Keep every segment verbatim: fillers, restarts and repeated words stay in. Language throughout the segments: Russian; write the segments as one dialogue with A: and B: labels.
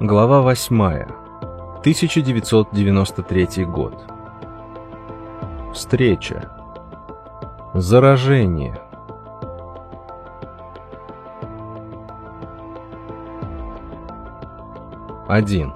A: Глава восьмая. тысяча девятьсот девяносто третий год. Встреча. Заражение. Один.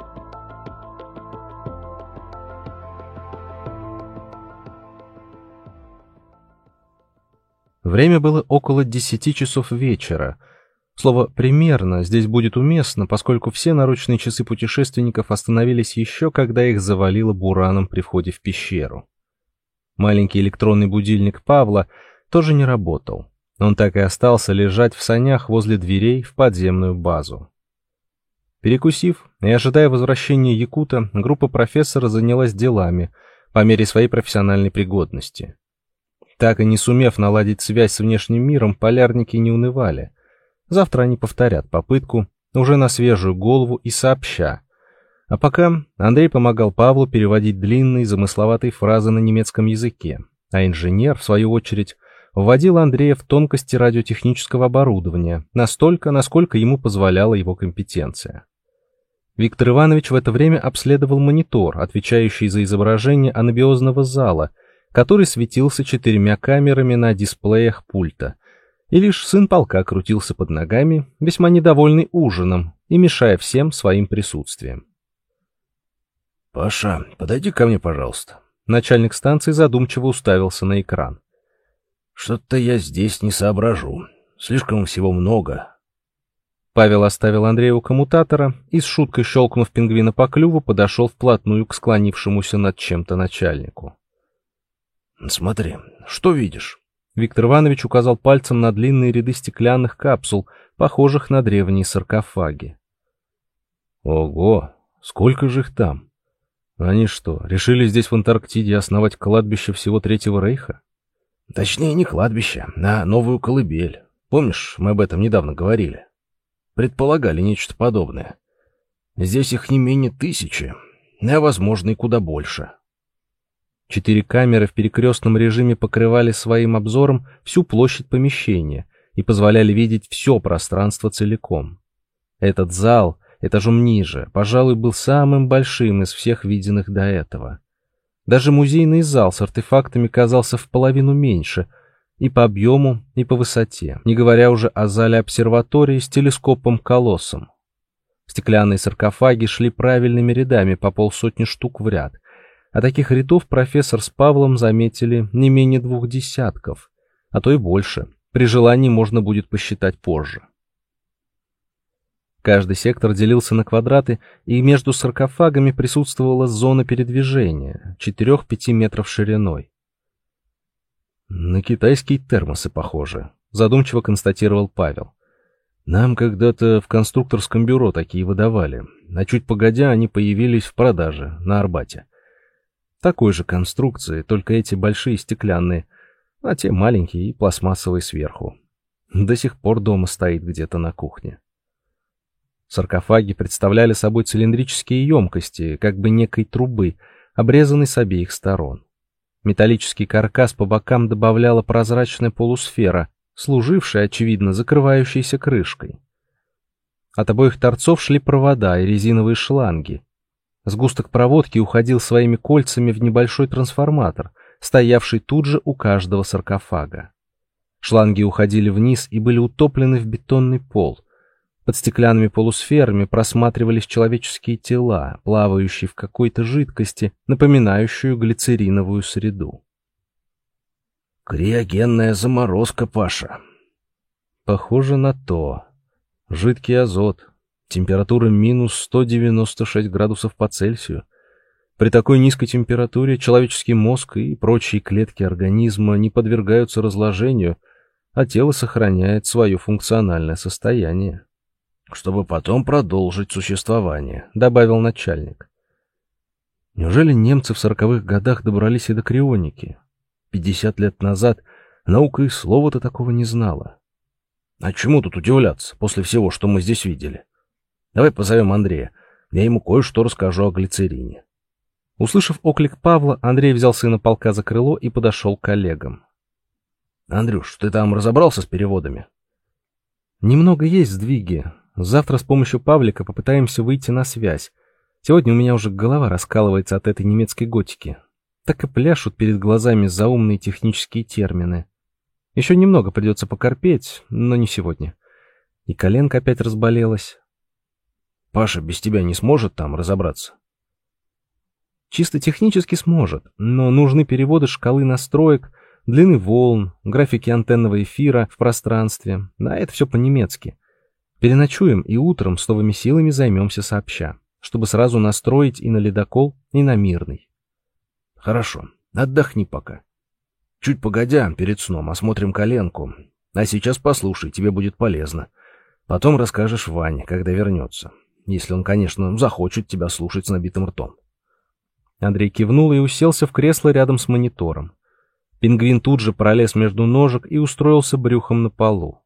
A: Время было около десяти часов вечера. Слово «примерно» здесь будет уместно, поскольку все наручные часы путешественников остановились еще, когда их завалило бураном при входе в пещеру. Маленький электронный будильник Павла тоже не работал. Он так и остался лежать в санях возле дверей в подземную базу. Перекусив и ожидая возвращения якута, группа профессора занялась делами по мере своей профессиональной пригодности. Так и не сумев наладить связь с внешним миром, полярники не унывали. Завтра они повторят попытку, уже на свежую голову и сообща. А пока Андрей помогал Павлу переводить длинные замысловатые фразы на немецком языке, а инженер, в свою очередь, вводил Андрея в тонкости радиотехнического оборудования, настолько, насколько ему позволяла его компетенция. Виктор Иванович в это время обследовал монитор, отвечающий за изображение анабиозного зала, который светился четырьмя камерами на дисплеях пульта. И лишь сын полка крутился под ногами, весьма недовольный ужином и мешая всем своим присутствием.
B: «Паша, подойди ко мне, пожалуйста».
A: Начальник станции задумчиво уставился на экран.
B: «Что-то я здесь не соображу. Слишком всего много».
A: Павел оставил Андрея у коммутатора и, с шуткой щелкнув пингвина по клюву, подошел вплотную к склонившемуся над чем-то начальнику.
B: «Смотри, что видишь?»
A: Виктор Иванович указал пальцем на длинные ряды стеклянных капсул, похожих на древние саркофаги.
B: «Ого, сколько же их там? Они что, решили здесь в Антарктиде основать кладбище всего Третьего Рейха?»
C: «Точнее, не кладбище, а новую колыбель. Помнишь, мы об этом недавно говорили? Предполагали нечто подобное. Здесь их не менее тысячи, а, возможно, и куда больше».
A: Четыре камеры в перекрестном режиме покрывали своим обзором всю площадь помещения и позволяли видеть все пространство целиком. Этот зал, этажом ниже, пожалуй, был самым большим из всех виденных до этого. Даже музейный зал с артефактами казался в половину меньше и по объему, и по высоте, не говоря уже о зале обсерватории с телескопом-колоссом. Стеклянные саркофаги шли правильными рядами по полсотни штук в ряд, а таких рядов профессор с Павлом заметили не менее двух десятков, а то и больше. При желании можно будет посчитать позже. Каждый сектор делился на квадраты, и между саркофагами присутствовала зона передвижения, четырех-пяти метров шириной.
B: «На китайские термосы похоже», — задумчиво констатировал Павел. «Нам когда-то в конструкторском бюро такие выдавали, а чуть погодя они появились в продаже на Арбате. Такой же конструкции, только эти большие стеклянные, а те маленькие и пластмассовые сверху. До сих пор дома стоит где-то на кухне». Саркофаги представляли собой цилиндрические емкости, как бы некой трубы, обрезанной с обеих сторон. Металлический каркас по бокам добавляла прозрачная полусфера, служившая, очевидно, закрывающейся крышкой. От обоих торцов шли провода и резиновые шланги. Сгусток проводки уходил своими кольцами в небольшой трансформатор, стоявший тут же у каждого саркофага. Шланги уходили вниз и были утоплены в бетонный пол. Под стеклянными полусферами просматривались человеческие тела, плавающие в какой-то жидкости, напоминающую глицериновую среду.
C: «Криогенная заморозка, Паша».
A: «Похоже на то. Жидкий азот. Температура минус сто девяносто шесть градусов по Цельсию. При такой низкой температуре человеческий мозг и прочие клетки организма не подвергаются разложению, а тело сохраняет свое функциональное состояние.
C: Чтобы потом продолжить существование»,
A: — добавил начальник. Неужели немцы в сороковых годах добрались и до крионики? Пятьдесят лет назад наука и слова-то такого не знала.
C: «А чему тут удивляться после всего, что мы здесь видели? Давай позовем Андрея, я ему кое-что расскажу о глицерине».
A: Услышав оклик Павла, Андрей взял сына полка за крыло и подошел к коллегам.
C: «Андрюш, ты там разобрался с переводами?»
A: Немного есть сдвиги. Завтра с помощью Павлика попытаемся выйти на связь. Сегодня у меня уже голова раскалывается от этой немецкой готики. Так и пляшут перед глазами заумные технические термины. Еще немного придется покорпеть, но не сегодня. И коленка опять разболелась.
C: Паша без тебя не сможет там разобраться?
A: Чисто технически сможет, но нужны переводы шкалы настроек, длины волн, графики антенного эфира в пространстве. Да, это все по-немецки. Переночуем и утром с новыми силами займемся сообща, чтобы сразу настроить и на ледокол, и на мирный.
C: Хорошо, отдохни пока. Чуть погодя, перед сном осмотрим коленку. А сейчас послушай, тебе будет полезно. Потом расскажешь Ване, когда вернется. Если он, конечно, захочет тебя слушать с набитым ртом.
A: Андрей кивнул и уселся в кресло рядом с монитором. Пингвин тут же пролез между ножек и устроился брюхом на полу.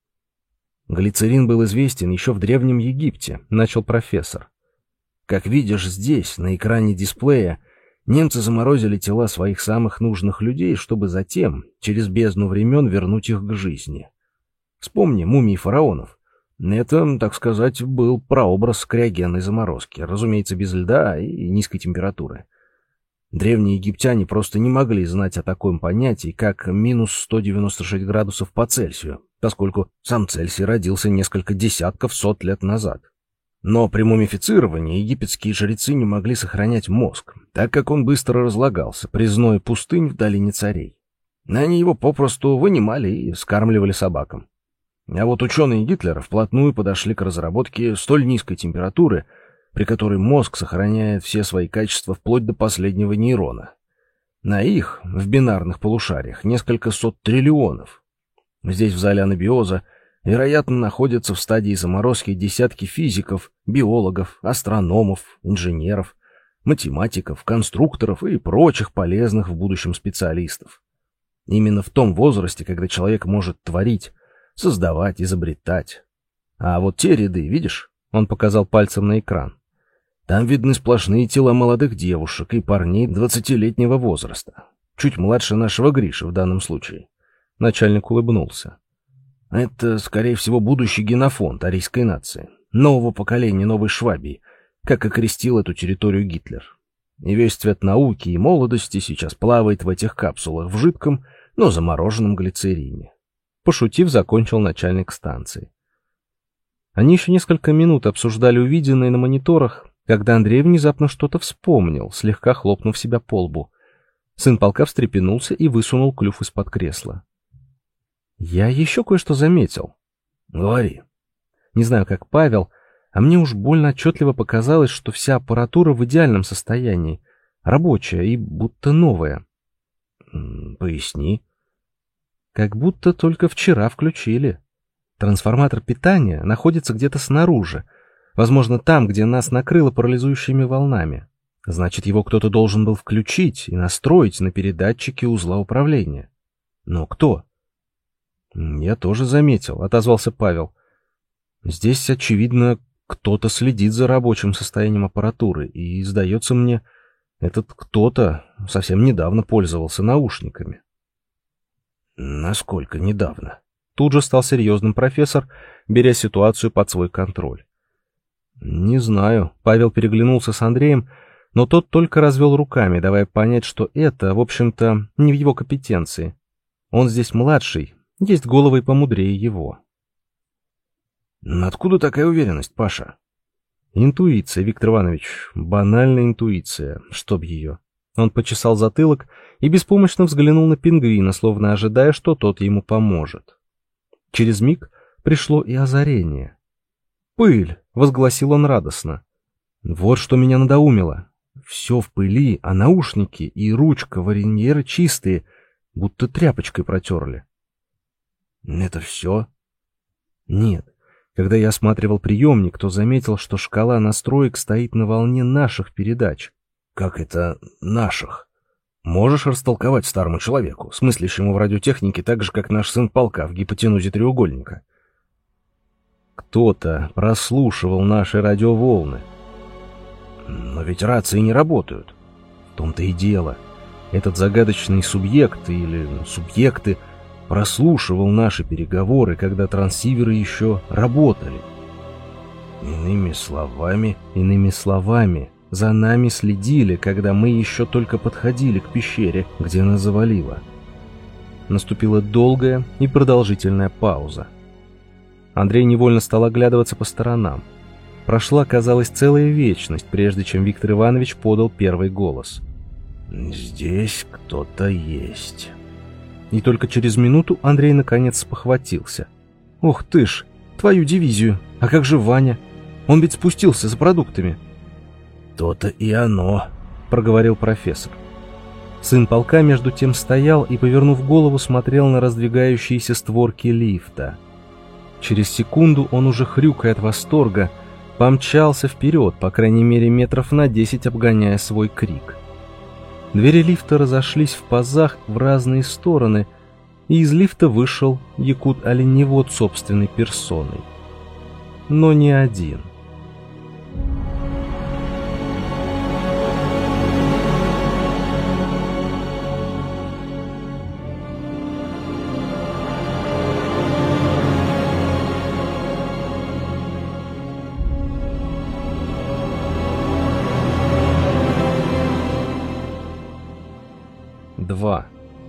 C: Глицерин был известен еще в Древнем Египте, начал профессор. Как видишь здесь, на экране дисплея, немцы заморозили тела своих самых нужных людей, чтобы затем, через бездну времен, вернуть их к жизни. Вспомни мумии фараонов. Это, так сказать, был прообраз криогенной заморозки, разумеется, без льда и низкой температуры. Древние египтяне просто не могли знать о таком понятии, как минус сто девяносто шесть градусов по Цельсию, поскольку сам Цельсий родился несколько десятков сот лет назад. Но при мумифицировании египетские жрецы не могли сохранять мозг, так как он быстро разлагался при зное пустынь в долине царей. Они его попросту вынимали и скармливали собакам. А вот ученые Гитлера вплотную подошли к разработке столь низкой температуры, при которой мозг сохраняет все свои качества вплоть до последнего нейрона. На их, в бинарных полушариях, несколько сот триллионов. Здесь, в зале анабиоза, вероятно, находятся в стадии заморозки десятки физиков, биологов, астрономов, инженеров, математиков, конструкторов и прочих полезных в будущем специалистов. Именно в том возрасте, когда человек может творить, создавать, изобретать. А вот те ряды, видишь? Он показал пальцем на экран. Там видны сплошные тела молодых девушек и парней двадцатилетнего возраста. Чуть младше нашего Гриши в данном случае. Начальник улыбнулся. Это, скорее всего, будущий генофонд арийской нации. Нового поколения Новой Швабии, как окрестил эту территорию Гитлер. И весь цвет науки и молодости сейчас плавает в этих капсулах в жидком, но замороженном глицерине. Пошутив, закончил начальник станции. Они еще несколько минут обсуждали увиденное на мониторах, когда Андрей внезапно что-то вспомнил, слегка хлопнув себя по лбу. Сын полка встрепенулся и высунул клюв из-под кресла. «Я еще кое-что заметил». «Говори». Не знаю, как Павел, а мне уж больно отчетливо показалось, что вся аппаратура в идеальном состоянии, рабочая и будто новая. «Поясни». «Как будто только вчера включили. Трансформатор питания находится где-то снаружи, возможно, там, где нас накрыло парализующими волнами. Значит, его кто-то должен был включить и настроить на передатчики узла управления. Но кто?» «Я тоже заметил», — отозвался Павел. «Здесь, очевидно, кто-то следит за рабочим состоянием аппаратуры, и, сдается мне, этот кто-то совсем недавно пользовался наушниками». «Насколько недавно?» Тут же стал серьезным профессор, беря ситуацию под свой контроль. «Не знаю», — Павел переглянулся с Андреем, но тот только развел руками, давая понять, что это, в общем-то, не в его компетенции. Он здесь младший, есть головы помудрее его. «Откуда такая уверенность, Паша?» «Интуиция, Виктор Иванович, банальная интуиция, чтоб ее». Он почесал затылок и беспомощно взглянул на пингвина, словно ожидая, что тот ему поможет. Через миг пришло и озарение. «Пыль!» — возгласил он радостно. «Вот что меня надоумило. Все в пыли, а наушники и ручка вареньера чистые, будто тряпочкой протерли». «Это все?» «Нет. Когда я осматривал приемник, то заметил, что шкала настроек стоит на волне наших передач». «Как это наших? Можешь растолковать старому человеку, смыслящему в радиотехнике так же, как наш сын полка в гипотенузе треугольника?» «Кто-то прослушивал наши радиоволны». «Но ведь рации не работают». «В том-то и дело. Этот загадочный субъект или субъекты прослушивал наши переговоры, когда трансиверы еще работали. Иными словами...
A: Иными словами, за нами следили, когда мы еще только подходили к пещере, где нас завалило. Наступила долгая и продолжительная пауза. Андрей невольно стал оглядываться по сторонам. Прошла, казалось, целая вечность, прежде чем Виктор Иванович подал первый голос.
C: «Здесь кто-то есть».
A: И только через минуту Андрей наконец спохватился. «Ох ты ж, твою дивизию! А как же Ваня? Он ведь спустился за продуктами».
C: «То-то и оно»,
A: — проговорил профессор. Сын полка между тем стоял и, повернув голову, смотрел на раздвигающиеся створки лифта. Через секунду он уже, хрюкая от восторга, помчался вперед, по крайней мере метров на десять, обгоняя свой крик. Двери лифта разошлись в пазах в разные стороны, и из лифта вышел якут-оленевод собственной персоной. Но не один. Два.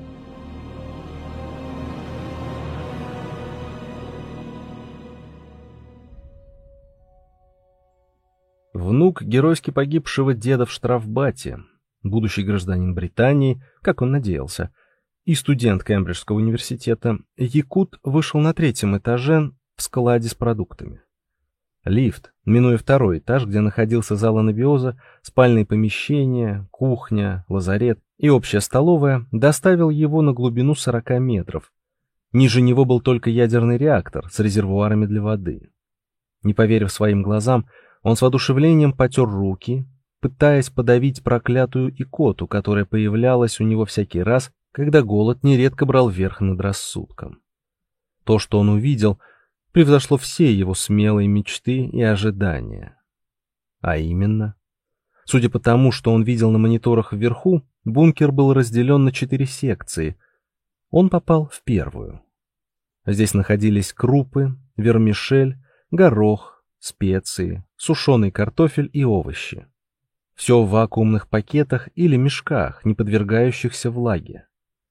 A: Внук геройски погибшего деда в штрафбате, будущий гражданин Британии, как он надеялся, и студент Кембриджского университета, якут вышел на третьем этаже в складе с продуктами. Лифт, минуя второй этаж, где находился зал анабиоза, спальные помещения, кухня, лазарет и общая столовая, доставил его на глубину сорока метров. Ниже него был только ядерный реактор с резервуарами для воды. Не поверив своим глазам, он с воодушевлением потер руки, пытаясь подавить проклятую икоту, которая появлялась у него всякий раз, когда голод нередко брал верх над рассудком. То, что он увидел, превзошло все его смелые мечты и ожидания. А именно, судя по тому, что он видел на мониторах вверху, бункер был разделен на четыре секции. Он попал в первую. Здесь находились крупы, вермишель, горох, специи, сушеный картофель и овощи. Все в вакуумных пакетах или мешках, не подвергающихся влаге.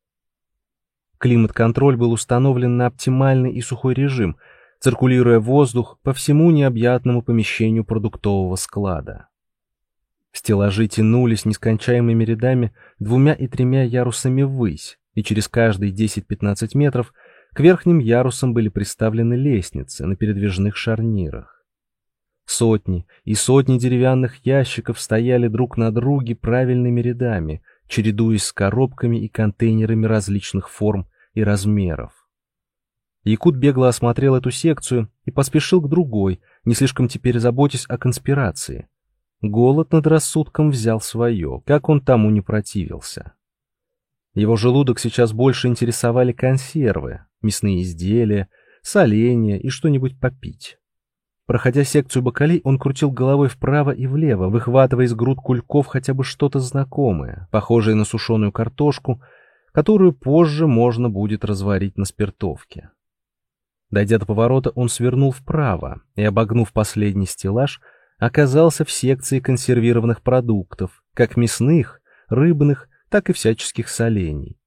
A: Климат-контроль был установлен на оптимальный и сухой режим, циркулируя воздух по всему необъятному помещению продуктового склада. Стеллажи тянулись нескончаемыми рядами двумя и тремя ярусами ввысь, и через каждые десять-пятнадцать метров к верхним ярусам были приставлены лестницы на передвижных шарнирах. Сотни и сотни деревянных ящиков стояли друг на друге правильными рядами, чередуясь с коробками и контейнерами различных форм и размеров. Якут бегло осмотрел эту секцию и поспешил к другой, не слишком теперь заботясь о конспирации. Голод над рассудком взял свое, как он тому не противился. Его желудок сейчас больше интересовали консервы, мясные изделия, соленья и что-нибудь попить. Проходя секцию бакалей, он крутил головой вправо и влево, выхватывая из груд кульков хотя бы что-то знакомое, похожее на сушеную картошку, которую позже можно будет разварить на спиртовке. Дойдя до поворота, он свернул вправо и, обогнув последний стеллаж, оказался в секции консервированных продуктов, как мясных, рыбных, так и всяческих солений.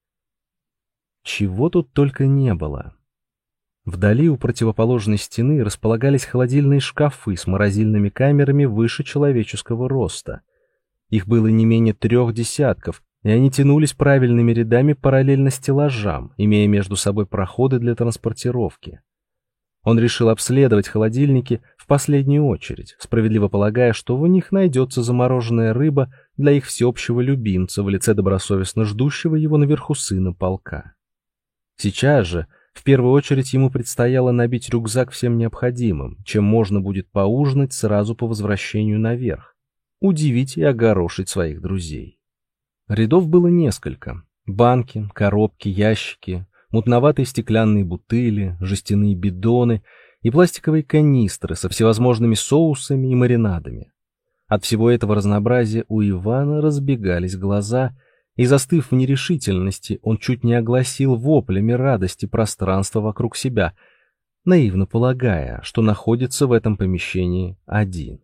A: Чего тут только не было. Вдали у противоположной стены располагались холодильные шкафы с морозильными камерами выше человеческого роста. Их было не менее трех десятков, и они тянулись правильными рядами параллельно стеллажам, имея между собой проходы для транспортировки. Он решил обследовать холодильники в последнюю очередь, справедливо полагая, что в них найдется замороженная рыба для их всеобщего любимца в лице добросовестно ждущего его наверху сына полка. Сейчас же, в первую очередь, ему предстояло набить рюкзак всем необходимым, чем можно будет поужинать сразу по возвращению наверх, удивить и огорошить своих друзей. Рядов было несколько: банки, коробки, ящики, мутноватые стеклянные бутыли, жестяные бидоны и пластиковые канистры со всевозможными соусами и маринадами. От всего этого разнообразия у Ивана разбегались глаза, и, застыв в нерешительности, он чуть не огласил воплями радости пространство вокруг себя. наивно полагая, что находится в этом помещении один.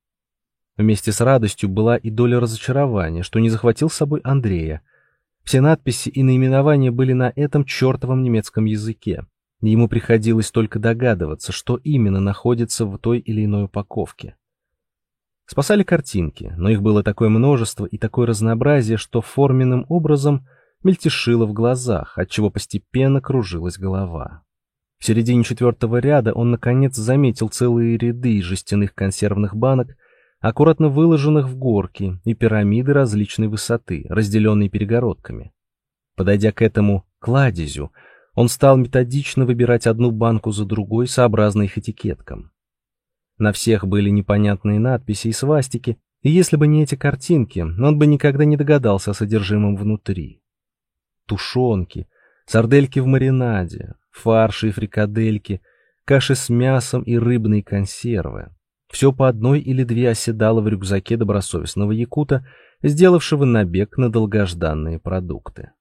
A: Вместе с радостью была и доля разочарования, что не захватил с собой Андрея. Все надписи и наименования были на этом чертовом немецком языке. Ему приходилось только догадываться, что именно находится в той или иной упаковке. Спасали картинки, но их было такое множество и такое разнообразие, что форменным образом мельтешило в глазах, отчего постепенно кружилась голова. В середине четвертого ряда он, наконец, заметил целые ряды жестяных консервных банок, аккуратно выложенных в горки, и пирамиды различной высоты, разделенные перегородками. Подойдя к этому кладезю, он стал методично выбирать одну банку за другой, сообразно их этикеткам. На всех были непонятные надписи и свастики, и если бы не эти картинки, он бы никогда не догадался о содержимом внутри. Тушенки, сардельки в маринаде, фарши и фрикадельки, каши с мясом и рыбные консервы. Все по одной или две оседало в рюкзаке добросовестного якута, сделавшего набег на долгожданные продукты.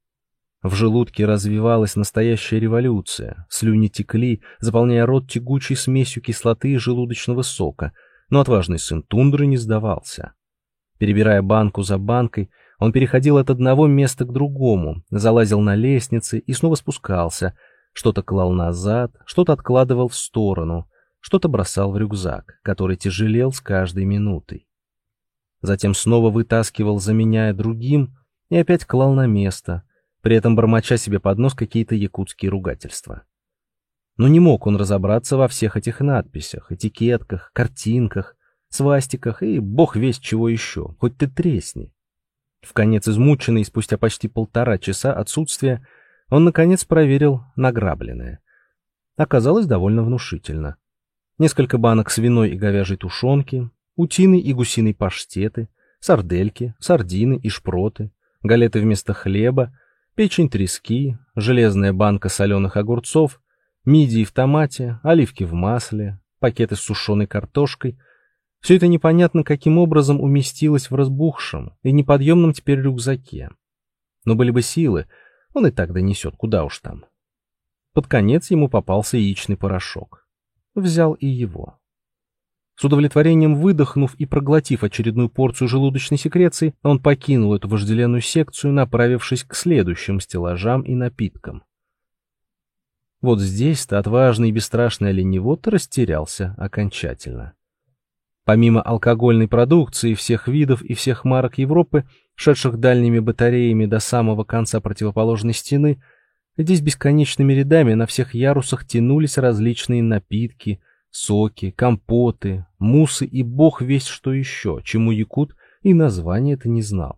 A: В желудке развивалась настоящая революция, слюни текли, заполняя рот тягучей смесью кислоты и желудочного сока, но отважный сын тундры не сдавался. Перебирая банку за банкой, он переходил от одного места к другому, залазил на лестницы и снова спускался, что-то клал назад, что-то откладывал в сторону, что-то бросал в рюкзак, который тяжелел с каждой минутой. Затем снова вытаскивал, заменяя другим, и опять клал на место, при этом бормоча себе под нос какие-то якутские ругательства. Но не мог он разобраться во всех этих надписях, этикетках, картинках, свастиках и бог весть чего еще, хоть ты тресни. Вконец измученный, спустя почти полтора часа отсутствия, он наконец проверил награбленное. Оказалось довольно внушительно. Несколько банок свиной и говяжьей тушенки, утиной и гусиной паштеты, сардельки, сардины и шпроты, галеты вместо хлеба, печень трески, железная банка соленых огурцов, мидии в томате, оливки в масле, пакеты с сушеной картошкой. Все это непонятно каким образом уместилось в разбухшем и неподъемном теперь рюкзаке. Но были бы силы, он и так донесет, куда уж там. Под конец ему попался яичный порошок. Взял и его. С удовлетворением выдохнув и проглотив очередную порцию желудочной секреции, он покинул эту вожделенную секцию, направившись к следующим стеллажам и напиткам. Вот здесь-то отважный и бесстрашный оленевод растерялся окончательно. Помимо алкогольной продукции всех видов и всех марок Европы, шедших дальними батареями до самого конца противоположной стены, здесь бесконечными рядами на всех ярусах тянулись различные напитки, соки, компоты, муссы и бог весть что еще, чему якут и название-то не знал.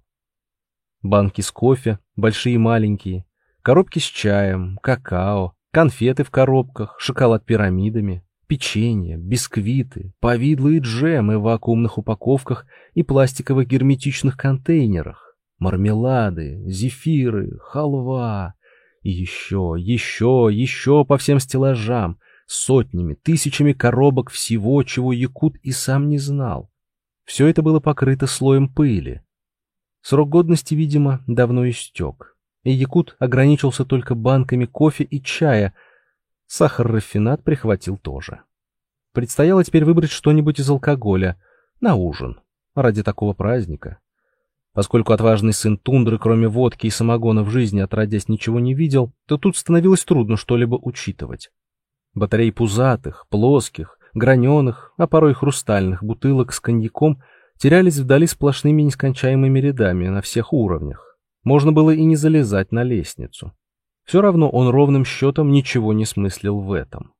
A: Банки с кофе, большие и маленькие, коробки с чаем, какао, конфеты в коробках, шоколад пирамидами, печенье, бисквиты, повидло и джемы в вакуумных упаковках и пластиковых герметичных контейнерах, мармелады, зефиры, халва и еще, еще, еще по всем стеллажам, сотнями, тысячами коробок всего, чего якут и сам не знал. Все это было покрыто слоем пыли. Срок годности, видимо, давно истек, и якут ограничился только банками кофе и чая. Сахар-рафинад прихватил тоже. Предстояло теперь выбрать что-нибудь из алкоголя на ужин, ради такого праздника. Поскольку отважный сын тундры, кроме водки и самогона, в жизни отродясь ничего не видел, то тут становилось трудно что-либо учитывать. Батареи пузатых, плоских, граненых, а порой хрустальных бутылок с коньяком терялись вдали сплошными нескончаемыми рядами на всех уровнях. Можно было и не залезать на лестницу. Все равно он ровным счетом ничего не смыслил в этом.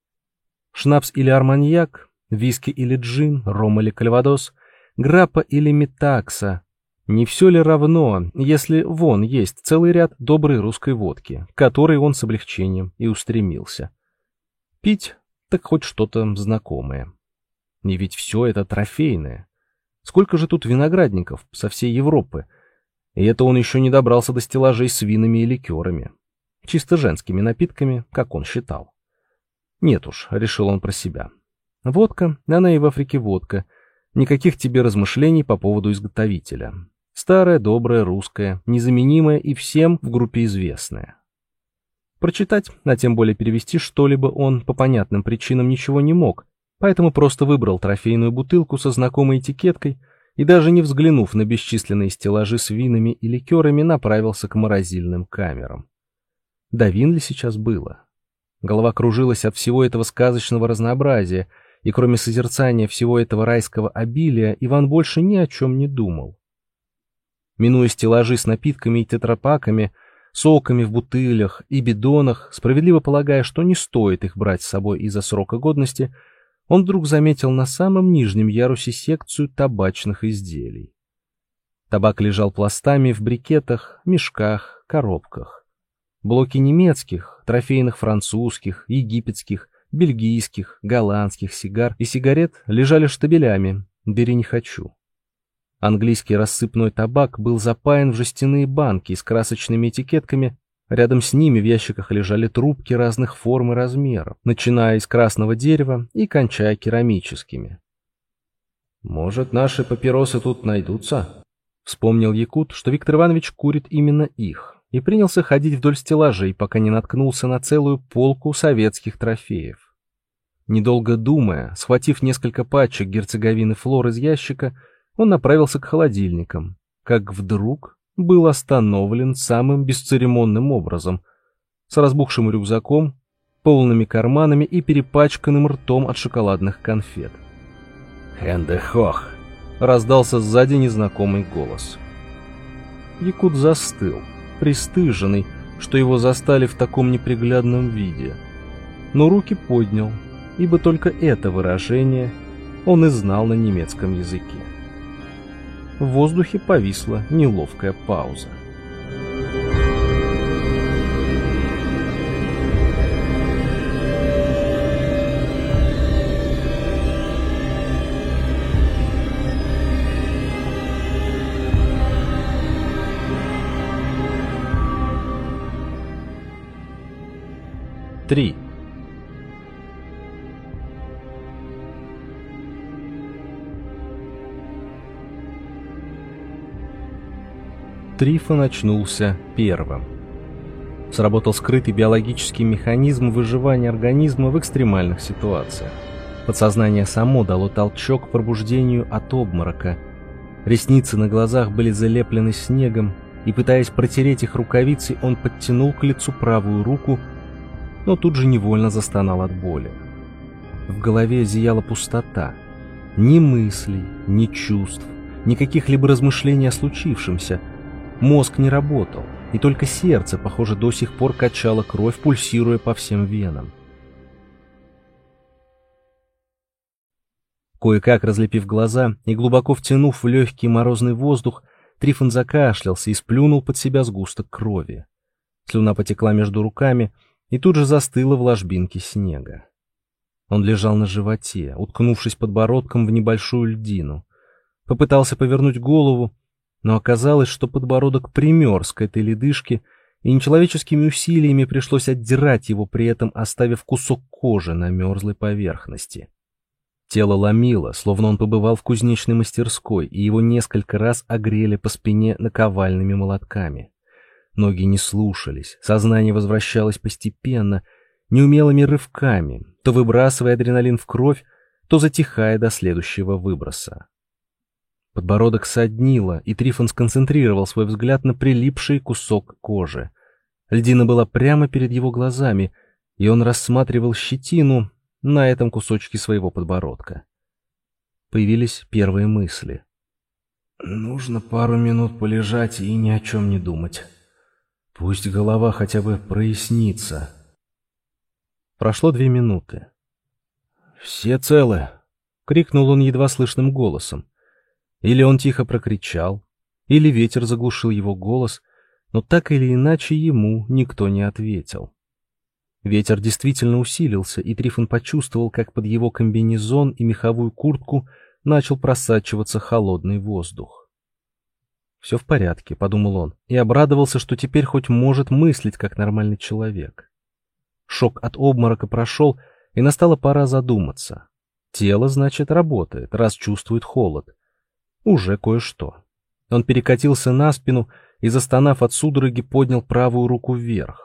A: Шнапс или арманьяк, виски или джин, ром или кальвадос, граппа или метакса. Не все ли равно, если вон есть целый ряд доброй русской водки, к которой он с облегчением и устремился. Пить так хоть что-то знакомое. И ведь все это трофейное. Сколько же тут виноградников со всей Европы, и это он еще не добрался до стеллажей с винами и ликерами. Чисто женскими напитками, как он считал. Нет уж, решил он про себя. Водка, она и в Африке водка. Никаких тебе размышлений по поводу изготовителя. Старая, добрая, русская, незаменимая и всем в группе известная. Прочитать, а тем более перевести что-либо он по понятным причинам ничего не мог, поэтому просто выбрал трофейную бутылку со знакомой этикеткой и, даже не взглянув на бесчисленные стеллажи с винами и ликерами, направился к морозильным камерам. До вин ли сейчас было? Голова кружилась от всего этого сказочного разнообразия, и кроме созерцания всего этого райского обилия, Иван больше ни о чем не думал. Минуя стеллажи с напитками и тетрапаками, соками в бутылях и бидонах, справедливо полагая, что не стоит их брать с собой из-за срока годности, он вдруг заметил на самом нижнем ярусе секцию табачных изделий. Табак лежал пластами в брикетах, мешках, коробках. Блоки немецких, трофейных французских, египетских, бельгийских, голландских сигар и сигарет лежали штабелями, бери не хочу. Английский рассыпной табак был запаян в жестяные банки с красочными этикетками, рядом с ними в ящиках лежали трубки разных форм и размеров, начиная из красного дерева и кончая керамическими. «Может, наши папиросы тут найдутся?» Вспомнил якут, что Виктор Иванович курит именно их, и принялся ходить вдоль стеллажей, пока не наткнулся на целую полку советских трофеев. Недолго думая, схватив несколько пачек герцеговины Флор из ящика, он направился к холодильникам, как вдруг был остановлен самым бесцеремонным образом, с разбухшим рюкзаком, полными карманами и перепачканным ртом от шоколадных конфет.
C: «Хэнде хох!»
A: — раздался сзади незнакомый голос. Якут застыл, пристыженный, что его застали в таком неприглядном виде, но руки поднял, ибо только это выражение он и знал на немецком языке. В воздухе повисла неловкая пауза. Три. Трифон очнулся первым. Сработал скрытый биологический механизм выживания организма в экстремальных ситуациях. Подсознание само дало толчок к пробуждению от обморока. Ресницы на глазах были залеплены снегом, и, пытаясь протереть их рукавицей, он подтянул к лицу правую руку, но тут же невольно застонал от боли. В голове зияла пустота. Ни мыслей, ни чувств, ни каких-либо размышлений о случившемся. Мозг не работал, и только сердце, похоже, до сих пор качало кровь, пульсируя по всем венам. Кое-как разлепив глаза и глубоко втянув в легкий морозный воздух, Трифон закашлялся и сплюнул под себя сгусток крови. Слюна потекла между руками и тут же застыла в ложбинке снега. Он лежал на животе, уткнувшись подбородком в небольшую льдину. Попытался повернуть голову, но оказалось, что подбородок примерз к этой ледышке, и нечеловеческими усилиями пришлось отдирать его, при этом оставив кусок кожи на мерзлой поверхности. Тело ломило, словно он побывал в кузнечной мастерской, и его несколько раз огрели по спине наковальными молотками. Ноги не слушались, сознание возвращалось постепенно, неумелыми рывками, то выбрасывая адреналин в кровь, то затихая до следующего выброса. Подбородок соднило, и Трифон сконцентрировал свой взгляд на прилипший кусок кожи. Льдина была прямо перед его глазами, и он рассматривал щетину на этом кусочке своего подбородка. Появились первые мысли. «Нужно пару минут полежать и ни о чем не думать. Пусть голова хотя бы прояснится». Прошло две минуты. «Все целы?» — крикнул он едва слышным голосом. Или он тихо прокричал, или ветер заглушил его голос, но так или иначе ему никто не ответил. Ветер действительно усилился, и Трифон почувствовал, как под его комбинезон и меховую куртку начал просачиваться холодный воздух. «Все в порядке», — подумал он, и обрадовался, что теперь хоть может мыслить как нормальный человек. Шок от обморока прошел, и настала пора задуматься. Тело, значит, работает, раз чувствует холод. Уже кое-что. Он перекатился на спину и, застонав от судороги, поднял правую руку вверх.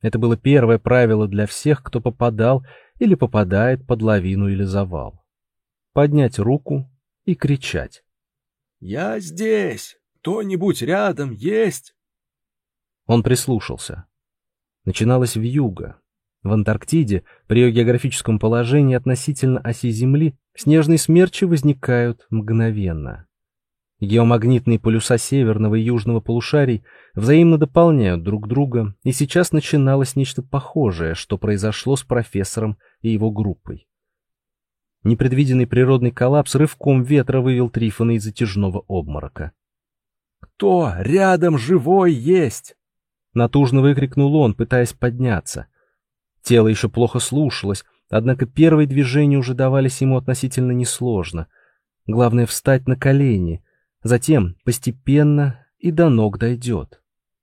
A: Это было первое правило для всех, кто попадал или попадает под лавину или завал. Поднять руку и кричать.
B: «Я здесь! Кто-нибудь рядом есть?»
A: Он прислушался. Начиналась вьюга. В Антарктиде, при ее географическом положении относительно оси Земли, снежные смерчи возникают мгновенно. Геомагнитные полюса северного и южного полушарий взаимно дополняют друг друга, и сейчас начиналось нечто похожее, что произошло с профессором и его группой. Непредвиденный природный коллапс рывком ветра вывел Трифона из затяжного обморока.
B: «Кто рядом живой есть?»
A: Натужно выкрикнул он, пытаясь подняться. Тело еще плохо слушалось, однако первые движения уже давались ему относительно несложно. Главное — встать на колени, затем постепенно и до ног дойдет.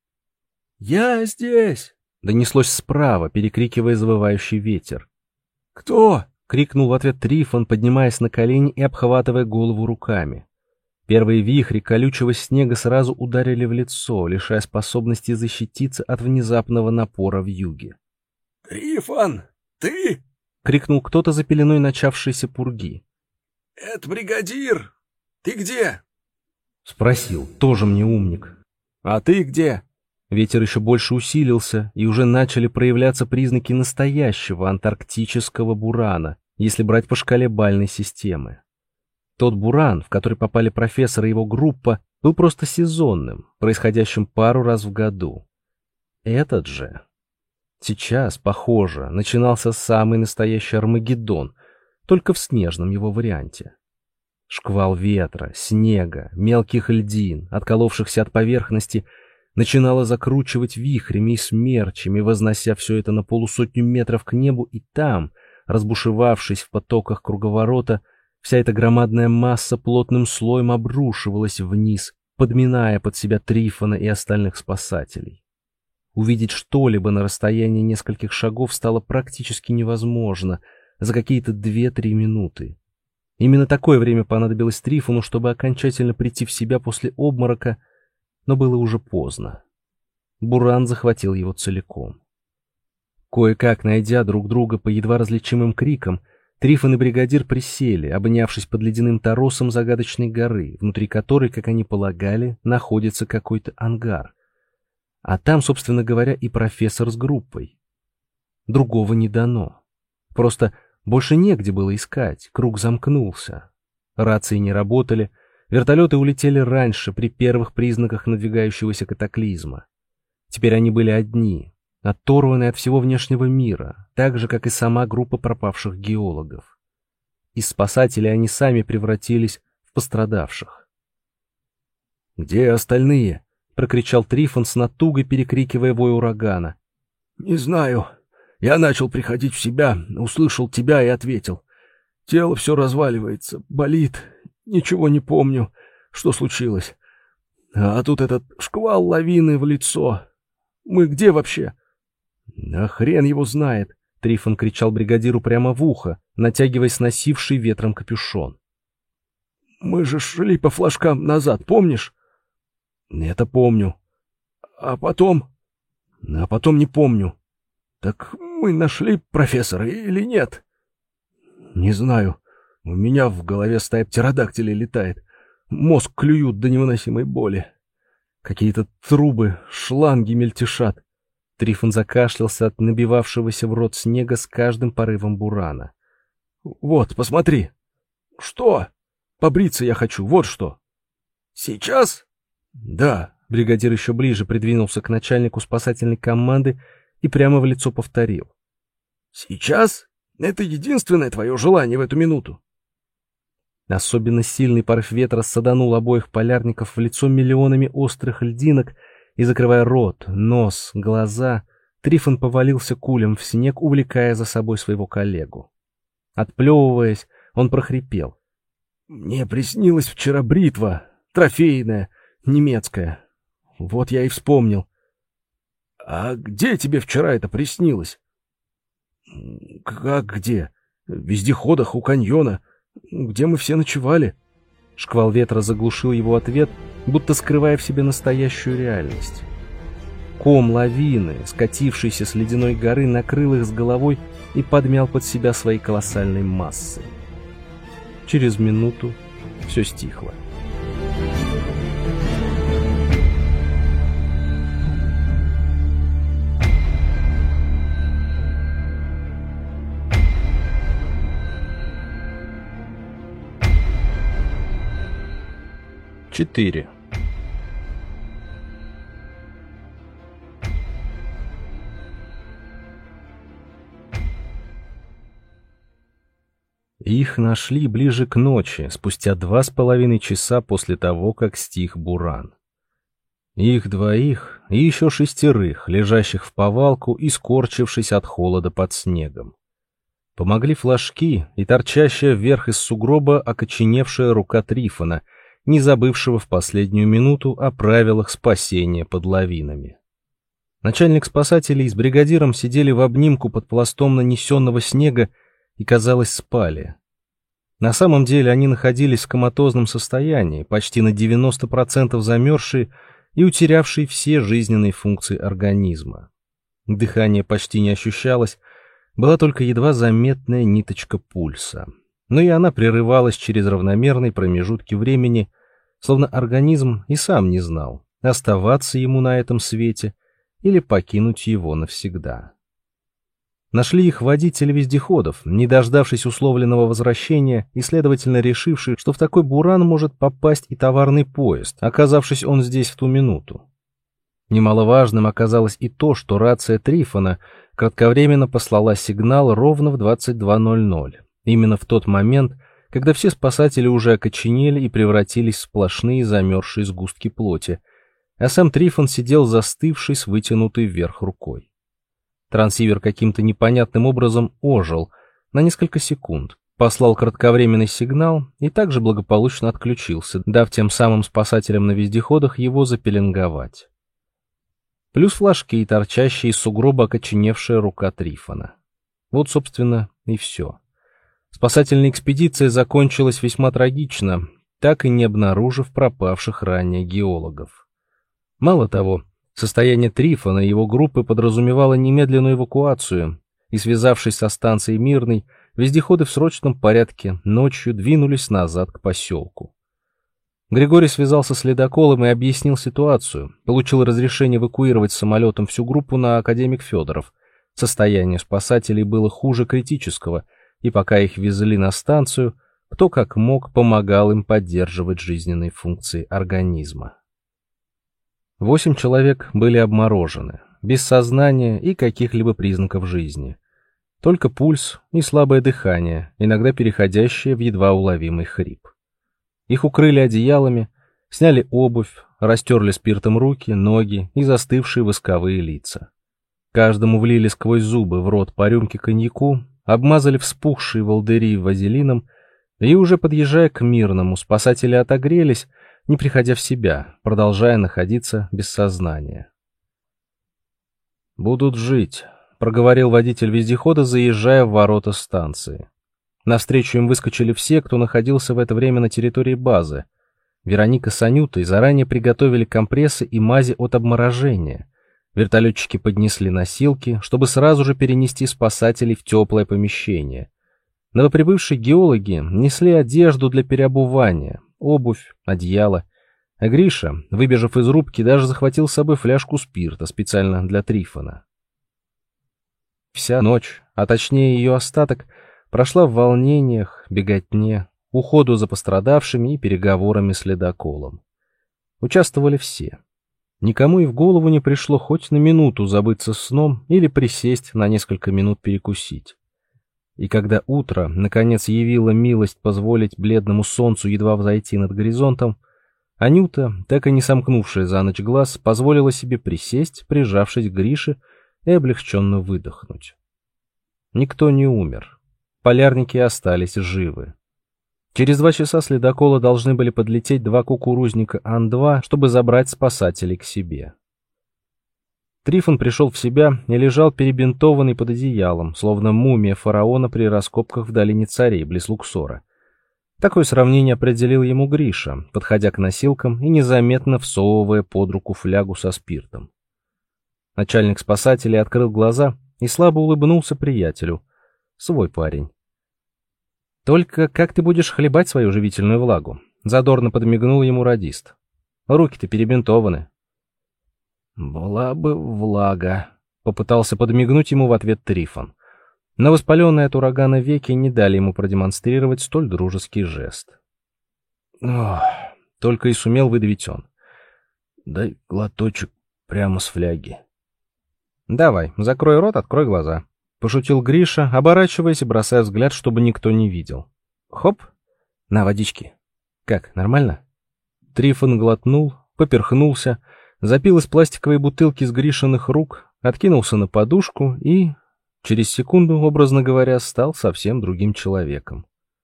B: «Я здесь!»
A: — донеслось справа, перекрикивая завывающий ветер.
B: «Кто?»
A: — крикнул в ответ Трифон, поднимаясь на колени и обхватывая голову руками. Первые вихри колючего снега сразу ударили в лицо, лишая способности защититься от внезапного напора вьюги.
B: «Трифон, ты?»
A: — крикнул кто-то за пеленой начавшейся пурги.
B: «Это бригадир! Ты где?»
A: — спросил, тоже мне умник.
B: «А ты где?»
A: Ветер еще больше усилился, и уже начали проявляться признаки настоящего антарктического бурана, если брать по шкале бальной системы. Тот буран, в который попали профессор и его группа, был просто сезонным, происходящим пару раз в году. Этот же... Сейчас, похоже, начинался самый настоящий Армагеддон, только в снежном его варианте. Шквал ветра, снега, мелких льдин, отколовшихся от поверхности, начинало закручивать вихрями и смерчами, вознося все это на полусотню метров к небу, и там, разбушевавшись в потоках круговорота, вся эта громадная масса плотным слоем обрушивалась вниз, подминая под себя Трифона и остальных спасателей. Увидеть что-либо на расстоянии нескольких шагов стало практически невозможно за какие-то две-три минуты. Именно такое время понадобилось Трифону, чтобы окончательно прийти в себя после обморока, но было уже поздно. Буран захватил его целиком. Кое-как найдя друг друга по едва различимым крикам, Трифон и бригадир присели, обнявшись под ледяным торосом загадочной горы, внутри которой, как они полагали, находится какой-то ангар. А там, собственно говоря, и профессор с группой. Другого не дано. Просто больше негде было искать, круг замкнулся. Рации не работали, вертолеты улетели раньше, при первых признаках надвигающегося катаклизма. Теперь они были одни, оторванные от всего внешнего мира, так же, как и сама группа пропавших геологов. Из спасателей они сами превратились в пострадавших.
B: «Где остальные?»
A: — прокричал Трифон с натугой, перекрикивая вой урагана.
B: «Не знаю. Я начал приходить в себя, услышал тебя и ответил. Тело все разваливается, болит, ничего не помню, что случилось. А тут этот шквал лавины в лицо. Мы где вообще?»
A: «Да хрен его знает!» — Трифон кричал бригадиру прямо в ухо, натягивая сносивший ветром капюшон.
B: «Мы же шли по флажкам назад, помнишь?»
A: «Это помню».
B: «А потом?»
A: «А потом не помню».
B: «Так мы нашли профессора или нет?»
A: «Не знаю. У меня в голове стая птеродактилей летает. Мозг клюют до невыносимой боли. Какие-то трубы, шланги мельтешат». Трифон закашлялся от набивавшегося в рот снега с каждым порывом бурана.
B: «Вот, посмотри».
A: «Что?» «Побриться я хочу, вот что».
B: «Сейчас?»
A: «Да», — бригадир еще ближе придвинулся к начальнику спасательной команды и прямо в лицо повторил.
B: «Сейчас? Это единственное твое желание в эту минуту?»
A: Особенно сильный порыв ветра саданул обоих полярников в лицо миллионами острых льдинок, и, закрывая рот, нос, глаза, Трифон повалился кулем в снег, увлекая за собой своего коллегу. Отплевываясь, он прохрипел.
B: «Мне приснилась вчера бритва, трофейная, немецкая. Вот я и вспомнил». «А где тебе вчера это приснилось?»
A: «Как где? В вездеходах у каньона, где мы все ночевали». Шквал ветра заглушил его ответ, будто скрывая в себе настоящую реальность. Ком лавины, скатившийся с ледяной горы, накрыл их с головой и подмял под себя своей колоссальной массой. Через минуту все стихло. четыре. Их нашли ближе к ночи, спустя два с половиной часа после того, как стих буран. Их двоих и еще шестерых, лежащих в повалку и скорчившись от холода под снегом. Помогли флажки и торчащая вверх из сугроба окоченевшая рука Трифона, не забывшего в последнюю минуту о правилах спасения под лавинами. Начальник спасателей с бригадиром сидели в обнимку под пластом нанесенного снега и, казалось, спали. На самом деле они находились в коматозном состоянии, почти на девяносто процентов замерзшие и утерявшие все жизненные функции организма. Дыхание почти не ощущалось, была только едва заметная ниточка пульса. Но и она прерывалась через равномерные промежутки времени, словно организм и сам не знал, оставаться ему на этом свете или покинуть его навсегда. Нашли их водители вездеходов, не дождавшись условленного возвращения и, следовательно, решившие, что в такой буран может попасть и товарный поезд, оказавшись он здесь в ту минуту. Немаловажным оказалось и то, что рация Трифона кратковременно послала сигнал ровно в двадцать два ноль ноль, именно в тот момент, когда все спасатели уже окоченели и превратились в сплошные замерзшие сгустки плоти, а сам Трифон сидел застывший с вытянутой вверх рукой. Трансивер каким-то непонятным образом ожил на несколько секунд, послал кратковременный сигнал и также благополучно отключился, дав тем самым спасателям на вездеходах его запеленговать. Плюс флажки и торчащие из сугроба окоченевшая рука Трифона. Вот, собственно, и все. Спасательная экспедиция закончилась весьма трагично, так и не обнаружив пропавших ранее геологов. Мало того, состояние Трифона и его группы подразумевало немедленную эвакуацию, и, связавшись со станцией Мирной, вездеходы в срочном порядке ночью двинулись назад к поселку. Григорий связался с ледоколом и объяснил ситуацию, получил разрешение эвакуировать самолетом всю группу на Академик Федоров. Состояние спасателей было хуже критического, и пока их везли на станцию, кто как мог помогал им поддерживать жизненные функции организма. Восемь человек были обморожены, без сознания и каких-либо признаков жизни. Только пульс и слабое дыхание, иногда переходящее в едва уловимый хрип. Их укрыли одеялами, сняли обувь, растерли спиртом руки, ноги и застывшие восковые лица. Каждому влили сквозь зубы в рот по рюмке коньяку, обмазали вспухшие волдыри вазелином, и уже подъезжая к Мирному, спасатели отогрелись, не приходя в себя, продолжая находиться без сознания. «Будут жить», — проговорил водитель вездехода, заезжая в ворота станции. Навстречу им выскочили все, кто находился в это время на территории базы. Вероника с Анютой заранее приготовили компрессы и мази от обморожения. Вертолетчики поднесли носилки, чтобы сразу же перенести спасателей в теплое помещение. Новоприбывшие геологи несли одежду для переобувания, обувь, одеяло. А Гриша, выбежав из рубки, даже захватил с собой фляжку спирта специально для Трифона. Вся ночь, а точнее ее остаток, прошла в волнениях, беготне, уходу за пострадавшими и переговорами с ледоколом. Участвовали все. Никому и в голову не пришло хоть на минуту забыться сном или присесть на несколько минут перекусить. И когда утро, наконец, явило милость позволить бледному солнцу едва взойти над горизонтом, Анюта, так и не сомкнувшая за ночь глаз, позволила себе присесть, прижавшись к Грише, и облегченно выдохнуть. Никто не умер. Полярники остались живы. Через два часа с ледокола должны были подлететь два кукурузника Ан два, чтобы забрать спасателей к себе. Трифон пришел в себя и лежал перебинтованный под одеялом, словно мумия фараона при раскопках в долине царей близ Луксора. Такое сравнение определил ему Гриша, подходя к носилкам и незаметно всовывая под руку флягу со спиртом. Начальник спасателей открыл глаза и слабо улыбнулся приятелю. Свой парень. «Только как ты будешь хлебать свою живительную влагу?» Задорно подмигнул ему радист. «Руки-то перебинтованы».
C: «Была бы влага»,
A: — попытался подмигнуть ему в ответ Трифон. Но воспаленные от урагана веки не дали ему продемонстрировать столь дружеский жест.
C: «Ох»,
A: — только и сумел выдавить он.
C: «Дай глоточек прямо с фляги».
A: «Давай, закрой рот, открой глаза», — пошутил Гриша, оборачиваясь и бросая взгляд, чтобы никто не видел. «Хоп, на водички. Как, нормально?» Трифон глотнул, поперхнулся, запил из пластиковой бутылки с Гришиных рук, откинулся на подушку и, через секунду, образно говоря, стал совсем другим человеком.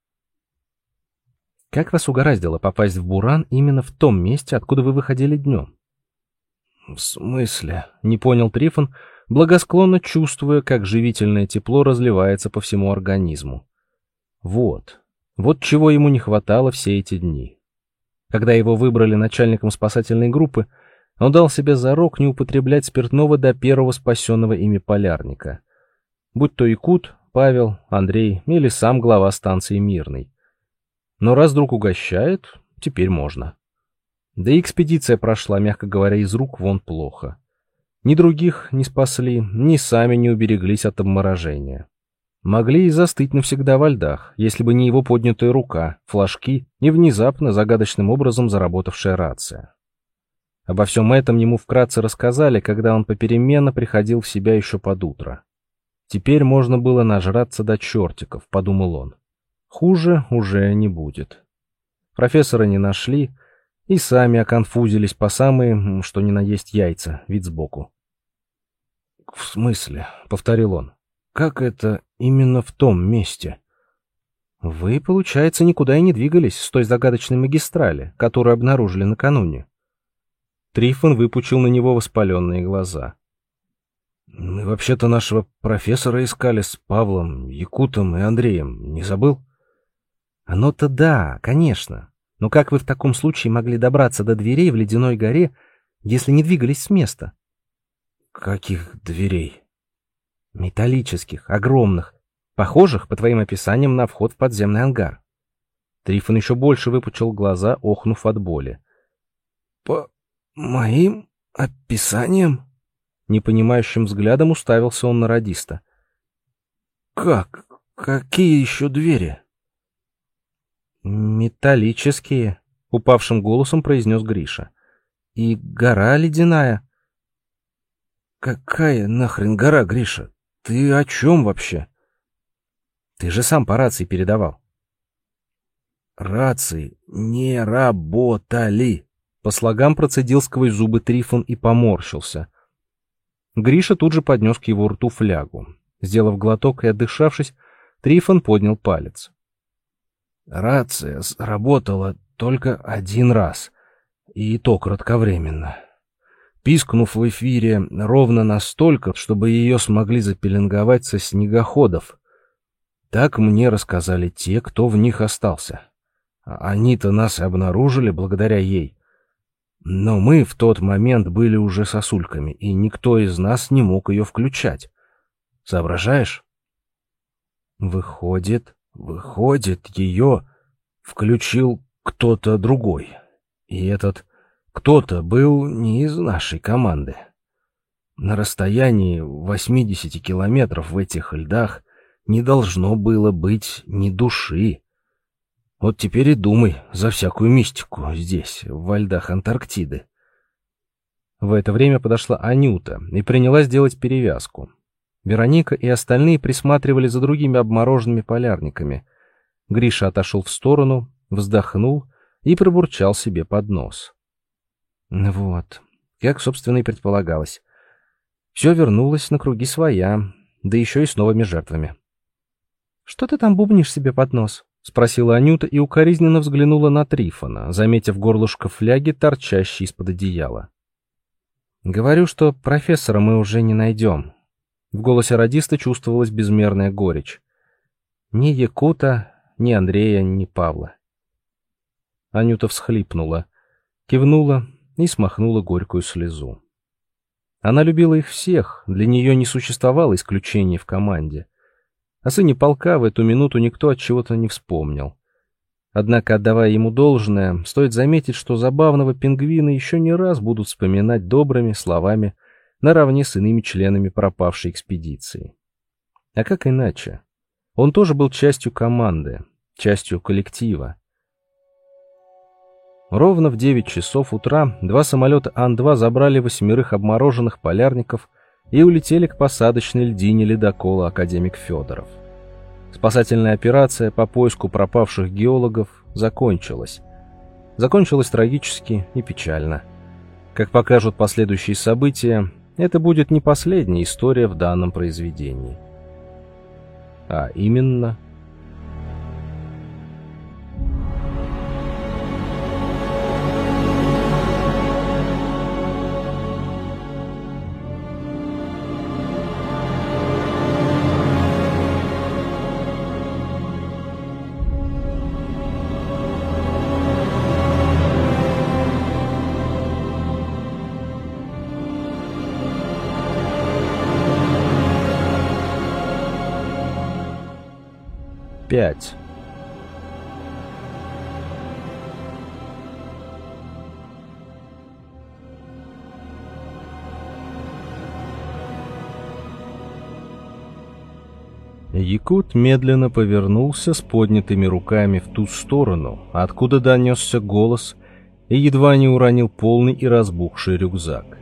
A: «Как вас угораздило попасть в Буран именно в том месте, откуда вы выходили днем?»
C: «В смысле?»
A: — не понял Трифон, благосклонно чувствуя, как живительное тепло разливается по всему организму. Вот, вот чего ему не хватало все эти дни. Когда его выбрали начальником спасательной группы, он дал себе зарок не употреблять спиртного до первого спасенного ими полярника. Будь то Якут, Павел, Андрей или сам глава станции Мирный. Но раз вдруг угощает, теперь можно. Да и экспедиция прошла, мягко говоря, из рук вон плохо. Ни других не спасли, ни сами не убереглись от обморожения. Могли и застыть навсегда во льдах, если бы не его поднятая рука, флажки и внезапно загадочным образом заработавшая рация. Обо всем этом ему вкратце рассказали, когда он попеременно приходил в себя еще под утро. Теперь можно было нажраться до чертиков, подумал он. Хуже уже не будет. Профессора не нашли и сами оконфузились по самые, что ни на есть яйца, вид сбоку.
C: «В смысле?» — повторил он. «Как это именно в том месте?»
A: «Вы, получается, никуда и не двигались с той загадочной магистрали, которую обнаружили накануне». Трифон выпучил на него воспаленные глаза.
C: «Мы вообще-то нашего профессора искали с Павлом, Якутом и Андреем. Не забыл?»
A: «Оно-то да, конечно. Но как вы в таком случае могли добраться до дверей в Ледяной горе, если не двигались с места?»
C: «Каких дверей?»
A: «Металлических, огромных, похожих, по твоим описаниям, на вход в подземный ангар». Трифон еще больше выпучил глаза, охнув от боли.
C: «По моим описаниям?»
A: Непонимающим взглядом уставился он на радиста.
C: «Как? Какие еще двери?»
A: «Металлические», — упавшим голосом произнес Гриша. «И гора ледяная».
C: «Какая нахрен гора, Гриша? Ты о чем вообще?»
A: «Ты же сам по рации передавал».
C: «Рации не работали»,
A: — по слогам процедил сквозь зубы Трифон и поморщился. Гриша тут же поднес к его рту флягу. Сделав глоток и отдышавшись, Трифон поднял палец.
C: «Рация сработала только один раз, и то кратковременно. Пискнув в эфире ровно настолько, чтобы ее смогли запеленговать со снегоходов. Так мне рассказали те, кто в них остался. Они-то нас обнаружили благодаря ей. Но мы в тот момент были уже сосульками, и никто из нас не мог ее включать. Соображаешь?»
A: «Выходит,
C: выходит, ее включил кто-то другой. И этот кто-то был не из нашей команды. На расстоянии восьмидесяти километров в этих льдах не должно было быть ни души. Вот теперь и думай за всякую мистику здесь, во льдах Антарктиды».
A: В это время подошла Анюта и принялась делать перевязку. Вероника и остальные присматривали за другими обмороженными полярниками. Гриша отошел в сторону, вздохнул и пробурчал себе под нос. Вот, как, собственно, и предполагалось. Все вернулось на круги своя, да еще и с новыми жертвами. «Что ты там бубнишь себе под нос?» — спросила Анюта и укоризненно взглянула на Трифона, заметив горлышко фляги, торчащей из-под одеяла. «Говорю, что профессора мы уже не найдем». В голосе радиста чувствовалась безмерная горечь. Ни Якута, ни Андрея, ни Павла. Анюта всхлипнула, кивнула и смахнула горькую слезу. Она любила их всех, для нее не существовало исключений в команде. О сыне полка в эту минуту никто от чего-то не вспомнил. Однако, отдавая ему должное, стоит заметить, что забавного пингвина еще не раз будут вспоминать добрыми словами наравне с иными членами пропавшей экспедиции. А как иначе? Он тоже был частью команды, частью коллектива. Ровно в девять часов утра два самолета Ан два забрали восьмерых обмороженных полярников и улетели к посадочной льдине ледокола «Академик Федоров». Спасательная операция по поиску пропавших геологов закончилась. Закончилась трагически и печально. Как покажут последующие события, это будет не последняя история в данном произведении. А именно... пять. Якут медленно повернулся с поднятыми руками в ту сторону, откуда донесся голос, и едва не уронил полный и разбухший рюкзак.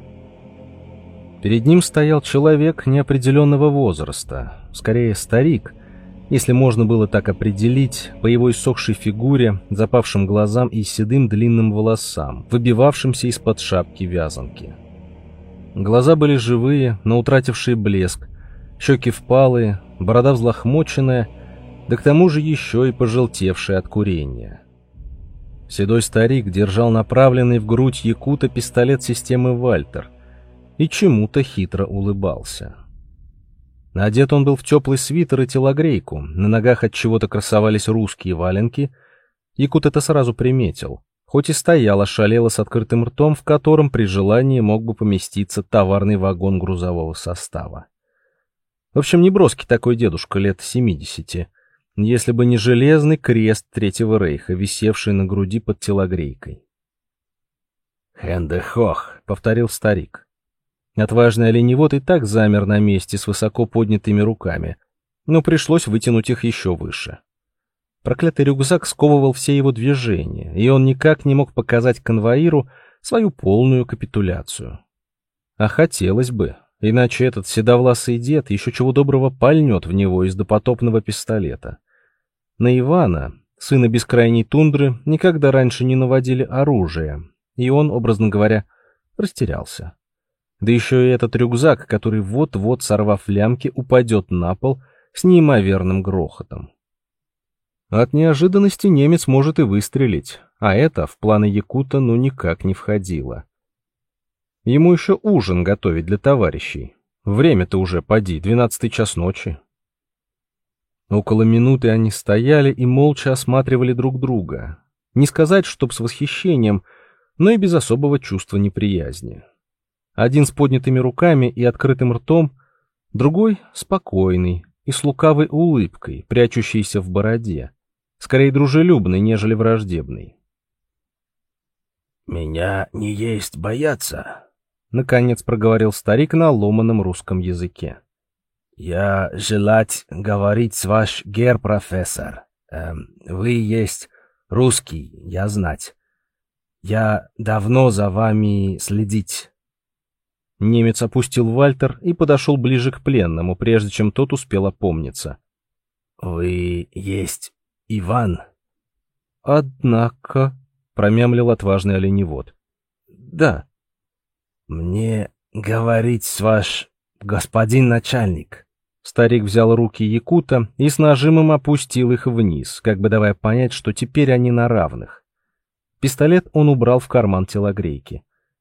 A: Перед ним стоял человек неопределенного возраста, скорее старик, если можно было так определить, по его иссохшей фигуре, запавшим глазам и седым длинным волосам, выбивавшимся из-под шапки вязанки. Глаза были живые, но утратившие блеск, щеки впалые, борода взлохмоченная, да к тому же еще и пожелтевшая от курения. Седой старик держал направленный в грудь якута пистолет системы «Вальтер» и чему-то хитро улыбался. Одет он был в теплый свитер и телогрейку, на ногах от чего-то красовались русские валенки. Якут это сразу приметил, хоть и стоял ошалело с открытым ртом, в котором при желании мог бы поместиться товарный вагон грузового состава. В общем, неброский такой дедушка лет семидесяти, если бы не железный крест Третьего Рейха, висевший на груди под телогрейкой.
C: «Хэнде хох»,
A: — повторил старик. Отважный оленевод и так замер на месте с высоко поднятыми руками, но пришлось вытянуть их еще выше. Проклятый рюкзак сковывал все его движения, и он никак не мог показать конвоиру свою полную капитуляцию. А хотелось бы, иначе этот седовласый дед еще чего доброго пальнет в него из допотопного пистолета. На Ивана, сына бескрайней тундры, никогда раньше не наводили оружие, и он, образно говоря, растерялся. Да еще и этот рюкзак, который вот-вот, сорвав лямки, упадет на пол с неимоверным грохотом. От неожиданности немец может и выстрелить, а это в планы якута ну никак не входило. Ему еще ужин готовить для товарищей. Время-то уже, поди, двенадцатый час ночи. Около минуты они стояли и молча осматривали друг друга. Не сказать, чтоб с восхищением, но и без особого чувства неприязни. Один с поднятыми руками и открытым ртом, другой спокойный и с лукавой улыбкой, прячущейся в бороде, скорее дружелюбный, нежели враждебный.
C: «Меня не есть бояться»,
A: — наконец проговорил старик на ломаном русском языке.
C: «Я желать говорить с ваш гер-профессор. Эм, вы есть русский, я знать. Я давно за вами следить».
A: Немец опустил Вальтер и подошел ближе к пленному, прежде чем тот успел опомниться.
C: «Вы есть Иван?»
A: «Однако...» — промямлил отважный оленевод. «Да».
C: «Мне говорить с ваш господин начальник».
A: Старик взял руки якута и с нажимом опустил их вниз, как бы давая понять, что теперь они на равных. Пистолет он убрал в карман телогрейки.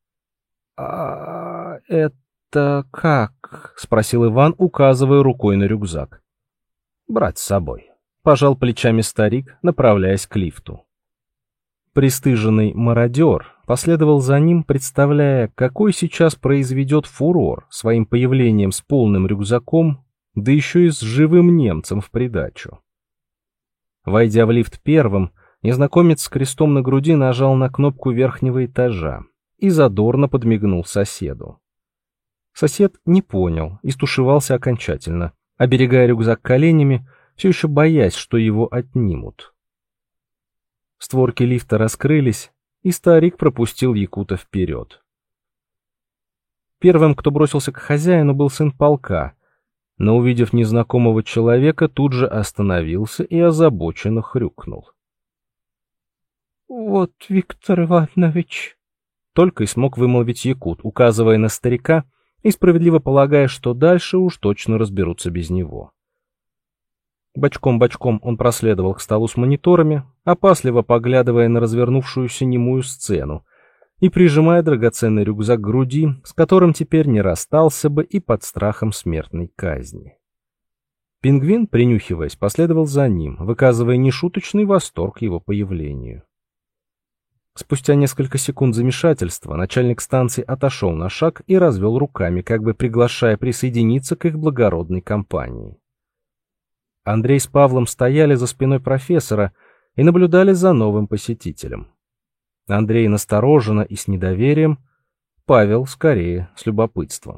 A: «А это как?» — спросил Иван, указывая рукой на рюкзак. «Брать с собой», — пожал плечами старик, направляясь к лифту. Пристыженный мародер последовал за ним, представляя, какой сейчас произведет фурор своим появлением с полным рюкзаком, да еще и с живым немцем в придачу. Войдя в лифт первым, незнакомец с крестом на груди нажал на кнопку верхнего этажа и задорно подмигнул соседу. Сосед не понял и стушевался окончательно, оберегая рюкзак коленями, все еще боясь, что его отнимут. Створки лифта раскрылись, и старик пропустил якута вперед. Первым, кто бросился к хозяину, был сын полка, но, увидев незнакомого человека, тут же остановился и озабоченно хрюкнул. — Вот, Виктор Иванович, — только и смог вымолвить якут, указывая на старика и справедливо полагая, что дальше уж точно разберутся без него. Бочком-бочком он проследовал к столу с мониторами, опасливо поглядывая на развернувшуюся немую сцену и прижимая драгоценный рюкзак к груди, с которым теперь не расстался бы и под страхом смертной казни. Пингвин, принюхиваясь, последовал за ним, выказывая нешуточный восторг его появлению. Спустя несколько секунд замешательства начальник станции отошел на шаг и развел руками, как бы приглашая присоединиться к их благородной компании. Андрей с Павлом стояли за спиной профессора и наблюдали за новым посетителем. Андрей настороженно и с недоверием, Павел скорее с любопытством.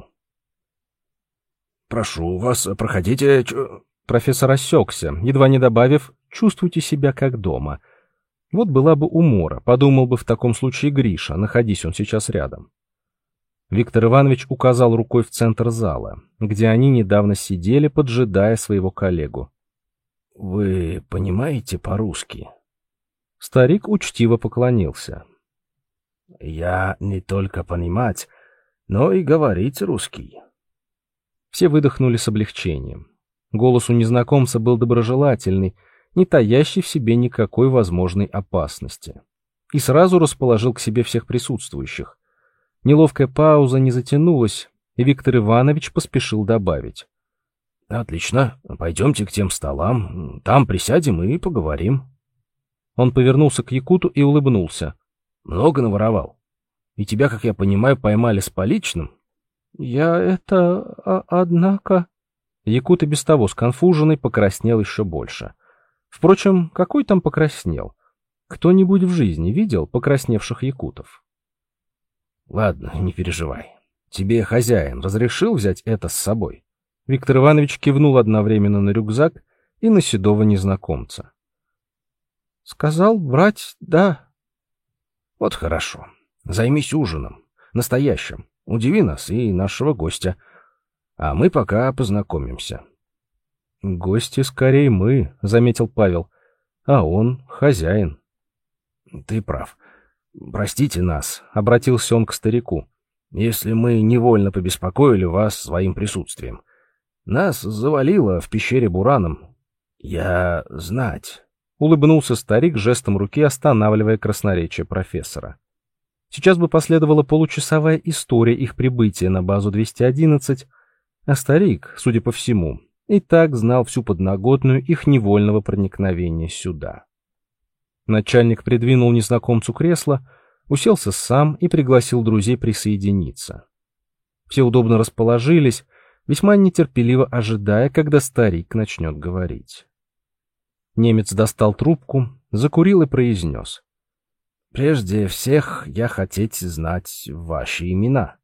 C: «Прошу вас, проходите...»
A: Профессор осекся, едва не добавив «чувствуйте себя как дома». Вот была бы умора, подумал бы в таком случае Гриша, находись он сейчас рядом. Виктор Иванович указал рукой в центр зала, где они недавно сидели, поджидая своего коллегу.
C: «Вы понимаете по-русски?»
A: Старик учтиво поклонился.
C: «Я не только понимать, но и говорить русский».
A: Все выдохнули с облегчением. Голос у незнакомца был доброжелательный, не таящий в себе никакой возможной опасности. И сразу расположил к себе всех присутствующих. Неловкая пауза не затянулась, и Виктор Иванович поспешил добавить.
C: «Отлично, пойдемте к тем столам, там присядем и поговорим».
A: Он повернулся к якуту и улыбнулся.
C: «Много наворовал? И тебя, как я понимаю, поймали с поличным?»
A: «Я это... А, однако...» Якут и без того сконфуженный покраснел еще больше. Впрочем, какой там покраснел? Кто-нибудь в жизни видел покрасневших якутов?
C: «Ладно, не переживай. Тебе хозяин разрешил взять это с собой?»
A: Виктор Иванович кивнул одновременно на рюкзак и на седого незнакомца. «Сказал брать, да».
C: «Вот хорошо. Займись ужином. Настоящим. Удиви нас и нашего гостя. А мы пока познакомимся».
A: «Гости скорее мы», — заметил Павел. «А он хозяин».
C: «Ты прав. Простите нас», —
A: обратился он к старику,
C: «если мы невольно побеспокоили вас своим присутствием. Нас завалило в пещере бураном. Я знать».
A: Улыбнулся старик жестом руки, останавливая красноречие профессора. Сейчас бы последовала получасовая история их прибытия на базу двести одиннадцать, а старик, судя по всему, и так знал всю подноготную их невольного проникновения сюда. Начальник придвинул незнакомцу кресло, уселся сам и пригласил друзей присоединиться. Все удобно расположились, весьма нетерпеливо ожидая, когда старик начнет говорить. Немец достал трубку, закурил и произнес.
C: «Прежде всех я хотеть знать ваши имена.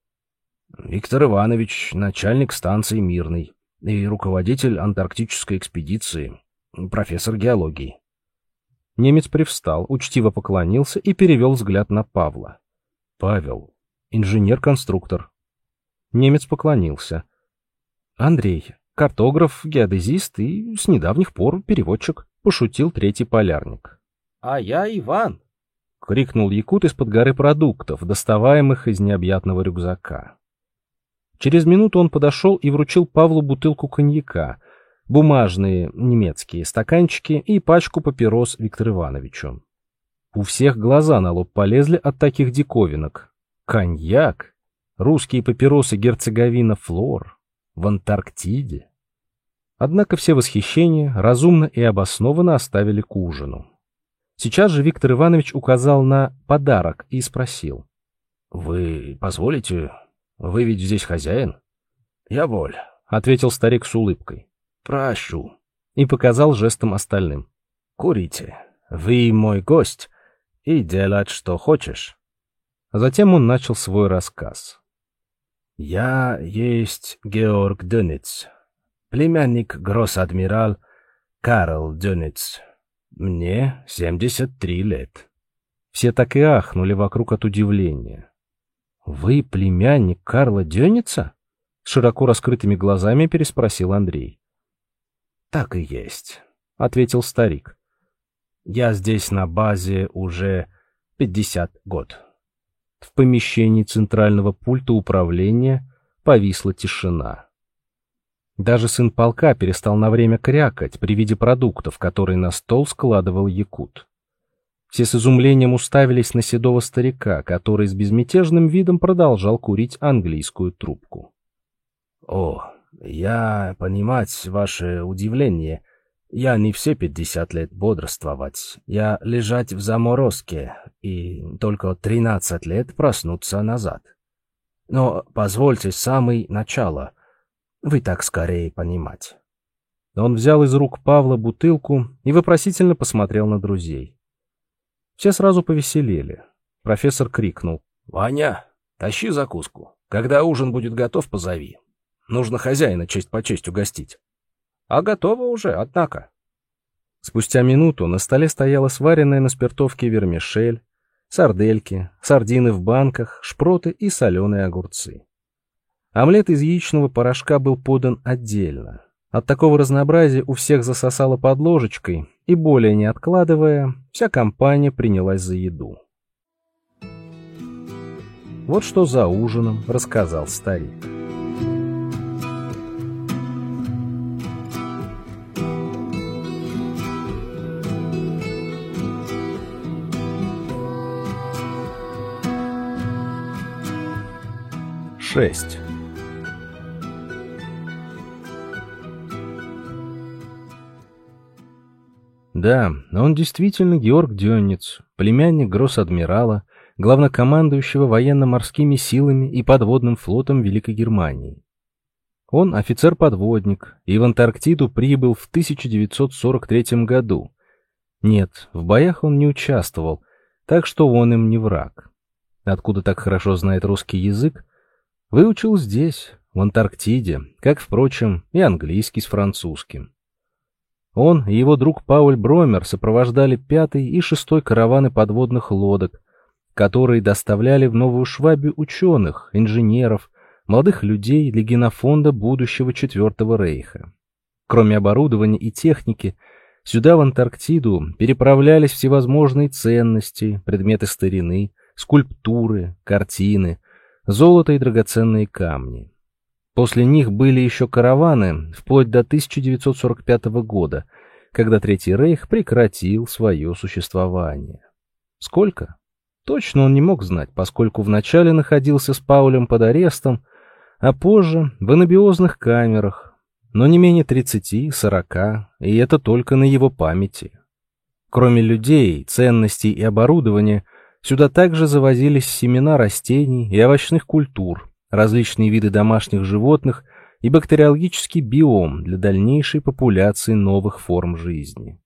C: Виктор Иванович, начальник станции Мирный и руководитель антарктической экспедиции, профессор геологии».
A: Немец привстал, учтиво поклонился и перевел взгляд на Павла. «Павел, инженер-конструктор». Немец поклонился. «Андрей, картограф, геодезист и с недавних пор переводчик», — пошутил третий полярник.
D: «А я Иван»,
A: — крикнул якут из-под горы продуктов, доставаемых из необъятного рюкзака. Через минуту он подошел и вручил Павлу бутылку коньяка, бумажные немецкие стаканчики и пачку папирос Виктору Ивановичу. У всех глаза на лоб полезли от таких диковинок. Коньяк, русские папиросы Герцеговина Флор в Антарктиде. Однако все восхищения разумно и обоснованно оставили к ужину. Сейчас же Виктор Иванович указал на подарок и спросил.
C: «Вы позволите? Вы ведь здесь хозяин?»
B: «Я воль»,
A: — ответил старик с улыбкой.
B: «Прощу».
A: И показал жестом остальным.
B: «Курите. Вы мой гость, и делать, что хочешь».
A: Затем он начал свой рассказ.
B: «Я есть Георг Дönitz, племянник гросс-адмирал Карл Дönitz. Мне семьдесят три лет».
A: Все так и ахнули вокруг от удивления. «Вы племянник Карла Дёница?» — широко раскрытыми глазами переспросил Андрей.
B: «Так и есть»,
A: — ответил старик.
B: «Я здесь на базе уже пятьдесят год».
A: В помещении центрального пульта управления повисла тишина. Даже сын полка перестал на время крякать при виде продуктов, которые на стол складывал якут. Все с изумлением уставились на седого старика, который с безмятежным видом продолжал курить английскую трубку.
B: «О, я понимать ваше удивление. Я не все пятьдесят лет бодрствовать. Я лежать в заморозке и только тринадцать лет проснуться назад. Но позвольте с самого начала. Вы так скорее понимать».
A: Он взял из рук Павла бутылку и вопросительно посмотрел на друзей. Все сразу повеселели. Профессор крикнул.
B: «Ваня, тащи закуску. Когда ужин будет готов, позови. Нужно хозяина честь по честь угостить». «А готово уже, однако».
A: Спустя минуту на столе стояла сваренная на спиртовке вермишель, сардельки, сардины в банках, шпроты и соленые огурцы. Омлет из яичного порошка был подан отдельно. От такого разнообразия у всех засосало под ложечкой, и, более не откладывая, вся компания принялась за еду. Вот что за ужином рассказал старик. шесть. Да, он действительно Георг Дёниц, племянник гросс-адмирала, главнокомандующего военно-морскими силами и подводным флотом Великой Германии. Он офицер-подводник и в Антарктиду прибыл в тысяча девятьсот сорок третьем году. Нет, в боях он не участвовал, так что он им не враг. Откуда так хорошо знает русский язык? Выучил здесь, в Антарктиде, как, впрочем, и английский с французским. Он и его друг Пауль Бромер сопровождали пятый и шестой караваны подводных лодок, которые доставляли в Новую Швабию ученых, инженеров, молодых людей для генофонда будущего Четвертого Рейха. Кроме оборудования и техники, сюда, в Антарктиду, переправлялись всевозможные ценности, предметы старины, скульптуры, картины, золото и драгоценные камни. После них были еще караваны вплоть до тысяча девятьсот сорок пятого года, когда Третий Рейх прекратил свое существование. Сколько? Точно он не мог знать, поскольку вначале находился с Паулем под арестом, а позже в анабиозных камерах, но не менее тридцати-сорока, и это только на его памяти. Кроме людей, ценностей и оборудования, сюда также завозились семена растений и овощных культур, различные виды домашних животных и бактериологический биом для дальнейшей популяции новых форм жизни.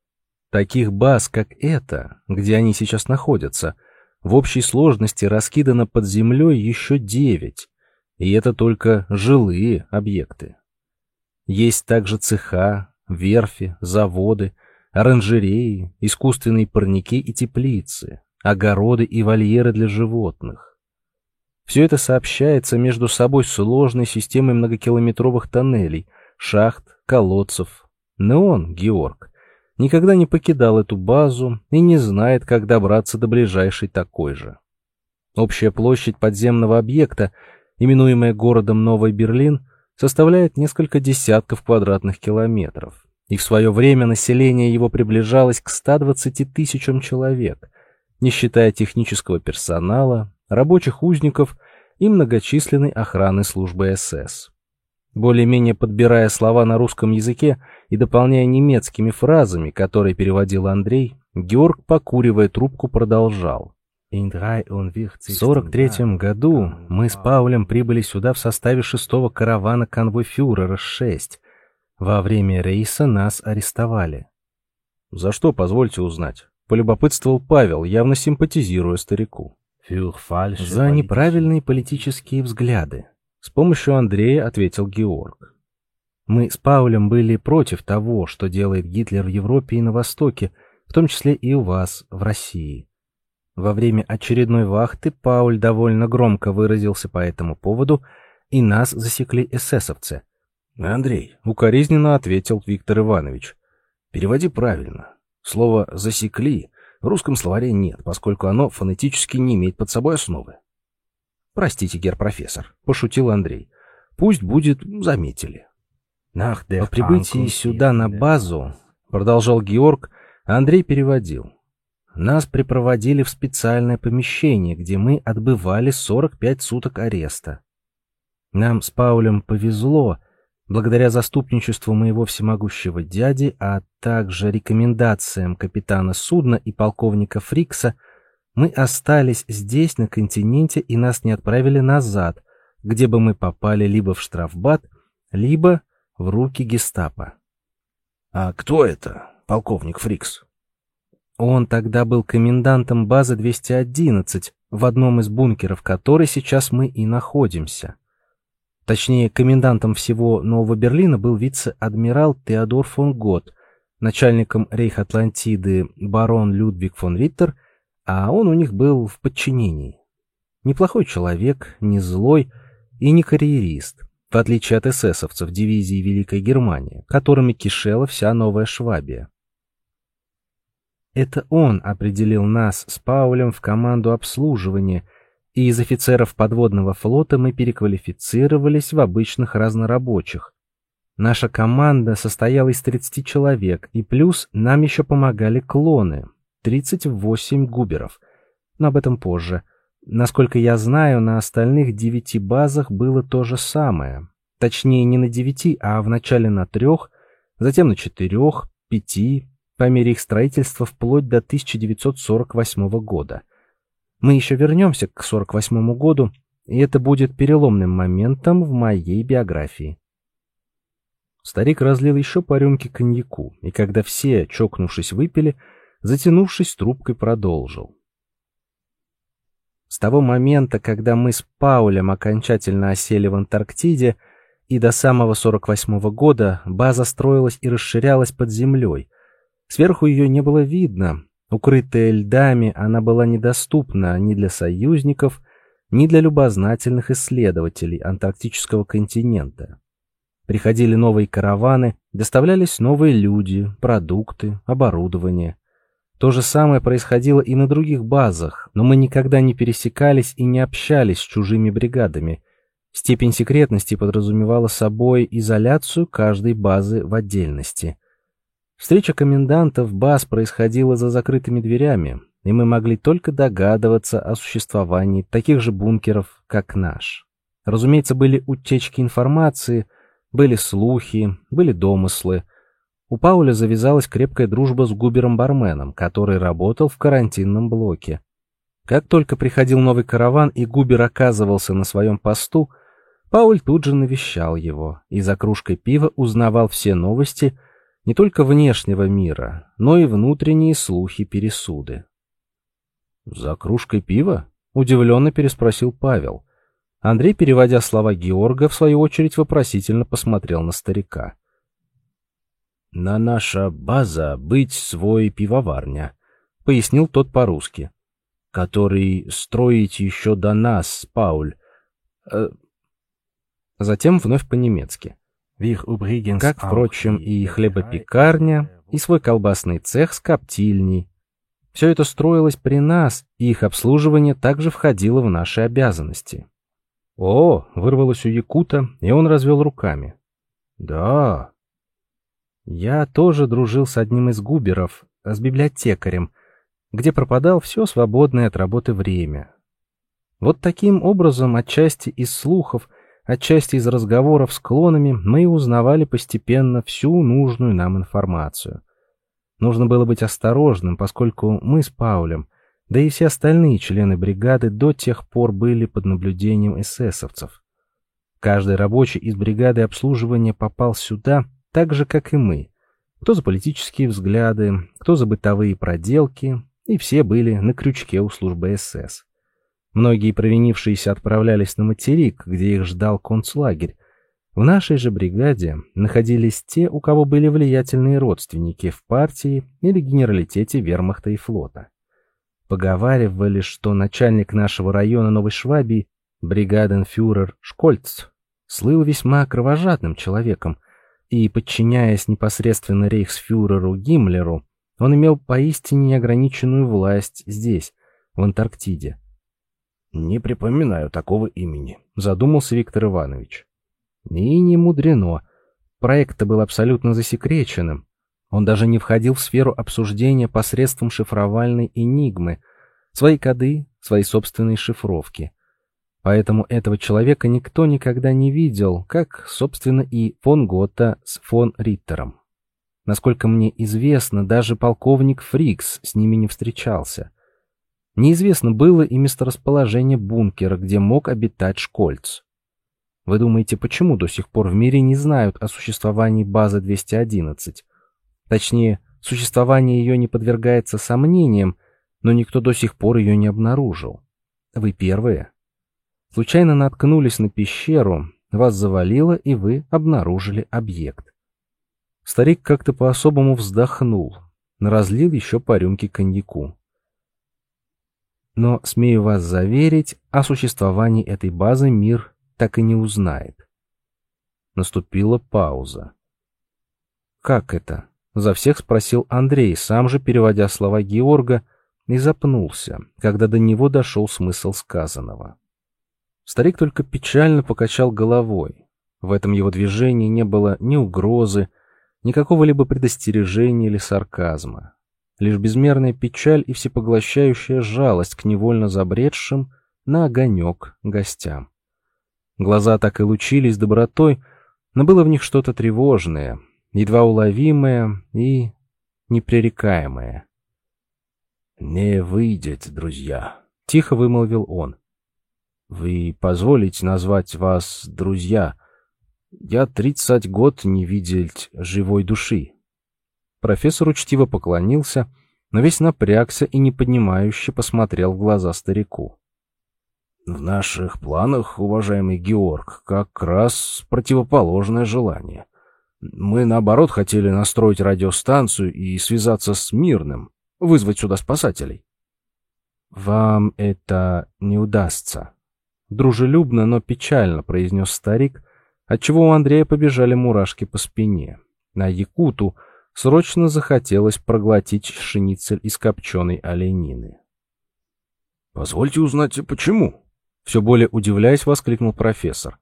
A: Таких баз, как эта, где они сейчас находятся, в общей сложности раскидано под землей еще девять, и это только жилые объекты. Есть также цеха, верфи, заводы, оранжереи, искусственные парники и теплицы, огороды и вольеры для животных. Все это сообщается между собой сложной системой многокилометровых тоннелей, шахт, колодцев. Но он, Георг, никогда не покидал эту базу и не знает, как добраться до ближайшей такой же. Общая площадь подземного объекта, именуемая городом Новый Берлин, составляет несколько десятков квадратных километров, и в свое время население его приближалось к ста двадцати тысячам человек, не считая технического персонала, рабочих узников и многочисленной охраны службы СС. Более-менее подбирая слова на русском языке и дополняя немецкими фразами, которые переводил Андрей, Георг, покуривая трубку, продолжал. В сорок третьем году мы с Паулем прибыли сюда в составе шестого каравана конвой фюрера шесть. Во время рейса нас арестовали. За что, позвольте узнать? Полюбопытствовал Павел, явно симпатизируя старику. За неправильные политические взгляды. С помощью Андрея ответил Георг. Мы с Паулем были против того, что делает Гитлер в Европе и на Востоке, в том числе и у вас, в России. Во время очередной вахты Пауль довольно громко выразился по этому поводу, и нас засекли эсэсовцы.
B: Андрей, укоризненно ответил Виктор Иванович. Переводи правильно. Слово «засекли» в русском словаре нет, поскольку оно фонетически не имеет под собой основы.
A: Простите, герр профессор, пошутил Андрей. Пусть будет «заметили». По прибытии сюда на базу, продолжал Георг, Андрей переводил. Нас припроводили в специальное помещение, где мы отбывали сорок пять суток ареста. Нам с Паулем повезло, благодаря заступничеству моего всемогущего дяди, а также рекомендациям капитана судна и полковника Фрикса, мы остались здесь, на континенте, и нас не отправили назад, где бы мы попали либо в штрафбат, либо в руки гестапо.
B: А кто это, полковник Фрикс?
A: Он тогда был комендантом базы двести одиннадцать, в одном из бункеров которой сейчас мы и находимся. Точнее, комендантом всего Нового Берлина был вице-адмирал Теодор фон Гот, начальником Рейх-Атлантиды барон Людвиг фон Риттер, а он у них был в подчинении. Неплохой человек, не злой и не карьерист, в отличие от эсэсовцев дивизии Великой Германии, которыми кишела вся Новая Швабия. Это он определил нас с Паулем в команду обслуживания, и из офицеров подводного флота мы переквалифицировались в обычных разнорабочих. Наша команда состояла из тридцати человек, и плюс нам еще помогали клоны, тридцать восемь губеров, но об этом позже. Насколько я знаю, на остальных девяти базах было то же самое. Точнее, не на девяти, а вначале на трех, затем на четырех, пяти, по мере их строительства вплоть до тысяча девятьсот сорок восьмого года. Мы еще вернемся к сорок восьмому году, и это будет переломным моментом в моей биографии. Старик разлил еще по рюмке коньяку, и когда все, чокнувшись, выпили, затянувшись трубкой, продолжил. С того момента, когда мы с Паулем окончательно осели в Антарктиде, и до самого сорок восьмого года база строилась и расширялась под землей. Сверху ее не было видно, укрытая льдами, она была недоступна ни для союзников, ни для любознательных исследователей антарктического континента. Приходили новые караваны, доставлялись новые люди, продукты, оборудование. То же самое происходило и на других базах, но мы никогда не пересекались и не общались с чужими бригадами. Степень секретности подразумевала собой изоляцию каждой базы в отдельности. Встреча комендантов баз происходила за закрытыми дверями, и мы могли только догадываться о существовании таких же бункеров, как наш. Разумеется, были утечки информации, были слухи, были домыслы. У Пауля завязалась крепкая дружба с Губером-барменом, который работал в карантинном блоке. Как только приходил новый караван и Губер оказывался на своем посту, Пауль тут же навещал его и за кружкой пива узнавал все новости не только внешнего мира, но и внутренние слухи-пересуды. «За кружкой пива?» — удивленно переспросил Павел. Андрей, переводя слова Георга, в свою очередь вопросительно посмотрел на старика. «На наша база быть свой пивоварня», — пояснил тот по-русски, «который строить еще до нас, Пауль». Э... Затем вновь по-немецки. Как, впрочем, и хлебопекарня, и свой колбасный цех с коптильней. Все это строилось при нас, и их обслуживание также входило в наши обязанности. «О!» — вырвалось у якута, и он развел руками. «Да!» Я тоже дружил с одним из губеров, с библиотекарем, где пропадал все свободное от работы время. Вот таким образом, отчасти из слухов, отчасти из разговоров с клонами, мы узнавали постепенно всю нужную нам информацию. Нужно было быть осторожным, поскольку мы с Паулем, да и все остальные члены бригады до тех пор были под наблюдением эсэсовцев. Каждый рабочий из бригады обслуживания попал сюда так же, как и мы. Кто за политические взгляды, кто за бытовые проделки, и все были на крючке у службы СС. Многие провинившиеся отправлялись на материк, где их ждал концлагерь. В нашей же бригаде находились те, у кого были влиятельные родственники в партии или генералитете вермахта и флота. Поговаривали, что начальник нашего района Новой Швабии, бригаденфюрер Школьц, слыл весьма кровожадным человеком, и, подчиняясь непосредственно рейхсфюреру Гиммлеру, он имел поистине неограниченную власть здесь, в Антарктиде.
C: «Не припоминаю такого имени»,
A: — задумался Виктор Иванович. И не мудрено. Проект-то был абсолютно засекреченным. Он даже не входил в сферу обсуждения посредством шифровальной энигмы, свои коды, свои собственные шифровки. Поэтому этого человека никто никогда не видел, как, собственно, и фон Готта с фон Риттером. Насколько мне известно, даже полковник Фрикс с ними не встречался. Неизвестно было и месторасположение бункера, где мог обитать Школьц. Вы думаете, почему до сих пор в мире не знают о существовании базы двести одиннадцать? Точнее, существование ее не подвергается сомнениям, но никто до сих пор ее не обнаружил. Вы первые. Случайно наткнулись на пещеру, вас завалило, и вы обнаружили объект. Старик как-то по-особому вздохнул, разлил еще по рюмке коньяку. Но, смею вас заверить, о существовании этой базы мир так и не узнает. Наступила пауза. «Как это?» — за всех спросил Андрей, сам же переводя слова Георга, и запнулся, когда до него дошел смысл сказанного. Старик только печально покачал головой. В этом его движении не было ни угрозы, ни какого-либо предостережения или сарказма. Лишь безмерная печаль и всепоглощающая жалость к невольно забредшим на огонек гостям. Глаза так и лучились добротой, но было в них что-то тревожное, едва уловимое и непререкаемое.
C: «Не выйдет, друзья»,
A: — тихо вымолвил он.
C: «Вы позволите назвать вас друзья? Я тридцать год не видел живой души».
A: Профессор учтиво поклонился, но весь напрягся и непонимающе посмотрел в глаза старику.
C: «В наших планах, уважаемый Георг, как раз противоположное желание. Мы, наоборот, хотели настроить радиостанцию и связаться с Мирным, вызвать сюда спасателей».
A: «Вам это не удастся», — дружелюбно, но печально произнес старик, отчего у Андрея побежали мурашки по спине. На якуту срочно захотелось проглотить шницель из копченой оленины.
C: «Позвольте узнать, почему?»
A: Все более удивляясь, воскликнул профессор.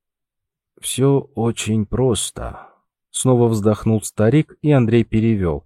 C: «Все очень просто»,
A: — снова вздохнул старик, и Андрей перевел.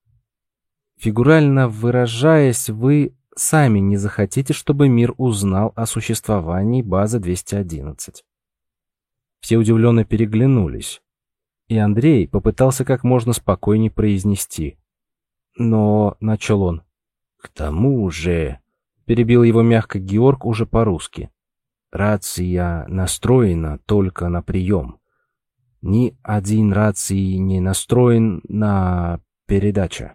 A: «Фигурально выражаясь, вы сами не захотите, чтобы мир узнал о существовании базы двести одиннадцать. Все удивленно переглянулись, и Андрей попытался как можно спокойнее произнести. «Но», — начал он.
C: «К тому же»,
A: — перебил его мягко Георг уже по-русски,
C: «рация настроена только на прием. Ни один рации не настроен на передачу.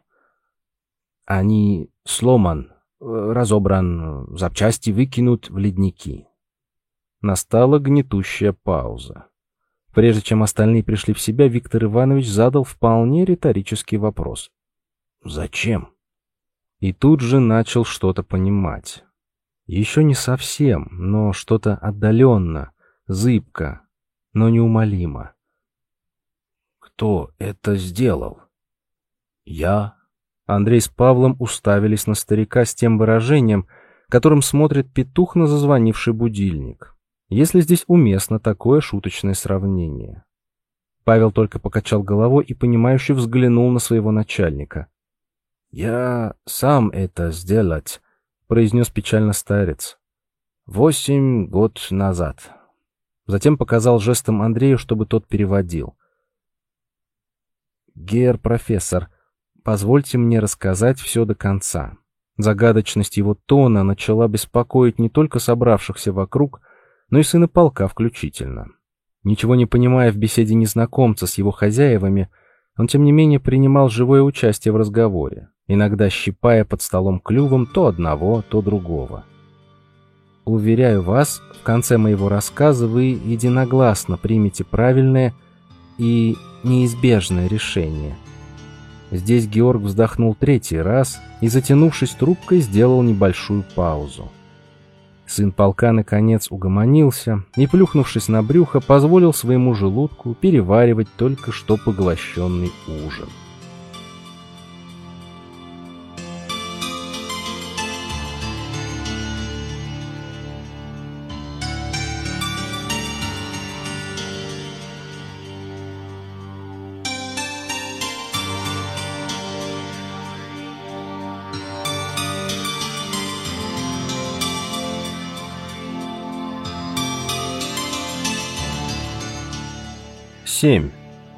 C: Они сломан, разобран, запчасти выкинут в ледники».
A: Настала гнетущая пауза. Прежде чем остальные пришли в себя, Виктор Иванович задал вполне риторический вопрос.
C: «Зачем?»
A: И тут же начал что-то понимать. Еще не совсем, но что-то отдаленно, зыбко, но неумолимо.
C: «Кто это сделал?» «Я».
A: Андрей с Павлом уставились на старика с тем выражением, которым смотрит петух на зазвонивший будильник. Если здесь уместно такое шуточное сравнение. Павел только покачал головой и понимающе взглянул на своего начальника.
C: «Я сам это сделать»,
A: — произнес печально старец.
C: «Восемь год назад».
A: Затем показал жестом Андрею, чтобы тот переводил. «Гер профессор, позвольте мне рассказать все до конца. Загадочность его тона начала беспокоить не только собравшихся вокруг, но и сына полка включительно. Ничего не понимая в беседе незнакомца с его хозяевами, он тем не менее принимал живое участие в разговоре, иногда щипая под столом клювом то одного, то другого. Уверяю вас, в конце моего рассказа вы единогласно примете правильное и неизбежное решение. Здесь Георг вздохнул третий раз и, затянувшись трубкой, сделал небольшую паузу. Сын полка наконец угомонился и, плюхнувшись на брюхо, позволил своему желудку переваривать только что поглощенный ужин. семь.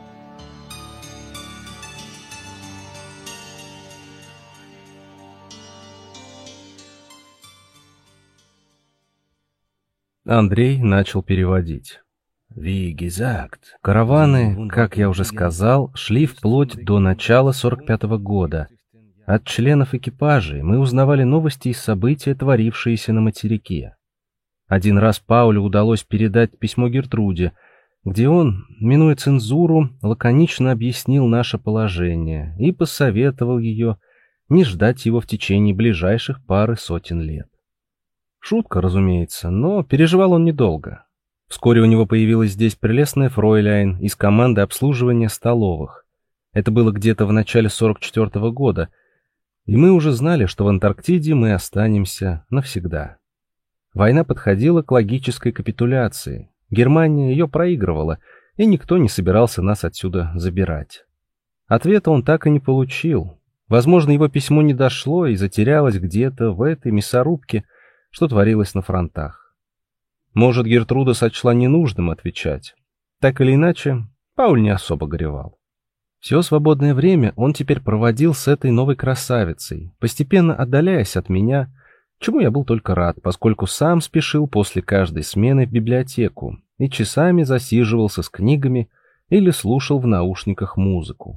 A: Андрей начал переводить.
C: Wie gesagt,
A: караваны, как я уже сказал, шли вплоть до начала сорок пятого года. От членов экипажей мы узнавали новости и события, творившиеся на материке. Один раз Паулю удалось передать письмо Гертруде, где он, минуя цензуру, лаконично объяснил наше положение и посоветовал ее не ждать его в течение ближайших пары сотен лет. Шутка, разумеется, но переживал он недолго. Вскоре у него появилась здесь прелестная фройляйн из команды обслуживания столовых. Это было где-то в начале сорок четвёртого года, и мы уже знали, что в Антарктиде мы останемся навсегда. Война подходила к логической капитуляции. Германия ее проигрывала, и никто не собирался нас отсюда забирать. Ответа он так и не получил. Возможно, его письмо не дошло и затерялось где-то в этой мясорубке, что творилось на фронтах. Может, Гертруда сочла ненужным отвечать. Так или иначе, Пауль не особо горевал. Все свободное время он теперь проводил с этой новой красавицей, постепенно отдаляясь от меня, чему я был только рад, поскольку сам спешил после каждой смены в библиотеку и часами засиживался с книгами или слушал в наушниках музыку.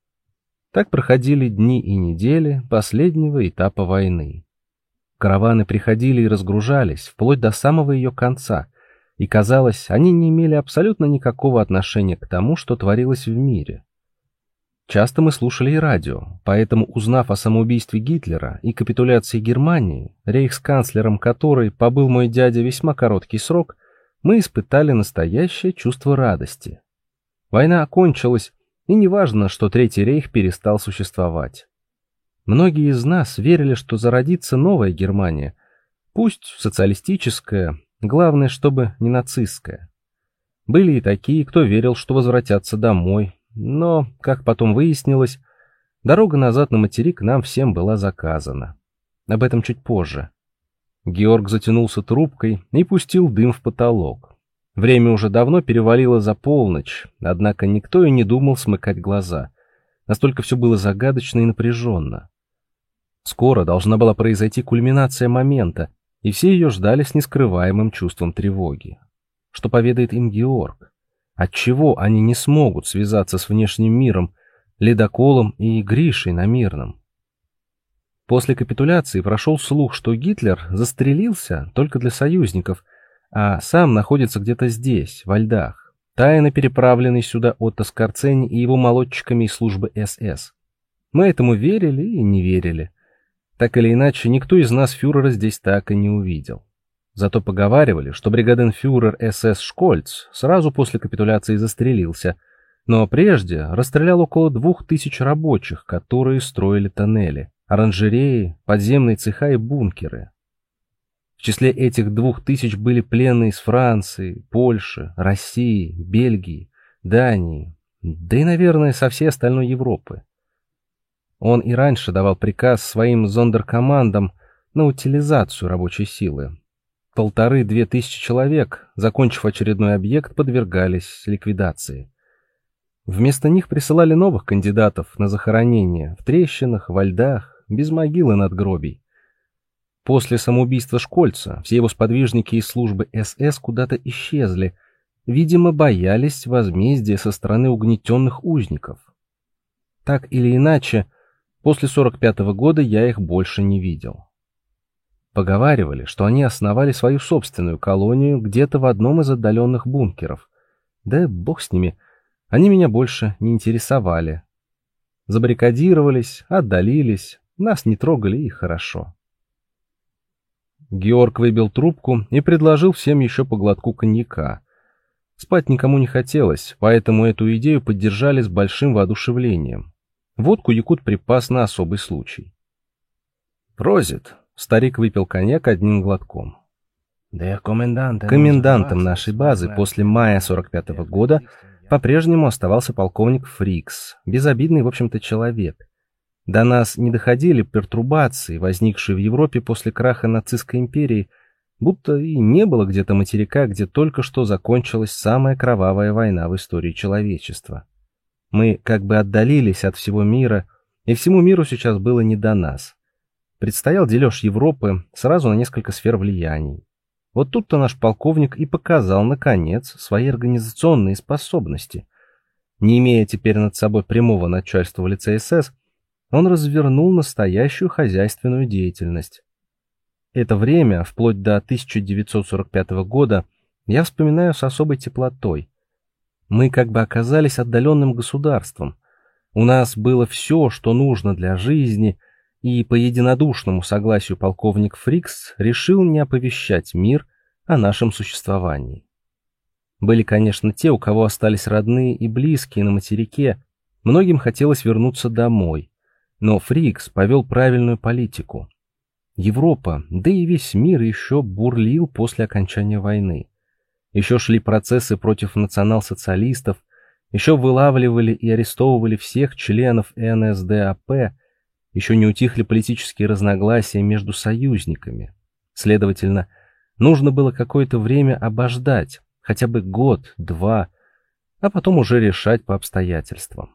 A: Так проходили дни и недели последнего этапа войны. Караваны приходили и разгружались вплоть до самого ее конца, и, казалось, они не имели абсолютно никакого отношения к тому, что творилось в мире. Часто мы слушали и радио, поэтому, узнав о самоубийстве Гитлера и капитуляции Германии, рейхсканцлером которой побыл мой дядя весьма короткий срок, мы испытали настоящее чувство радости. Война окончилась, и неважно, что Третий рейх перестал существовать. Многие из нас верили, что зародится новая Германия, пусть социалистическая, главное, чтобы не нацистская. Были и такие, кто верил, что возвратятся домой, но, как потом выяснилось, дорога назад на материк нам всем была заказана. Об этом чуть позже. Георг затянулся трубкой и пустил дым в потолок. Время уже давно перевалило за полночь, однако никто и не думал смыкать глаза. Настолько все было загадочно и напряженно. Скоро должна была произойти кульминация момента, и все ее ждали с нескрываемым чувством тревоги. Что поведает им Георг? Отчего они не смогут связаться с внешним миром, ледоколом и Гришей на Мирном? После капитуляции прошел слух, что Гитлер застрелился только для союзников, а сам находится где-то здесь, во льдах, тайно переправленный сюда Отто Скорцени и его молодчиками из службы эс эс. Мы этому верили и не верили. Так или иначе, никто из нас фюрера здесь так и не увидел. Зато поговаривали, что бригаденфюрер эс эс Школьц сразу после капитуляции застрелился, но прежде расстрелял около двух тысяч рабочих, которые строили тоннели, оранжереи, подземные цеха и бункеры. В числе этих двух тысяч были пленные из Франции, Польши, России, Бельгии, Дании, да и, наверное, со всей остальной Европы. Он и раньше давал приказ своим зондеркомандам на утилизацию рабочей силы. Полторы-две тысячи человек, закончив очередной объект, подвергались ликвидации. Вместо них присылали новых кандидатов на захоронение в трещинах, во льдах, без могил и надгробий. После самоубийства Школьца все его сподвижники из службы эс эс куда-то исчезли, видимо, боялись возмездия со стороны угнетенных узников. Так или иначе, после сорок пятого года я их больше не видел. Поговаривали, что они основали свою собственную колонию где-то в одном из отдаленных бункеров. Да бог с ними, они меня больше не интересовали. Забаррикадировались, отдалились, нас не трогали, и хорошо. Георг выбил трубку и предложил всем еще по глотку коньяка. Спать никому не хотелось, поэтому эту идею поддержали с большим воодушевлением. Водку якут припас на особый случай. «Прозит!» — старик выпил коньяк одним глотком. Комендантом нашей базы после мая сорок пятого года по-прежнему оставался полковник Фрикс, безобидный, в общем-то, человек. До нас не доходили пертурбации, возникшие в Европе после краха нацистской империи, будто и не было где-то материка, где только что закончилась самая кровавая война в истории человечества. Мы как бы отдалились от всего мира, и всему миру сейчас было не до нас. Предстоял дележ Европы сразу на несколько сфер влияний. Вот тут-то наш полковник и показал, наконец, свои организационные способности. Не имея теперь над собой прямого начальства в лице эс эс, он развернул настоящую хозяйственную деятельность. Это время, вплоть до тысяча девятьсот сорок пятого года, я вспоминаю с особой теплотой. Мы как бы оказались отдаленным государством. У нас было все, что нужно для жизни, и по единодушному согласию полковник Фрикс решил не оповещать мир о нашем существовании. Были, конечно, те, у кого остались родные и близкие на материке, многим хотелось вернуться домой, но Фрикс повел правильную политику. Европа, да и весь мир еще бурлил после окончания войны. Еще шли процессы против национал-социалистов, еще вылавливали и арестовывали всех членов эн эс дэ а пэ, еще не утихли политические разногласия между союзниками. Следовательно, нужно было какое-то время обождать, хотя бы год, два, а потом уже решать по обстоятельствам.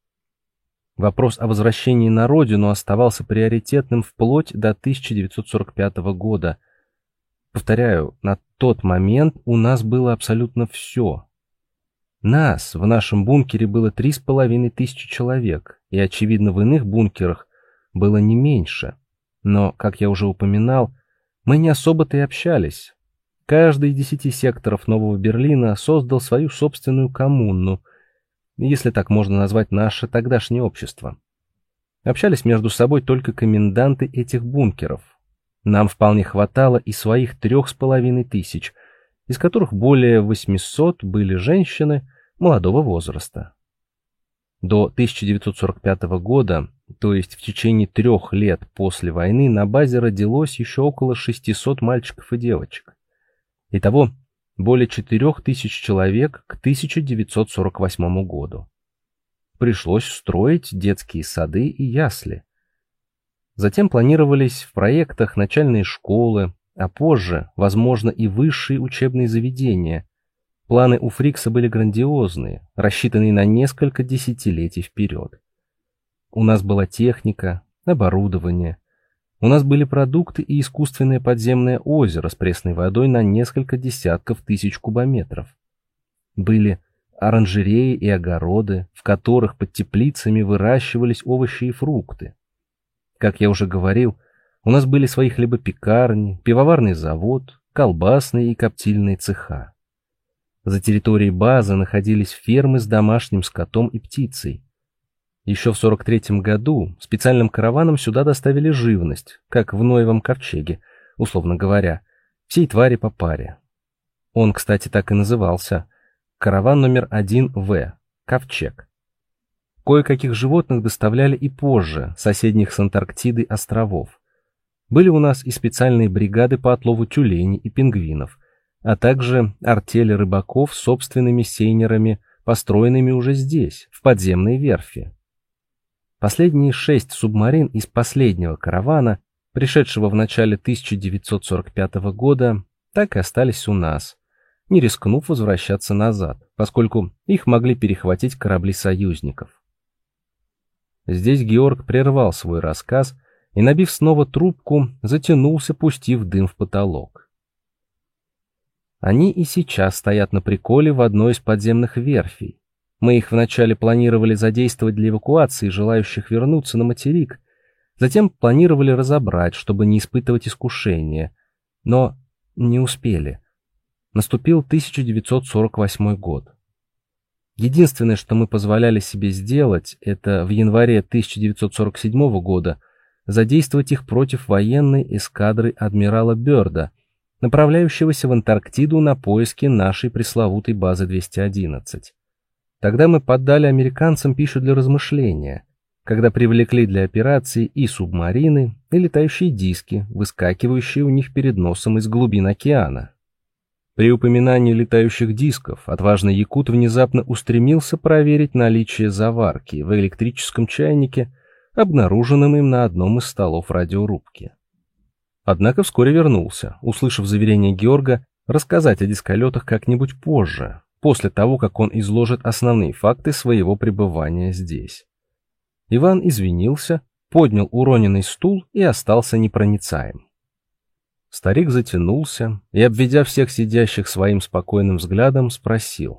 A: Вопрос о возвращении на родину оставался приоритетным вплоть до тысяча девятьсот сорок пятого года. Повторяю, на тот момент у нас было абсолютно все. Нас в нашем бункере было три с половиной тысячи человек, и, очевидно, в иных бункерах было не меньше. Но, как я уже упоминал, мы не особо-то и общались. Каждый из десяти секторов Нового Берлина создал свою собственную коммуну, если так можно назвать наше тогдашнее общество. Общались между собой только коменданты этих бункеров. Нам вполне хватало и своих трех с половиной тысяч, из которых более восьмисот были женщины молодого возраста. До тысяча девятьсот сорок пятого года, то есть в течение трех лет после войны, на базе родилось еще около шестисот мальчиков и девочек. Итого более четырех тысяч человек к тысяча девятьсот сорок восьмому году. Пришлось строить детские сады и ясли. Затем планировались в проектах начальные школы, а позже, возможно, и высшие учебные заведения. Планы у Фрикса были грандиозные, рассчитанные на несколько десятилетий вперед. У нас была техника, оборудование. У нас были продукты и искусственное подземное озеро с пресной водой на несколько десятков тысяч кубометров. Были оранжереи и огороды, в которых под теплицами выращивались овощи и фрукты. Как я уже говорил, у нас были свои хлебопекарни, пивоварный завод, колбасные и коптильные цеха. За территорией базы находились фермы с домашним скотом и птицей. Еще в сорок третьем году специальным караваном сюда доставили живность, как в Ноевом ковчеге, условно говоря, всей твари по паре. Он, кстати, так и назывался — караван номер один вэ, ковчег. Кое-каких животных доставляли и позже, соседних с Антарктидой островов. Были у нас и специальные бригады по отлову тюленей и пингвинов, а также артели рыбаков с собственными сейнерами, построенными уже здесь, в подземной верфи. Последние шесть субмарин из последнего каравана, пришедшего в начале тысяча девятьсот сорок пятого года, так и остались у нас. не рискнув возвращаться назад, поскольку их могли перехватить корабли союзников. Здесь Георг прервал свой рассказ и, набив снова трубку, затянулся, пустив дым в потолок. Они и сейчас стоят на приколе в одной из подземных верфей. Мы их вначале планировали задействовать для эвакуации желающих вернуться на материк, затем планировали разобрать, чтобы не испытывать искушения, но не успели. Наступил тысяча девятьсот сорок восьмой год. Единственное, что мы позволяли себе сделать, это в январе тысяча девятьсот сорок седьмого года задействовать их против военной эскадры адмирала Бёрда, направляющегося в Антарктиду на поиски нашей пресловутой базы двести одиннадцать. Тогда мы поддали американцам пищу для размышления, когда привлекли для операции и субмарины, и летающие диски, выскакивающие у них перед носом из глубин океана. При упоминании летающих дисков отважный якут внезапно устремился проверить наличие заварки в электрическом чайнике, обнаруженном им на одном из столов радиорубки. Однако вскоре вернулся, услышав заверение Георга рассказать о дисколетах как-нибудь позже, после того, как он изложит основные факты своего пребывания здесь. Иван извинился, поднял уроненный стул и остался непроницаем. Старик затянулся и, обведя всех сидящих своим спокойным взглядом, спросил: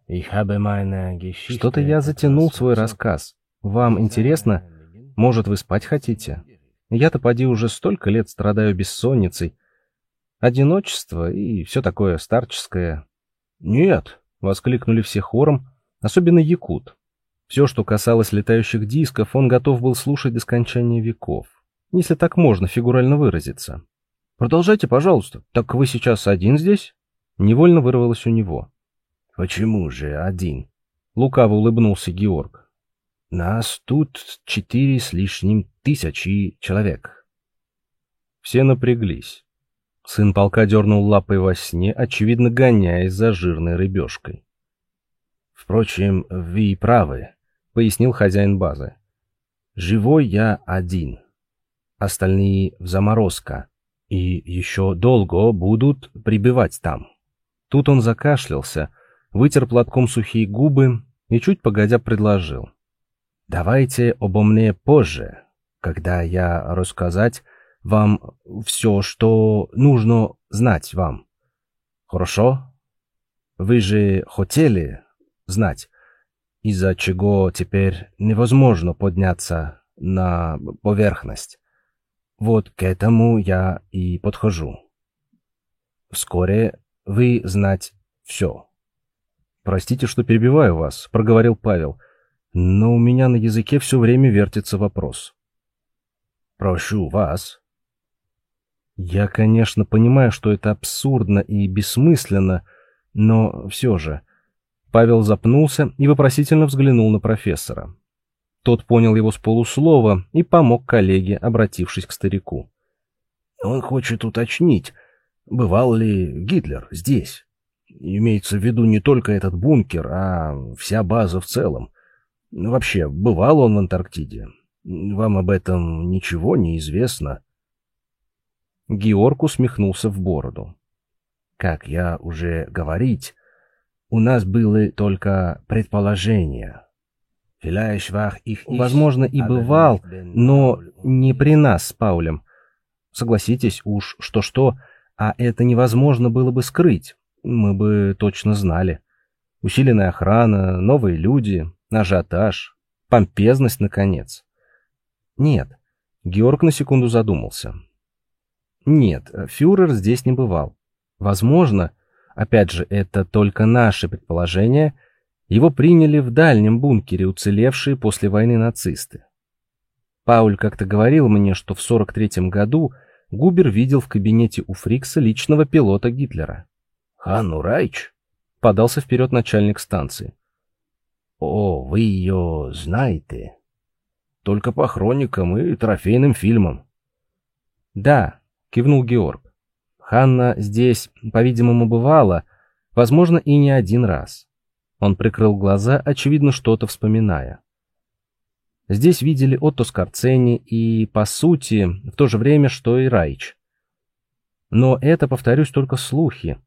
A: «Что-то я затянул свой рассказ. Вам интересно? Может, вы спать хотите? Я-то поди уже столько лет страдаю бессонницей, одиночество и все такое старческое». «Нет!» — воскликнули все хором, особенно якут. Все, что касалось летающих дисков, он готов был слушать до скончания веков, если так можно фигурально выразиться. «Продолжайте, пожалуйста. Так вы сейчас один здесь?» Невольно вырвалось у него. «Почему же один?» — лукаво улыбнулся Георг. «Нас тут четыре с лишним тысячи человек». Все напряглись. Сын полка дернул лапой во сне, очевидно гоняясь за жирной рыбешкой. «Впрочем, вы правы», — пояснил хозяин базы. «Живой я один. Остальные в заморозка. И еще долго будут пребывать там». Тут он закашлялся, вытер платком сухие губы и чуть погодя предложил: «Давайте обо мне позже, когда я рассказать вам все, что нужно знать вам. Хорошо? Вы же хотели знать, из-за чего теперь невозможно подняться на поверхность. Вот к этому я и подхожу. Вскоре вы знать все». «Простите, что перебиваю вас», — проговорил Павел, «но у меня на языке все время вертится вопрос». «Прошу вас». «Я, конечно, понимаю, что это абсурдно и бессмысленно, но все же...» Павел запнулся и вопросительно взглянул на профессора. Тот понял его с полуслова и помог коллеге, обратившись к старику. «Он хочет уточнить, бывал ли Гитлер здесь. Имеется в виду не только этот бункер, а вся база в целом. Вообще, бывал он в Антарктиде? Вам об этом ничего не известно?» Георг усмехнулся в бороду. «Как я уже говорить, у нас были только предположения. Возможно, и бывал, но не при нас с Паулем. Согласитесь уж, что-что, а это невозможно было бы скрыть. Мы бы точно знали. Усиленная охрана, новые люди, ажиотаж, помпезность, наконец». «Нет». Георг на секунду задумался. «Нет, фюрер здесь не бывал. Возможно, опять же, это только наши предположения, его приняли в дальнем бункере уцелевшие после войны нацисты. Пауль как-то говорил мне, что в сорок третьем году Губер видел в кабинете у Фрикса личного пилота Гитлера». «Ханну Райч?» — подался вперед начальник станции. «О, вы ее знаете?» «Только по хроникам и трофейным фильмам». «Да», — кивнул Георг. «Ханна здесь, по-видимому, бывала, возможно, и не один раз». Он прикрыл глаза, очевидно, что-то вспоминая. Здесь видели Отто Скорцени и, по сути, в то же время, что и Райч. Но это, повторюсь, только слухи.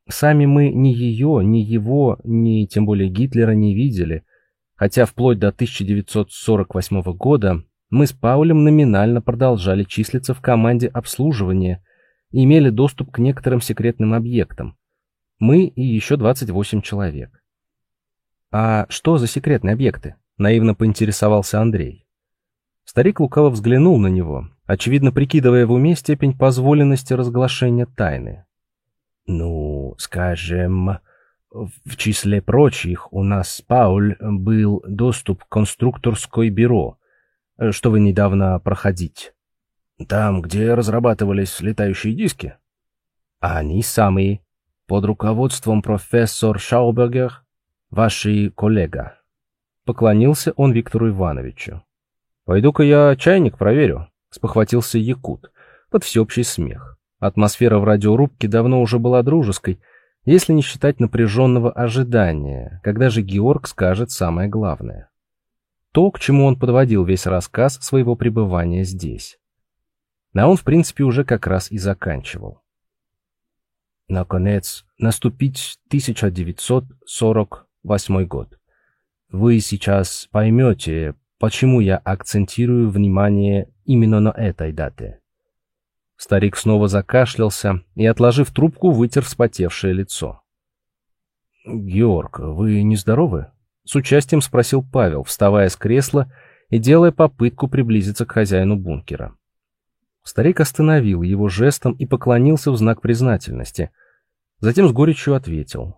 A: Сами мы ни ее, ни его, ни тем более Гитлера не видели, хотя вплоть до тысяча девятьсот сорок восьмого года мы с Паулем номинально продолжали числиться в команде обслуживания и имели доступ к некоторым секретным объектам. Мы и еще двадцать восемь человек. «А что за секретные объекты?» — наивно поинтересовался Андрей. Старик лукаво взглянул на него, очевидно прикидывая в уме степень позволенности разглашения тайны. «Ну, скажем, в числе прочих у нас, Пауль, был доступ к конструкторской бюро, что вы недавно проходить. Там, где разрабатывались летающие диски? Они самые, под руководством профессор Шаубергер, ваши коллега». Поклонился он Виктору Ивановичу. «Пойду-ка я чайник проверю», — спохватился якут, под всеобщий смех. Атмосфера в радиорубке давно уже была дружеской, если не считать напряженного ожидания, когда же Георг скажет самое главное. То, к чему он подводил весь рассказ своего пребывания здесь. А он, в принципе, уже как раз и заканчивал. Наконец, наступить тысяча девятьсот сорок восьмой год. Вы сейчас поймете, почему я акцентирую внимание именно на этой дате. Старик снова закашлялся и, отложив трубку, вытер вспотевшее лицо. «Георг, вы нездоровы?» — с участием спросил Павел, вставая с кресла и делая попытку приблизиться к хозяину бункера. Старик остановил его жестом и поклонился в знак признательности. Затем с горечью ответил.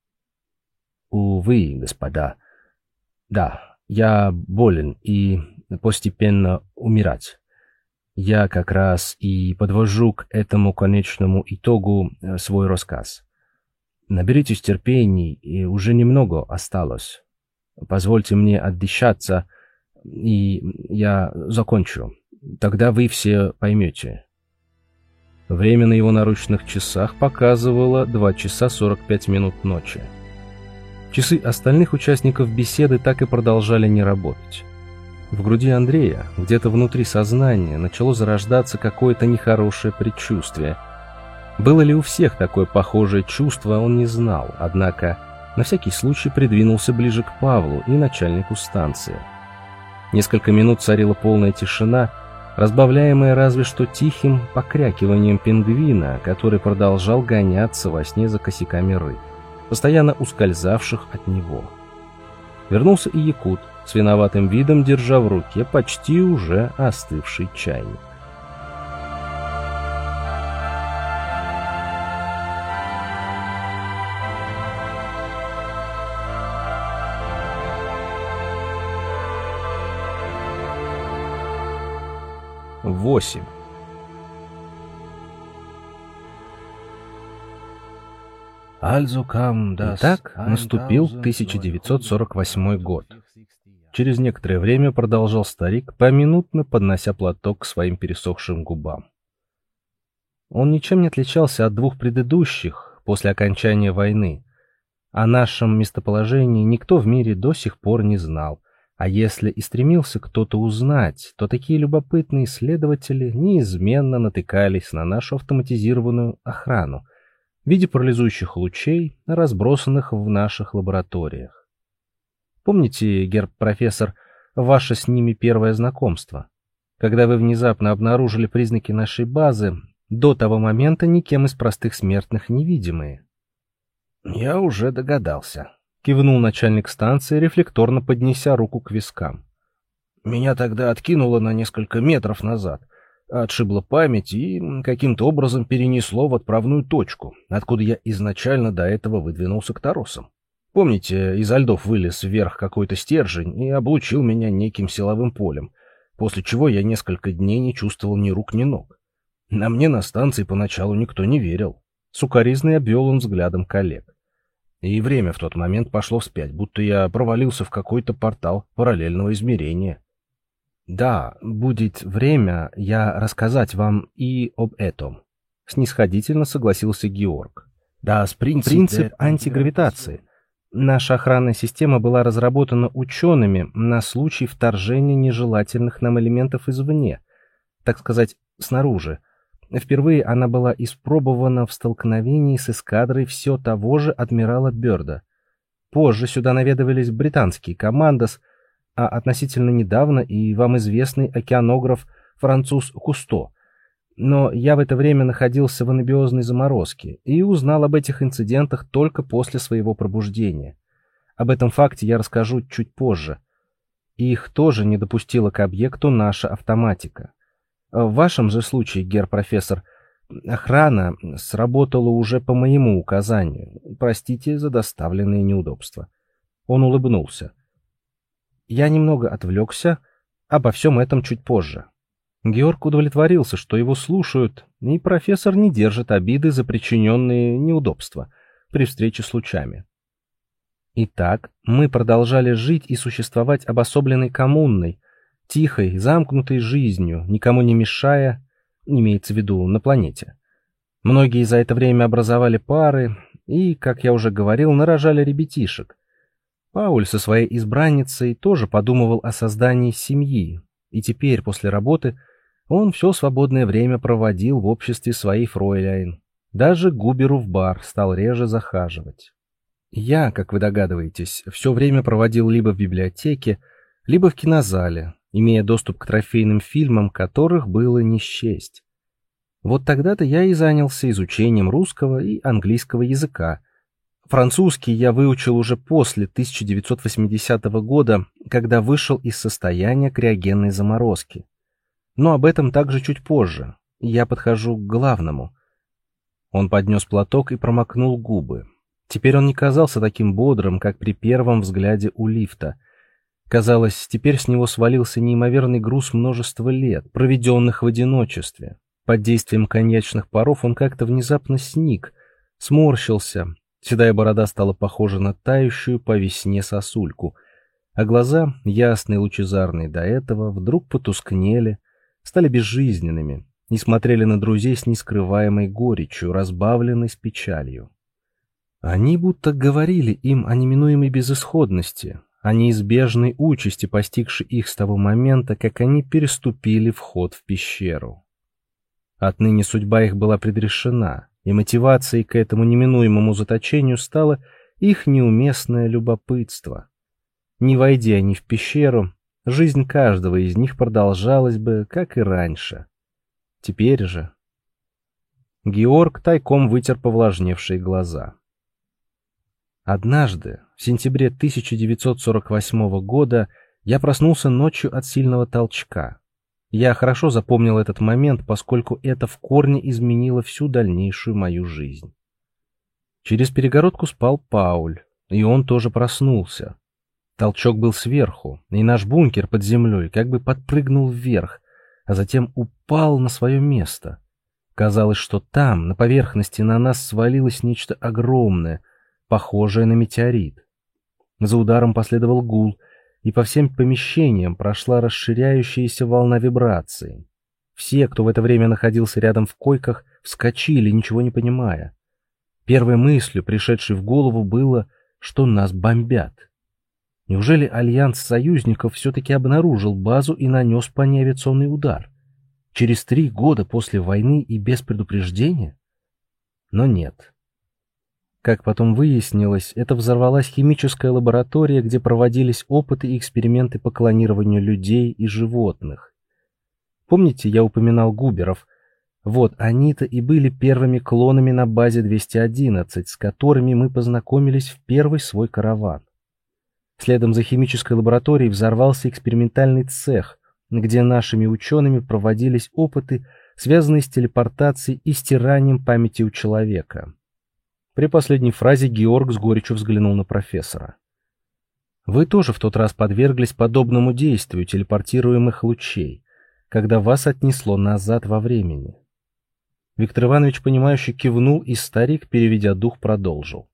A: «Увы, господа, да, я болен и постепенно умирать. Я как раз и подвожу к этому конечному итогу свой рассказ. Наберитесь терпений, и уже немного осталось. Позвольте мне отдышаться, и я закончу. Тогда вы все поймете». Время на его наручных часах показывало два часа сорок пять минут ночи. Часы остальных участников беседы так и продолжали не работать. В груди Андрея, где-то внутри сознания, начало зарождаться какое-то нехорошее предчувствие. Было ли у всех такое похожее чувство, он не знал, однако на всякий случай придвинулся ближе к Павлу и начальнику станции. Несколько минут царила полная тишина, разбавляемая разве что тихим покрякиванием пингвина, который продолжал гоняться во сне за косяками рыб, постоянно ускользавших от него. Вернулся и якут, с виноватым видом держа в руке почти уже остывший чайник. восемь. Итак, наступил тысяча девятьсот сорок восьмой год. Через некоторое время продолжал старик, поминутно поднося платок к своим пересохшим губам. Он ничем не отличался от двух предыдущих после окончания войны. О нашем местоположении никто в мире до сих пор не знал, а если и стремился кто-то узнать, то такие любопытные исследователи неизменно натыкались на нашу автоматизированную охрану в виде парализующих лучей, разбросанных в наших лабораториях. Помните, герр-профессор, ваше с ними первое знакомство, когда вы внезапно обнаружили признаки нашей базы, до того момента никем из простых смертных невидимые? Я уже догадался, кивнул начальник станции, рефлекторно поднеся руку к вискам. Меня тогда откинуло на несколько метров назад, отшибло память и каким-то образом перенесло в отправную точку, откуда я изначально до этого выдвинулся к торосам. Помните, изо льдов вылез вверх какой-то стержень и облучил меня неким силовым полем, после чего я несколько дней не чувствовал ни рук, ни ног. На мне на станции поначалу никто не верил. Сукаризный обвел он взглядом коллег. И время в тот момент пошло вспять, будто я провалился в какой-то портал параллельного измерения. Да, будет время, я рассказать вам и об этом. Снисходительно согласился Георг. Да, принцип, принцип антигравитации. Наша охранная система была разработана учеными на случай вторжения нежелательных нам элементов извне, так сказать, снаружи. Впервые она была испробована в столкновении с эскадрой все того же адмирала Бёрда. Позже сюда наведывались британские командос, а относительно недавно и вам известный океанограф француз Кусто. Но я в это время находился в анабиозной заморозке и узнал об этих инцидентах только после своего пробуждения. Об этом факте я расскажу чуть позже. Их тоже не допустила к объекту наша автоматика. В вашем же случае, герр-профессор, охрана сработала уже по моему указанию. Простите за доставленные неудобства. Он улыбнулся. Я немного отвлекся, обо всем этом чуть позже. Георг удовлетворился, что его слушают, и профессор не держит обиды за причиненные неудобства при встрече с лучами. Итак, мы продолжали жить и существовать обособленной коммунной, тихой, замкнутой жизнью, никому не мешая, имеется в виду на планете. Многие за это время образовали пары и, как я уже говорил, нарожали ребятишек. Пауль со своей избранницей тоже подумывал о создании семьи, и теперь, после работы, он все свободное время проводил в обществе своей фройляйн. Даже к Губеру в бар стал реже захаживать. Я, как вы догадываетесь, все время проводил либо в библиотеке, либо в кинозале, имея доступ к трофейным фильмам, которых было не счесть. Вот тогда-то я и занялся изучением русского и английского языка. Французский я выучил уже после тысяча девятьсот восьмидесятого года, когда вышел из состояния криогенной заморозки. Но об этом также чуть позже. Я подхожу к главному. Он поднес платок и промокнул губы. Теперь он не казался таким бодрым, как при первом взгляде у лифта. Казалось, теперь с него свалился неимоверный груз множества лет, проведенных в одиночестве. Под действием коньячных паров он как-то внезапно сник, сморщился. Седая борода стала похожа на тающую по весне сосульку, а глаза, ясные и лучезарные до этого, вдруг потускнели, стали безжизненными и смотрели на друзей с нескрываемой горечью, разбавленной с печалью. Они будто говорили им о неминуемой безысходности, о неизбежной участи, постигшей их с того момента, как они переступили вход в пещеру. Отныне судьба их была предрешена, и мотивацией к этому неминуемому заточению стало их неуместное любопытство. Не войдя они в пещеру, жизнь каждого из них продолжалась бы, как и раньше. Теперь же... Георг тайком вытер повлажневшие глаза. Однажды, в сентябре тысяча девятьсот сорок восьмого года, я проснулся ночью от сильного толчка. Я хорошо запомнил этот момент, поскольку это в корне изменило всю дальнейшую мою жизнь. Через перегородку спал Пауль, и он тоже проснулся. Толчок был сверху, и наш бункер под землей как бы подпрыгнул вверх, а затем упал на свое место. Казалось, что там, на поверхности, на нас свалилось нечто огромное, похожее на метеорит. За ударом последовал гул, и по всем помещениям прошла расширяющаяся волна вибраций. Все, кто в это время находился рядом в койках, вскочили, ничего не понимая. Первой мыслью, пришедшей в голову, было, что нас бомбят. Неужели альянс союзников все-таки обнаружил базу и нанес по ней авиационный удар? Через три года после войны и без предупреждения? Но нет. Как потом выяснилось, это взорвалась химическая лаборатория, где проводились опыты и эксперименты по клонированию людей и животных. Помните, я упоминал Губеров? Вот они-то и были первыми клонами на базе двести одиннадцать, с которыми мы познакомились в первый свой караван. Следом за химической лабораторией взорвался экспериментальный цех, где нашими учеными проводились опыты, связанные с телепортацией и стиранием памяти у человека. При последней фразе Георг с горечью взглянул на профессора. Вы тоже в тот раз подверглись подобному действию телепортируемых лучей, когда вас отнесло назад во времени. Виктор Иванович, понимающе кивнул, и старик, переведя дух, продолжил.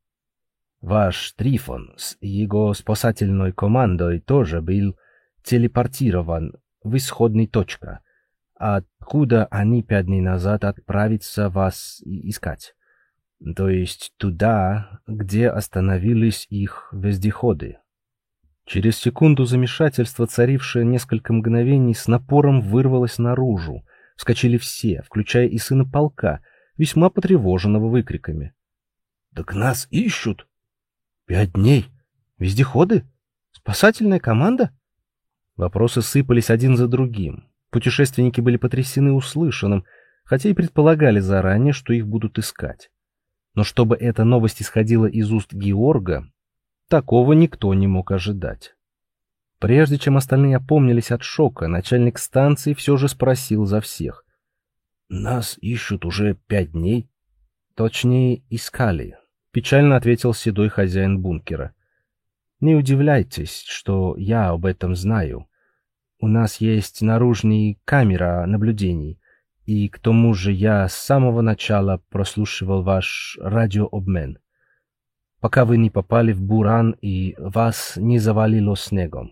A: Ваш Трифон с его спасательной командой тоже был телепортирован в исходной точке, откуда они пять дней назад отправятся вас искать. То есть туда, где остановились их вездеходы. Через секунду замешательство, царившее несколько мгновений, с напором вырвалось наружу, Вскочили все, включая и сына полка, весьма потревоженного выкриками.
C: «Так нас ищут!» «Пять дней!
A: Вездеходы? Спасательная команда?» Вопросы сыпались один за другим. Путешественники были потрясены услышанным, хотя и предполагали заранее, что их будут искать. Но чтобы эта новость исходила из уст Георга, такого никто не мог ожидать. Прежде чем остальные опомнились от шока, начальник станции все же спросил за всех.
C: «Нас ищут уже пять дней?»
A: «Точнее, искали», — печально ответил седой хозяин бункера. «Не удивляйтесь, что я об этом знаю. У нас есть наружная камера наблюдений, и к тому же я с самого начала прослушивал ваш радиообмен, пока вы не попали в буран и вас не завалило снегом.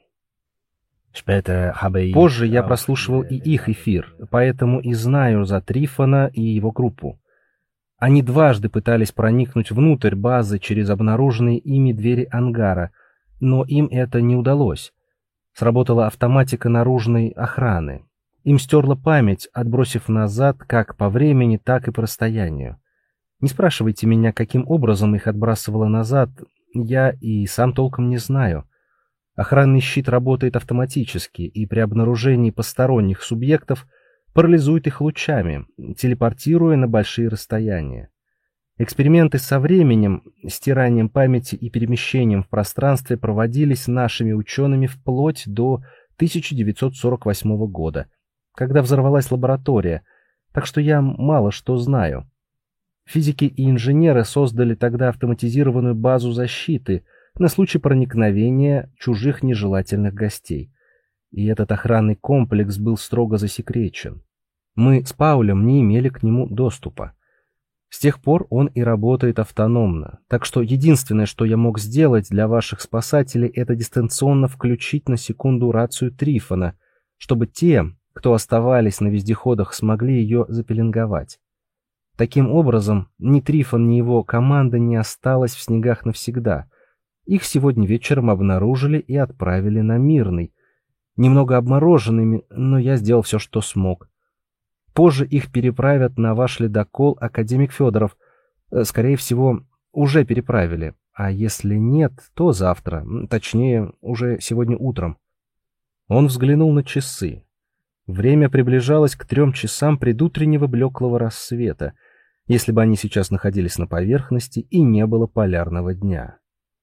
A: Позже я прослушивал и их эфир, поэтому и знаю за Трифона и его группу. Они дважды пытались проникнуть внутрь базы через обнаруженные ими двери ангара, но им это не удалось. Сработала автоматика наружной охраны. Им стерла память, отбросив назад как по времени, так и по расстоянию. Не спрашивайте меня, каким образом их отбрасывало назад, я и сам толком не знаю. Охранный щит работает автоматически, и при обнаружении посторонних субъектов парализует их лучами, телепортируя на большие расстояния. Эксперименты со временем, стиранием памяти и перемещением в пространстве проводились нашими учеными вплоть до тысяча девятьсот сорок восьмого года, когда взорвалась лаборатория, так что я мало что знаю. Физики и инженеры создали тогда автоматизированную базу защиты на случай проникновения чужих нежелательных гостей. И этот охранный комплекс был строго засекречен. Мы с Паулем не имели к нему доступа. С тех пор он и работает автономно, так что единственное, что я мог сделать для ваших спасателей, это дистанционно включить на секунду рацию Трифона, чтобы те, кто оставались на вездеходах, смогли ее запеленговать. Таким образом, ни Трифон, ни его команда не осталась в снегах навсегда. Их сегодня вечером обнаружили и отправили на Мирный. Немного обмороженными, но я сделал все, что смог. Позже их переправят на ваш ледокол «Академик Федоров». Скорее всего, уже переправили. А если нет, то завтра. Точнее, уже сегодня утром. Он взглянул на часы. Время приближалось к трем часам предутреннего блеклого рассвета, если бы они сейчас находились на поверхности и не было полярного дня.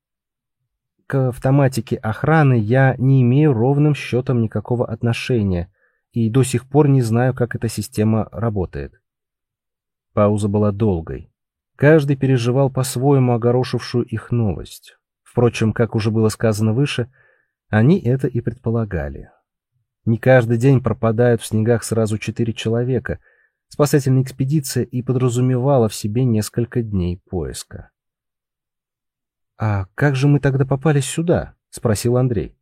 A: К автоматике охраны я не имею ровным счетом никакого отношения и до сих пор не знаю, как эта система работает. Пауза была долгой. Каждый переживал по-своему огорошившую их новость. Впрочем, как уже было сказано выше, они это и предполагали. Не каждый день пропадают в снегах сразу четыре человека. Спасательная экспедиция и подразумевала в себе несколько дней поиска. «А как же мы тогда попали сюда?» — спросил Андрей.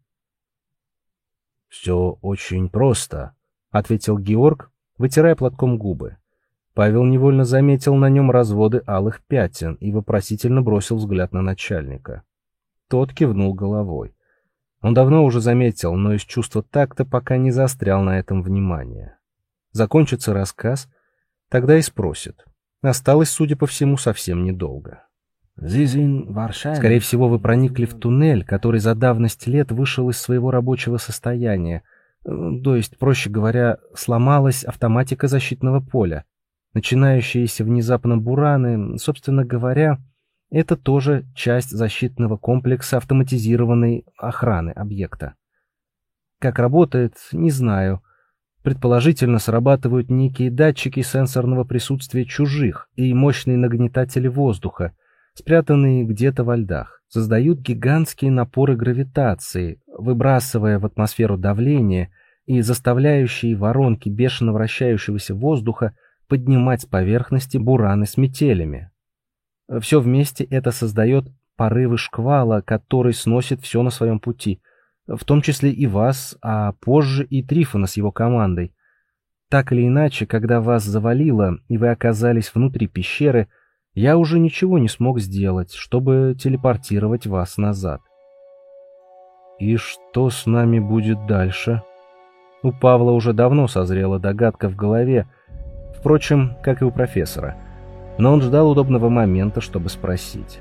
C: «Все очень просто»,
A: — ответил Георг, вытирая платком губы. Павел невольно заметил на нем разводы алых пятен и вопросительно бросил взгляд на начальника. Тот кивнул головой. Он давно уже заметил, но из чувства такта пока не заострял на этом внимание. Закончится рассказ, тогда и спросит. Осталось, судя по всему, совсем недолго. Скорее всего, вы проникли в туннель, который за давность лет вышел из своего рабочего состояния. То есть, проще говоря, сломалась автоматика защитного поля. Начинающиеся внезапно бураны, собственно говоря, это тоже часть защитного комплекса автоматизированной охраны объекта. Как работает, не знаю. Предположительно, срабатывают некие датчики сенсорного присутствия чужих и мощные нагнетатели воздуха, спрятанные где-то во льдах, создают гигантские напоры гравитации, выбрасывая в атмосферу давление и заставляющие воронки бешено вращающегося воздуха поднимать с поверхности бураны с метелями. Все вместе это создает порывы шквала, который сносит все на своем пути, в том числе и вас, а позже и Трифона с его командой. Так или иначе, когда вас завалило и вы оказались внутри пещеры, я уже ничего не смог сделать, чтобы телепортировать вас назад. «И что с нами будет дальше?» У Павла уже давно созрела догадка в голове, впрочем, как и у профессора, но он ждал удобного момента, чтобы спросить.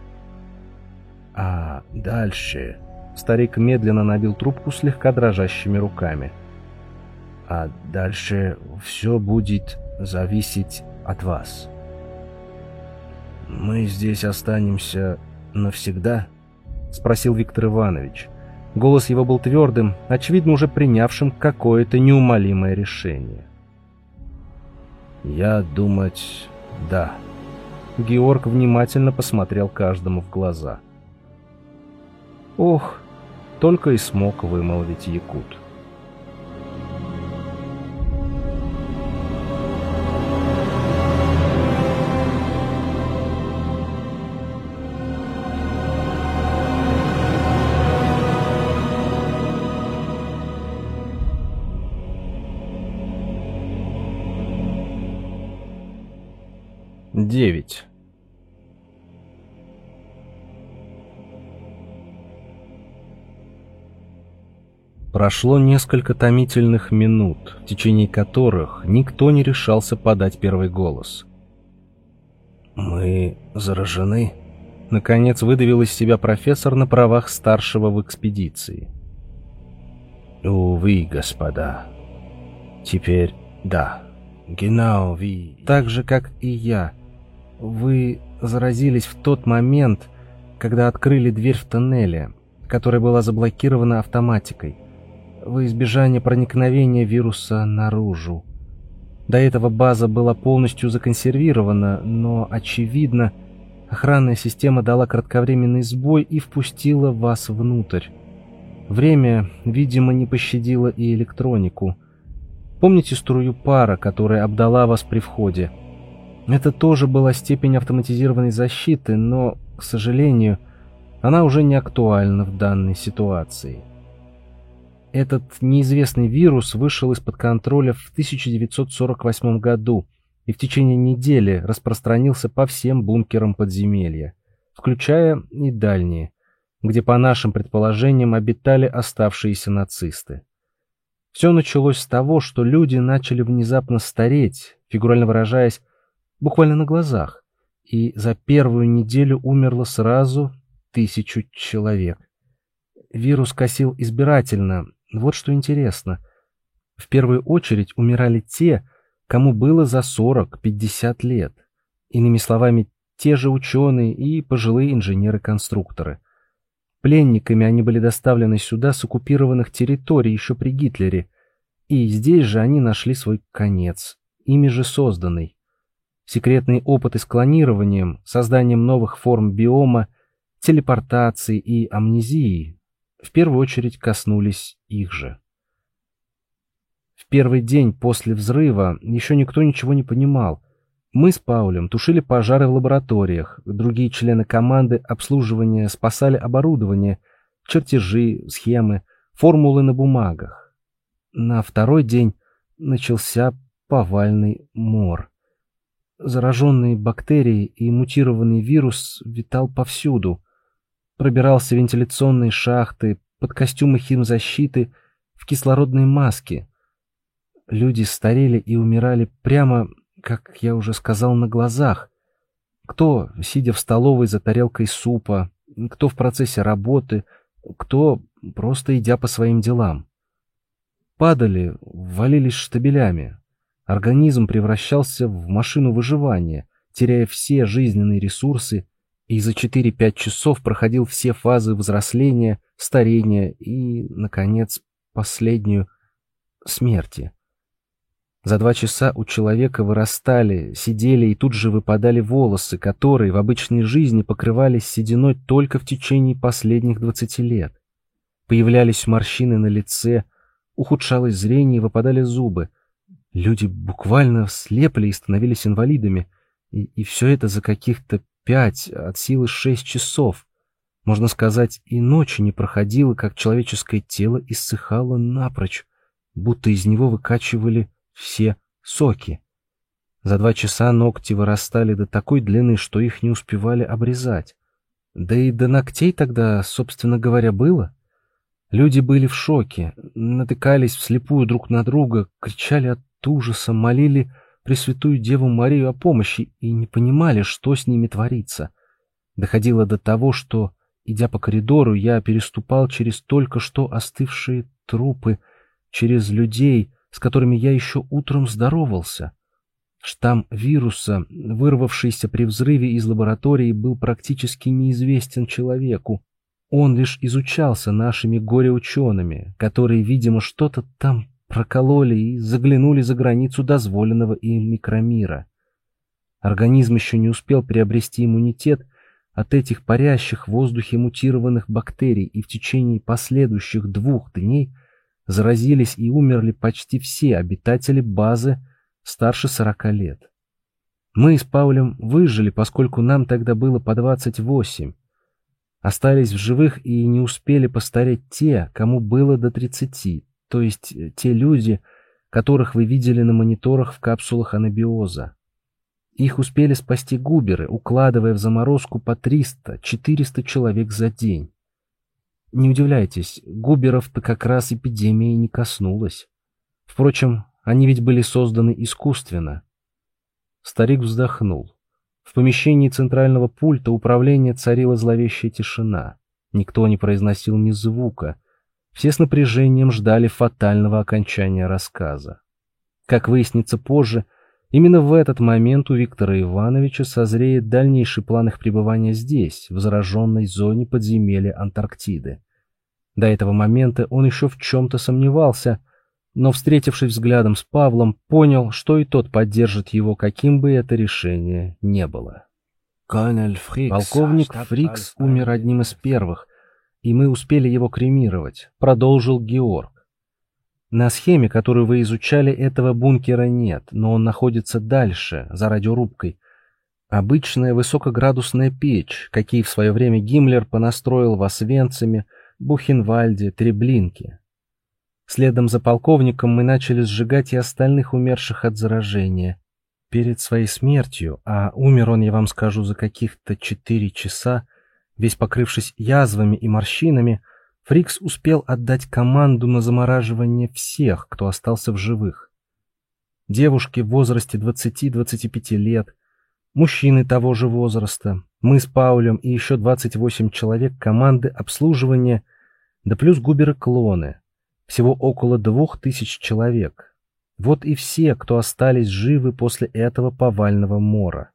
C: «А дальше?»
A: Старик медленно набил трубку слегка дрожащими руками.
C: «А дальше все будет зависеть от вас. Мы здесь останемся навсегда?»
A: — спросил Виктор Иванович. Голос его был твердым, очевидно, уже принявшим какое-то неумолимое решение.
C: «Я думать, да».
A: Георг внимательно посмотрел каждому в глаза. «Ох!» — только и смог вымолвить якут. девять. Прошло несколько томительных минут, в течение которых никто не решался подать первый голос.
C: «Мы заражены?»
A: — наконец выдавил из себя профессор на правах старшего в экспедиции.
C: «Увы, господа. Теперь да. Genau wie...»
A: «Так же, как и я. Вы заразились в тот момент, когда открыли дверь в тоннеле, которая была заблокирована автоматикой, во избежание проникновения вируса наружу. До этого база была полностью законсервирована, но, очевидно, охранная система дала кратковременный сбой и впустила вас внутрь. Время, видимо, не пощадило и электронику. Помните струю пара, которая обдала вас при входе? Это тоже была степень автоматизированной защиты, но, к сожалению, она уже не актуальна в данной ситуации. Этот неизвестный вирус вышел из-под контроля в тысяча девятьсот сорок восьмом году и в течение недели распространился по всем бункерам подземелья, включая и дальние, где, по нашим предположениям, обитали оставшиеся нацисты. Все началось с того, что люди начали внезапно стареть, фигурально выражаясь, буквально на глазах, и за первую неделю умерло сразу тысячу человек. Вирус косил избирательно. Вот что интересно. В первую очередь умирали те, кому было за сорок-пятьдесят лет. Иными словами, те же ученые и пожилые инженеры-конструкторы. Пленниками они были доставлены сюда с оккупированных территорий еще при Гитлере, и здесь же они нашли свой конец, ими же созданный. Секретные опыты с клонированием, созданием новых форм биома, телепортации и амнезии в первую очередь коснулись их же. В первый день после взрыва еще никто ничего не понимал. Мы с Паулем тушили пожары в лабораториях, другие члены команды обслуживания спасали оборудование, чертежи, схемы, формулы на бумагах. На второй день начался повальный мор. Зараженные бактерии и мутированный вирус витал повсюду. Пробирался в вентиляционные шахты, под костюмы химзащиты, в кислородные маски. Люди старели и умирали прямо, как я уже сказал, на глазах. Кто, сидя в столовой за тарелкой супа, кто в процессе работы, кто просто идя по своим делам. Падали, валились штабелями. Организм превращался в машину выживания, теряя все жизненные ресурсы, и за четыре-пять часов проходил все фазы взросления, старения и, наконец, последнюю — смерти. За два часа у человека вырастали, сидели и тут же выпадали волосы, которые в обычной жизни покрывались сединой только в течение последних двадцати лет. Появлялись морщины на лице, ухудшалось зрение и выпадали зубы. Люди буквально слепли и становились инвалидами, и, и все это за каких-то пять, от силы шесть часов. Можно сказать, и ночи не проходило, как человеческое тело иссыхало напрочь, будто из него выкачивали все соки. За два часа ногти вырастали до такой длины, что их не успевали обрезать. Да и до ногтей тогда, собственно говоря, было. Люди были в шоке, натыкались вслепую друг на друга, кричали от ужаса, молили Пресвятую Деву Марию о помощи и не понимали, что с ними творится. Доходило до того, что, идя по коридору, я переступал через только что остывшие трупы, через людей, с которыми я еще утром здоровался. Штамм вируса, вырвавшийся при взрыве из лаборатории, был практически неизвестен человеку. Он лишь изучался нашими горе-учеными, которые, видимо, что-то там прокололи и заглянули за границу дозволенного им микромира. Организм еще не успел приобрести иммунитет от этих парящих в воздухе мутированных бактерий, и в течение последующих двух дней заразились и умерли почти все обитатели базы старше сорока лет. Мы с Паулем выжили, поскольку нам тогда было по двадцать восемь. Остались в живых и не успели постареть те, кому было до тридцати, то есть те люди, которых вы видели на мониторах в капсулах анабиоза. Их успели спасти губеры, укладывая в заморозку по триста-четыреста человек за день. Не удивляйтесь, губеров-то как раз эпидемия не коснулась. Впрочем, они ведь были созданы искусственно. Старик вздохнул. В помещении центрального пульта управления царила зловещая тишина. Никто не произносил ни звука. Все с напряжением ждали фатального окончания рассказа. Как выяснится позже, именно в этот момент у Виктора Ивановича созреет дальнейший план их пребывания здесь, в зараженной зоне подземелья Антарктиды. До этого момента он еще в чем-то сомневался, но, встретившись взглядом с Павлом, понял, что и тот поддержит его, каким бы это решение ни было. Полковник Фрикс умер одним из первых, и мы успели его кремировать, продолжил Георг. На схеме, которую вы изучали, этого бункера нет, но он находится дальше, за радиорубкой. Обычная высокоградусная печь, какие в свое время Гиммлер понастроил в Освенциме, Бухенвальде, Треблинке. Следом за полковником мы начали сжигать и остальных умерших от заражения. Перед своей смертью, а умер он, я вам скажу, за каких-то четыре часа, весь покрывшись язвами и морщинами, Фрикс успел отдать команду на замораживание всех, кто остался в живых. Девушки в возрасте двадцати-двадцати пяти лет, мужчины того же возраста, мы с Паулем и еще двадцать восемь человек команды обслуживания, да плюс губеры-клоны. Всего около двух тысяч человек. Вот и все, кто остались живы после этого повального мора.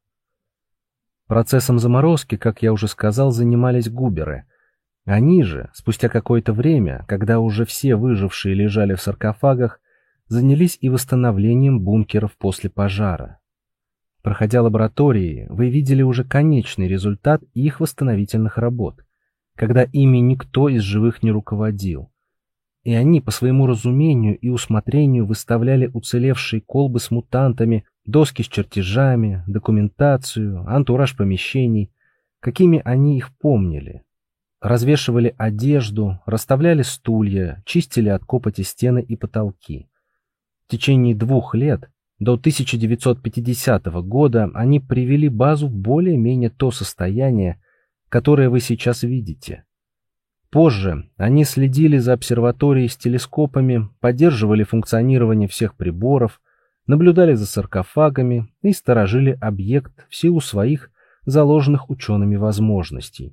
A: Процессом заморозки, как я уже сказал, занимались губеры. Они же, спустя какое-то время, когда уже все выжившие лежали в саркофагах, занялись и восстановлением бункеров после пожара. Проходя лаборатории, вы видели уже конечный результат их восстановительных работ, когда ими никто из живых не руководил. И они по своему разумению и усмотрению выставляли уцелевшие колбы с мутантами, доски с чертежами, документацию, антураж помещений, какими они их помнили. Развешивали одежду, расставляли стулья, чистили от копоти стены и потолки. В течение двух лет, до тысяча девятьсот пятидесятого года, они привели базу в более-менее то состояние, которое вы сейчас видите. Позже они следили за обсерваторией с телескопами, поддерживали функционирование всех приборов, наблюдали за саркофагами и сторожили объект в силу своих заложенных учеными возможностей.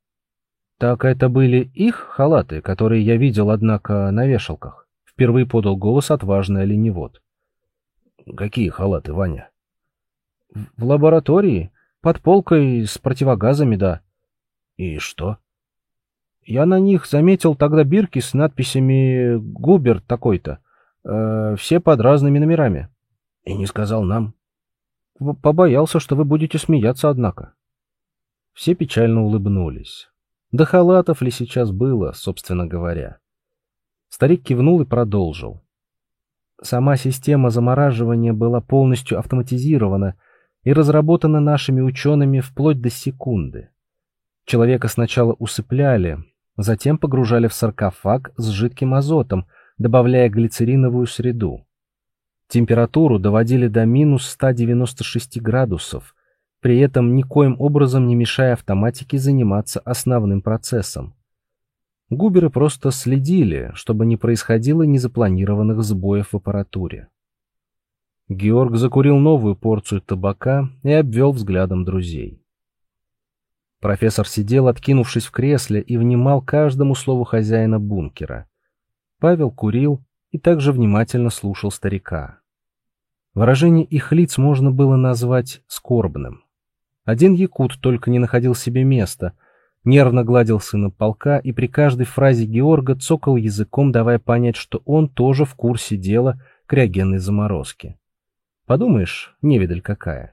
A: Так это были их халаты, которые я видел, однако, на вешалках. Впервые подал голос отважный оленевод.
C: Какие халаты, Ваня?
A: В лаборатории, под полкой с противогазами, да.
C: И что?
A: Я на них заметил тогда бирки с надписями «Губер» такой-то. Э, все под разными номерами.
C: И не сказал нам?
A: Побоялся, что вы будете смеяться, однако. Все печально улыбнулись. До халатов ли сейчас было, собственно говоря? Старик кивнул и продолжил. Сама система замораживания была полностью автоматизирована и разработана нашими учеными вплоть до секунды. Человека сначала усыпляли, затем погружали в саркофаг с жидким азотом, добавляя глицериновую среду. Температуру доводили до минус ста девяноста шести градусов, при этом никоим образом не мешая автоматике заниматься основным процессом. Губеры просто следили, чтобы не происходило незапланированных сбоев в аппаратуре. Георг закурил новую порцию табака и обвел взглядом друзей. Профессор сидел, откинувшись в кресле, и внимал каждому слову хозяина бункера. Павел курил и также внимательно слушал старика. Выражение их лиц можно было назвать скорбным. Один якут только не находил себе места, нервно гладил сына полка и при каждой фразе Георга цокал языком, давая понять, что он тоже в курсе дела криогенной заморозки. Подумаешь, невидаль какая.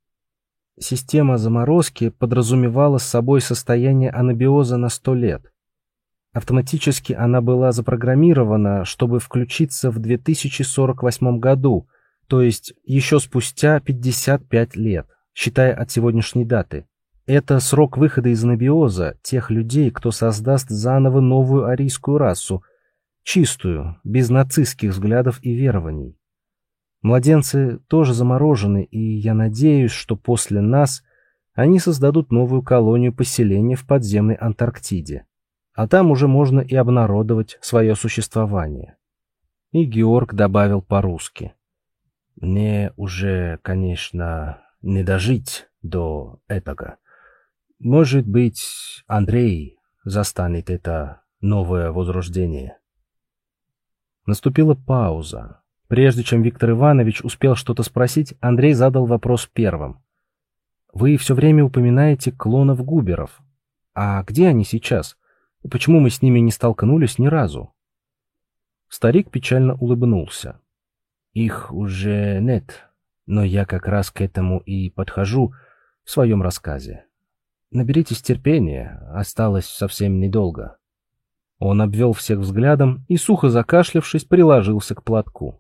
A: Система заморозки подразумевала с собой состояние анабиоза на сто лет. Автоматически она была запрограммирована, чтобы включиться в две тысячи сорок восьмом году, то есть еще спустя пятьдесят пять лет, считая от сегодняшней даты. Это срок выхода из анабиоза тех людей, кто создаст заново новую арийскую расу, чистую, без нацистских взглядов и верований. Младенцы тоже заморожены, и я надеюсь, что после нас они создадут новую колонию поселения в подземной Антарктиде. А там уже можно и обнародовать свое существование. И Георг добавил по-русски. Мне уже, конечно, не дожить до этого. Может быть, Андрей застанет это новое возрождение. Наступила пауза. Прежде чем Виктор Иванович успел что-то спросить, Андрей задал вопрос первым. «Вы все время упоминаете клонов Губеров. А где они сейчас? Почему мы с ними не столкнулись ни разу?» Старик печально улыбнулся. «Их уже нет, но я как раз к этому и подхожу в своем рассказе. Наберитесь терпения, осталось совсем недолго». Он обвел всех взглядом и, сухо закашлявшись, приложился к платку.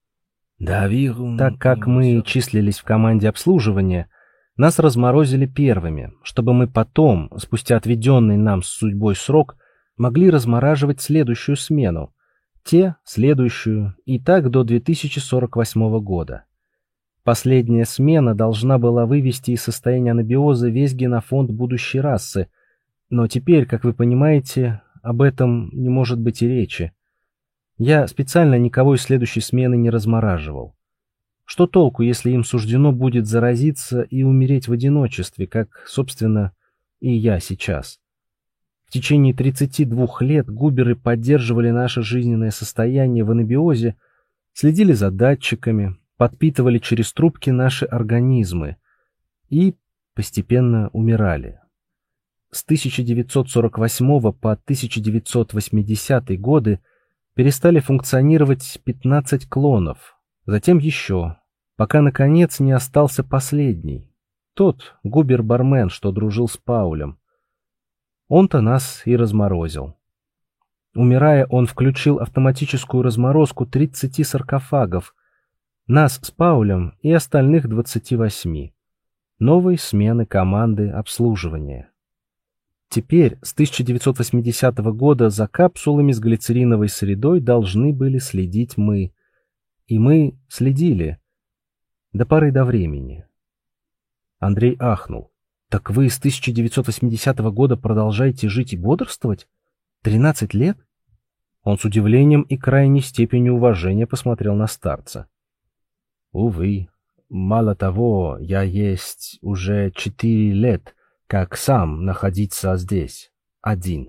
A: Так как мы числились в команде обслуживания, нас разморозили первыми, чтобы мы потом, спустя отведенный нам с судьбой срок, могли размораживать следующую смену, те, следующую, и так до две тысячи сорок восьмого года. Последняя смена должна была вывести из состояния анабиоза весь генофонд будущей расы, но теперь, как вы понимаете, об этом не может быть и речи. Я специально никого из следующей смены не размораживал. Что толку, если им суждено будет заразиться и умереть в одиночестве, как, собственно, и я сейчас? В течение тридцати двух лет губеры поддерживали наше жизненное состояние в анабиозе, следили за датчиками, подпитывали через трубки наши организмы и постепенно умирали. С тысяча девятьсот сорок восьмого по тысяча девятьсот восьмидесятые годы перестали функционировать пятнадцать клонов, затем еще, пока, наконец, не остался последний, тот губер-бармен, что дружил с Паулем. Он-то нас и разморозил. Умирая, он включил автоматическую разморозку тридцати саркофагов, нас с Паулем и остальных двадцати восьми, новой смены команды обслуживания. Теперь, с тысяча девятьсот восьмидесятого года, за капсулами с глицериновой средой должны были следить мы. И мы следили. До поры до времени. Андрей ахнул. «Так вы с тысяча девятьсот восьмидесятого года продолжаете жить и бодрствовать? Тринадцать лет?» Он с удивлением и крайней степенью уважения посмотрел на старца. «Увы, мало того, я есть уже четыре лет, как сам находиться здесь, один.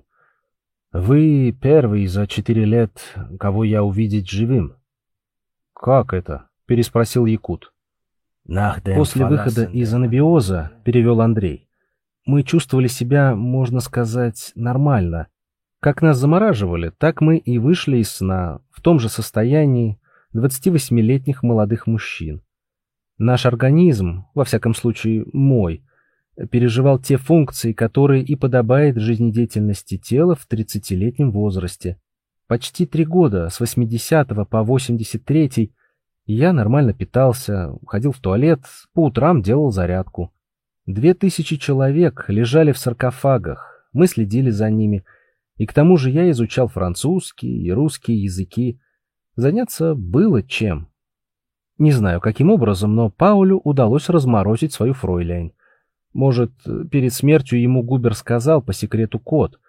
A: Вы первый за четыре лет, кого я увидеть живым». «Как это?» — переспросил якут. «После выхода из анабиоза, — перевел Андрей, — мы чувствовали себя, можно сказать, нормально. Как нас замораживали, так мы и вышли из сна в том же состоянии двадцативосьмилетних молодых мужчин. Наш организм, во всяком случае мой, переживал те функции, которые и подобает жизнедеятельности тела в тридцатилетнем возрасте. Почти три года, с восьмидесятого по восемьдесят третий, я нормально питался, ходил в туалет, по утрам делал зарядку. Две тысячи человек лежали в саркофагах, мы следили за ними, и к тому же я изучал французский и русский языки. Заняться было чем. Не знаю, каким образом, но Паулю удалось разморозить свою фройляйн. Может, перед смертью ему Губер сказал по секрету код.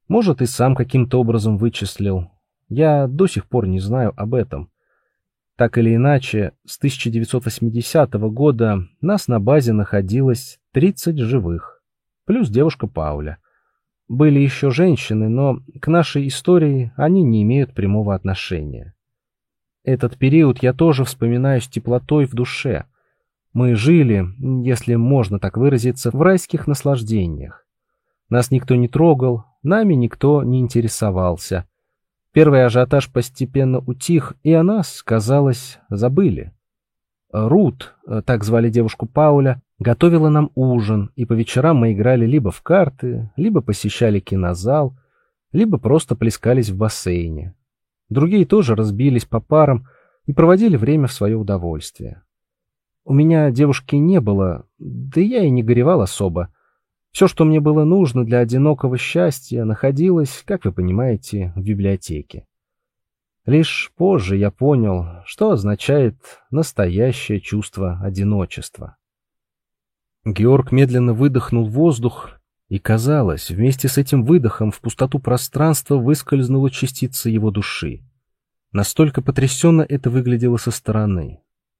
A: Может, и сам каким-то образом вычислил. Я до сих пор не знаю об этом. Так или иначе, с тысяча девятьсот восьмидесятого года нас на базе находилось тридцать живых, плюс девушка Пауля. Были еще женщины, но к нашей истории они не имеют прямого отношения. Этот период я тоже вспоминаю с теплотой в душе. Мы жили, если можно так выразиться, в райских наслаждениях. Нас никто не трогал, нами никто не интересовался. Первый ажиотаж постепенно утих, и о нас, казалось, забыли. Рут, так звали девушку Пауля, готовила нам ужин, и по вечерам мы играли либо в карты, либо посещали кинозал, либо просто плескались в бассейне. Другие тоже разбились по парам и проводили время в свое удовольствие. У меня девушки не было, да я и не горевал особо. Все, что мне было нужно для одинокого счастья, находилось, как вы понимаете, в библиотеке. Лишь позже я понял, что означает настоящее чувство одиночества. Георг медленно выдохнул воздух, и, казалось, вместе с этим выдохом в пустоту пространства выскользнула частица его души. Настолько потрясенно это выглядело со стороны.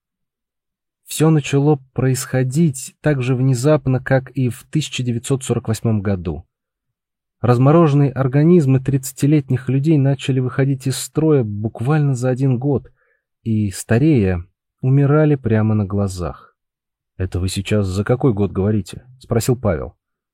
A: Все начало происходить так же внезапно, как и в тысяча девятьсот сорок восьмом году. Размороженные организмы тридцатилетних людей начали выходить из строя буквально за один год и, старея, умирали прямо на глазах. «Это вы сейчас за какой год говорите?» — спросил Павел.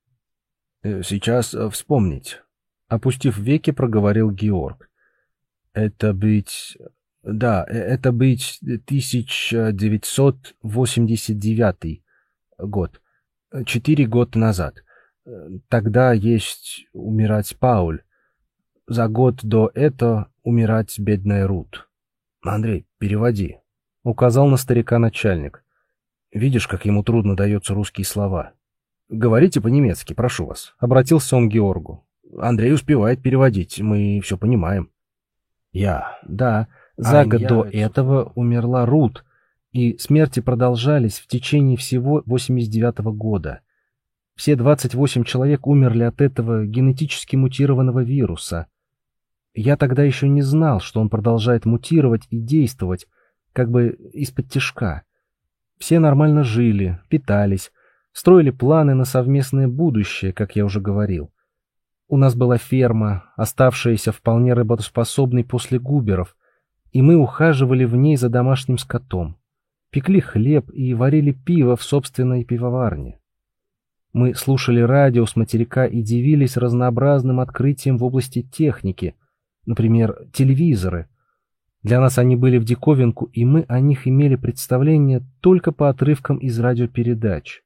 C: «Сейчас вспомнить», —
A: опустив веки, проговорил Георг.
C: «Это быть... Да, это быть тысяча девятьсот восемьдесят девятый год. Четыре года назад. Тогда есть умирать Пауль. За год до этого умирать бедная Рут. Андрей, переводи», — указал на старика начальник. «Видишь, как ему трудно даются русские слова. Говорите по-немецки, прошу вас», — обратился он к Георгу. «Андрей успевает переводить, мы все понимаем».
A: «Я, да». За год до этого умерла Рут, и смерти продолжались в течение всего восемьдесят девятого года. Все двадцать восемь человек умерли от этого генетически мутированного вируса. Я тогда еще не знал, что он продолжает мутировать и действовать, как бы из-под тишка. Все нормально жили, питались, строили планы на совместное будущее, как я уже говорил. У нас была ферма, оставшаяся вполне работоспособной после Губеров, и мы ухаживали в ней за домашним скотом, пекли хлеб и варили пиво в собственной пивоварне. Мы слушали радио с материка и дивились разнообразным открытиям в области техники, например, телевизоры. Для нас они были в диковинку, и мы о них имели представление только по отрывкам из радиопередач.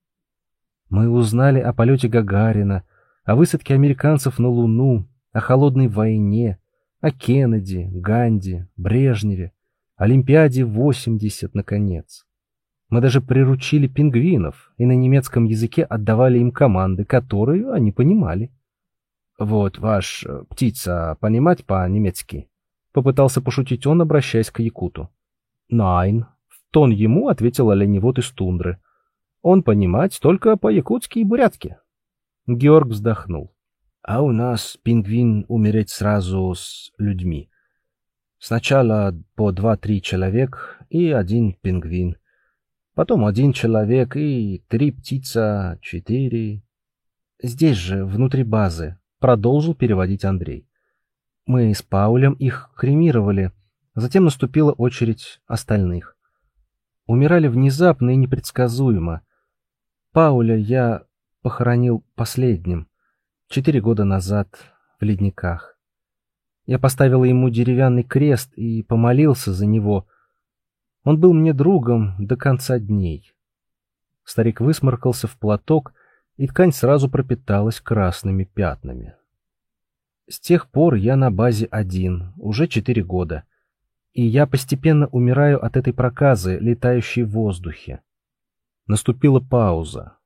A: Мы узнали о полете Гагарина, о высадке американцев на Луну, о холодной войне, о Кеннеди, Ганди, Брежневе, Олимпиаде восемьдесят, наконец. Мы даже приручили пингвинов и на немецком языке отдавали им команды, которые они понимали. «Вот ваш птица понимать по-немецки?» — попытался пошутить он, обращаясь к якуту. «Найн», — в тон ему ответил оленевод из тундры. «Он понимать только по-якутски и бурятски». Георг вздохнул. «А у нас пингвин умереть сразу с людьми. Сначала по два-три человек и один пингвин. Потом один человек и три птица, четыре. Здесь же, внутри базы», — продолжил переводить Андрей. «Мы с Паулем их кремировали, затем наступила очередь остальных. Умирали внезапно и непредсказуемо. Пауля я похоронил последним. Четыре года назад в ледниках. Я поставил ему деревянный крест и помолился за него. Он был мне другом до конца дней». Старик высморкался в платок, и ткань сразу пропиталась красными пятнами. «С тех пор я на базе один, уже четыре года, и я постепенно умираю от этой проказы, летающей в воздухе». Наступила пауза.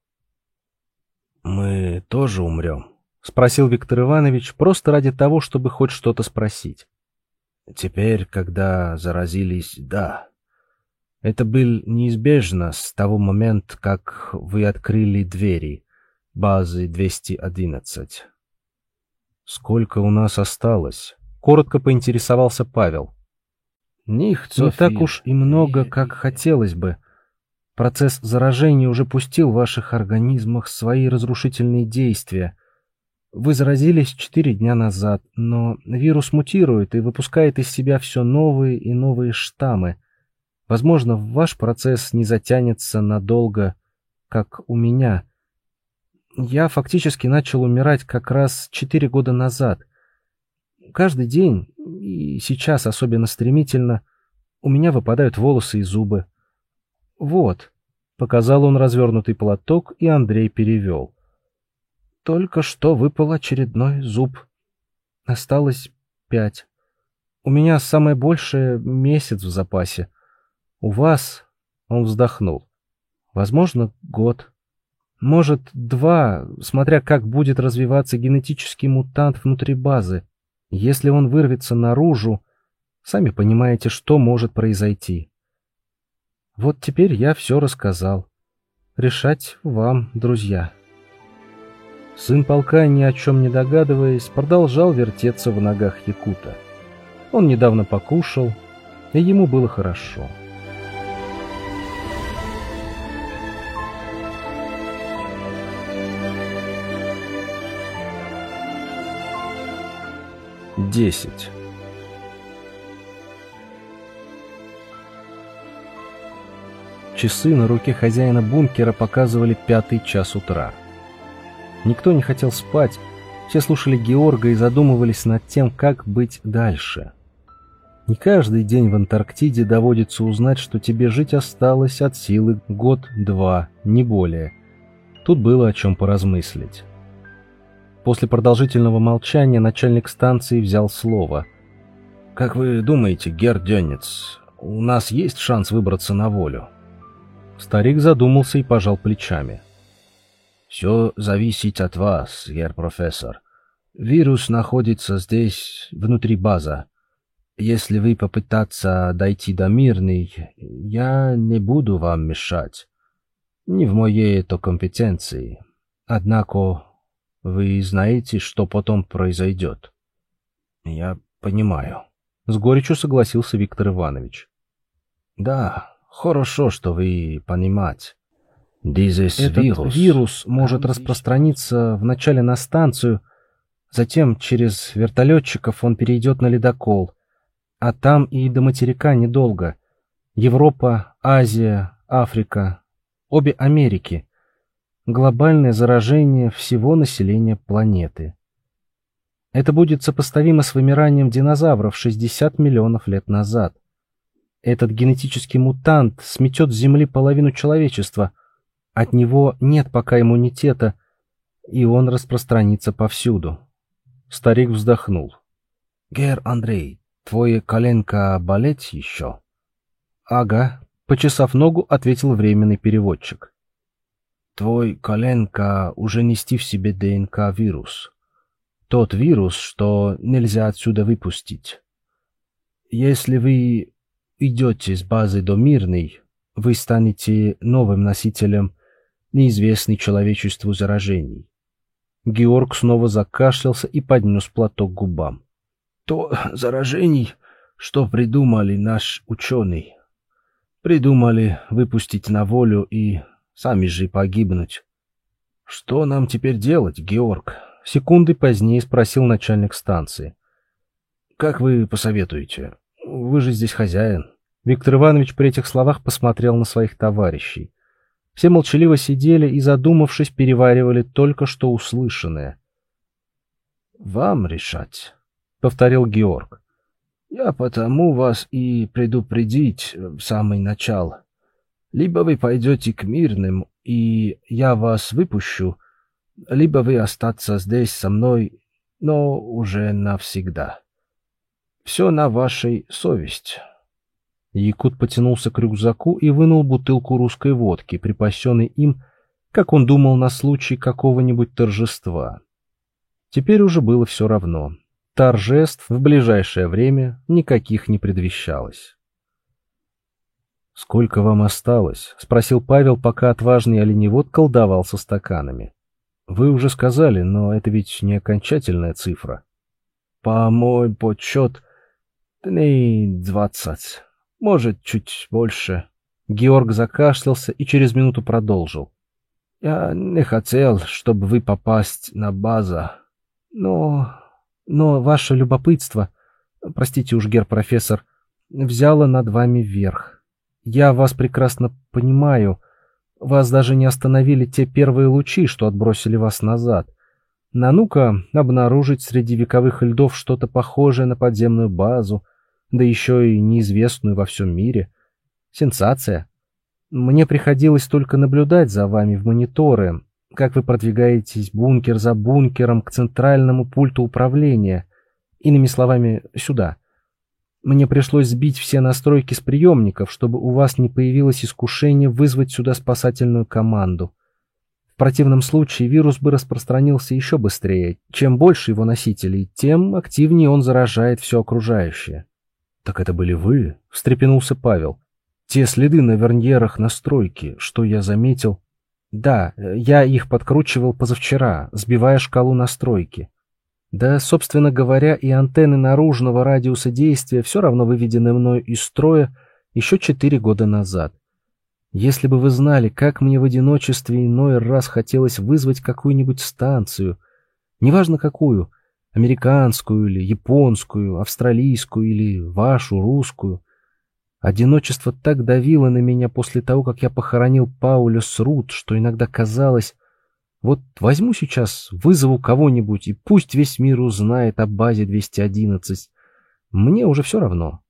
A: «Мы тоже умрем?» — спросил Виктор Иванович, просто ради того, чтобы хоть что-то спросить. «Теперь, когда заразились, да. Это было неизбежно с того момента, как вы открыли двери базы двести одиннадцать. «Сколько у нас осталось?» — коротко поинтересовался Павел.
B: «Не
A: так уж и много, как хотелось бы. Процесс заражения уже пустил в ваших организмах свои разрушительные действия. Вы заразились четыре дня назад, но вирус мутирует и выпускает из себя все новые и новые штаммы. Возможно, ваш процесс не затянется надолго, как у меня. Я фактически начал умирать как раз четыре года назад. Каждый день, и сейчас особенно стремительно, у меня выпадают волосы и зубы. Вот», — показал он развернутый платок, и Андрей перевел. «Только что выпал очередной зуб. Осталось пять. У меня самое большее месяц в запасе. У вас...» — он вздохнул. «Возможно, год. Может, два, смотря как будет развиваться генетический мутант внутри базы. Если он вырвется наружу, сами понимаете, что может произойти. Вот теперь я все рассказал. Решать вам, друзья». Сын полка, ни о чем не догадываясь, продолжал вертеться в ногах якута. Он недавно покушал, и ему было хорошо. Десять. Часы на руке хозяина бункера показывали пятый час утра. Никто не хотел спать, все слушали Георга и задумывались над тем, как быть дальше. Не каждый день в Антарктиде доводится узнать, что тебе жить осталось от силы год-два, не более. Тут было о чем поразмыслить. После продолжительного молчания начальник станции взял слово. «Как вы думаете, герр Дённиц, у нас есть шанс выбраться на волю?» Старик задумался и пожал плечами. «Все зависит от вас, герр профессор. Вирус находится здесь, внутри базы. Если вы попытаться дойти до Мирной, я не буду вам мешать. Не в моей это компетенции. Однако вы знаете, что потом произойдет?» «Я понимаю», — с горечью согласился Виктор Иванович. «Да, хорошо, что вы понимаете. Этот вирус, вирус может распространиться вначале на станцию, затем через вертолетчиков он перейдет на ледокол, а там и до материка недолго. Европа, Азия, Африка, обе Америки. Глобальное заражение всего населения планеты. Это будет сопоставимо с вымиранием динозавров шестьдесят миллионов лет назад. Этот генетический мутант сметет с Земли половину человечества. От него нет пока иммунитета, и он распространится повсюду. Старик вздохнул. «Герр Андрей, твое коленка болеть еще?» «Ага», — почесав ногу, ответил временный переводчик. «Твой коленка уже нести в себе ДНК-вирус. Тот вирус, что нельзя отсюда выпустить. Если вы идете с базы до Мирной, вы станете новым носителем неизвестных человечеству заражений». Георг снова закашлялся и поднес платок к губам. «То заражений, что придумали наш ученый. Придумали выпустить на волю и сами же погибнуть. Что нам теперь делать, Георг?» Секунды позднее спросил начальник станции. «Как вы посоветуете? Вы же здесь хозяин». Виктор Иванович при этих словах посмотрел на своих товарищей. Все молчаливо сидели и, задумавшись, переваривали только что услышанное. «Вам решать», — повторил Георг. «Я потому вас и предупредить в самое начало. Либо вы пойдете к Мирным, и я вас выпущу, либо вы остаться здесь со мной, но уже навсегда. Все на вашей совесть». Якут потянулся к рюкзаку и вынул бутылку русской водки, припасенной им, как он думал, на случай какого-нибудь торжества. Теперь уже было все равно. Торжеств в ближайшее время никаких не предвещалось. «Сколько вам осталось?» — спросил Павел, пока отважный оленевод колдовал со стаканами.
B: Вы уже сказали, но это ведь не окончательная цифра. По мой подсчет, дней двадцать, может, чуть больше. Георг закашлялся и через минуту продолжил. Я не хотел, чтобы вы попасть на базу, но... Но ваше любопытство, простите уж, гер-профессор, взяло над вами верх. Я вас прекрасно понимаю. Вас даже не остановили те первые лучи, что отбросили вас назад. На ну-ка обнаружить среди вековых льдов что-то похожее на подземную базу, да еще и неизвестную во всем мире. Сенсация. Мне приходилось только наблюдать за вами в мониторы, как вы продвигаетесь бункер за бункером к центральному пульту управления, иными словами, сюда. Мне пришлось сбить все настройки с приемников, чтобы у вас не появилось искушение вызвать сюда спасательную команду. В противном случае вирус бы распространился еще быстрее. Чем больше его носителей, тем активнее он заражает все окружающее. «Так это были вы?» — встрепенулся Павел. «Те следы на верньерах настройки, что я заметил...» «Да, я их подкручивал позавчера, сбивая шкалу настройки. Да, собственно говоря, и антенны наружного радиуса действия все равно выведены мною из строя еще четыре года назад. Если бы вы знали, как мне в одиночестве иной раз хотелось вызвать какую-нибудь станцию, неважно какую, американскую или японскую, австралийскую или вашу, русскую. Одиночество так давило на меня после того, как я похоронил Пауля Срут, что иногда казалось, вот возьму сейчас, вызову кого-нибудь, и пусть весь мир узнает о базе двести одиннадцать. Мне уже все равно.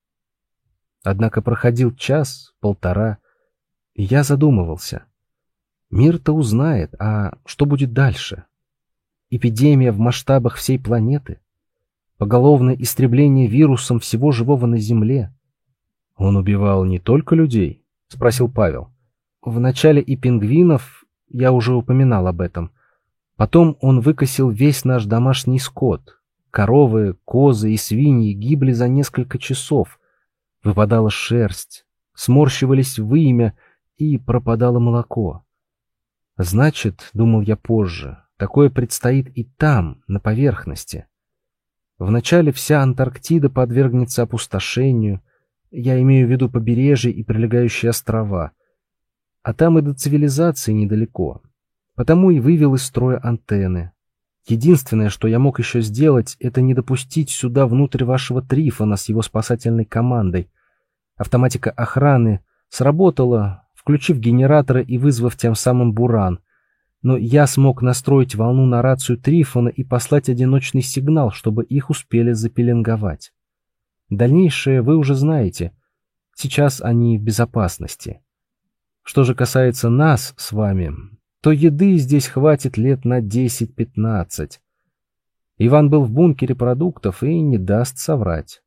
B: Однако проходил час, полтора, и я задумывался. Мир-то узнает, а что будет дальше? Эпидемия в масштабах всей планеты? Поголовное истребление вирусом всего живого на Земле? «Он убивал не только людей?» — спросил Павел. «Вначале и пингвинов, я уже упоминал об этом. Потом он выкосил весь наш домашний скот. Коровы, козы и свиньи гибли за несколько часов. Выпадала шерсть, сморщивались вымя и пропадало молоко. Значит, думал я позже, такое предстоит и там, на поверхности. Вначале вся Антарктида подвергнется опустошению, я имею в виду побережье и прилегающие острова. А там и до цивилизации недалеко. Потому и вывел из строя антенны. Единственное, что я мог еще сделать, это не допустить сюда внутрь вашего Трифона с его спасательной командой. Автоматика охраны сработала, включив генераторы и вызвав тем самым буран. Но я смог настроить волну на рацию Трифона и послать одиночный сигнал, чтобы их успели запеленговать. Дальнейшее вы уже знаете. Сейчас они в безопасности. Что же касается нас с вами, то еды здесь хватит лет на десять-пятнадцать. Иван был в бункере продуктов и не даст соврать.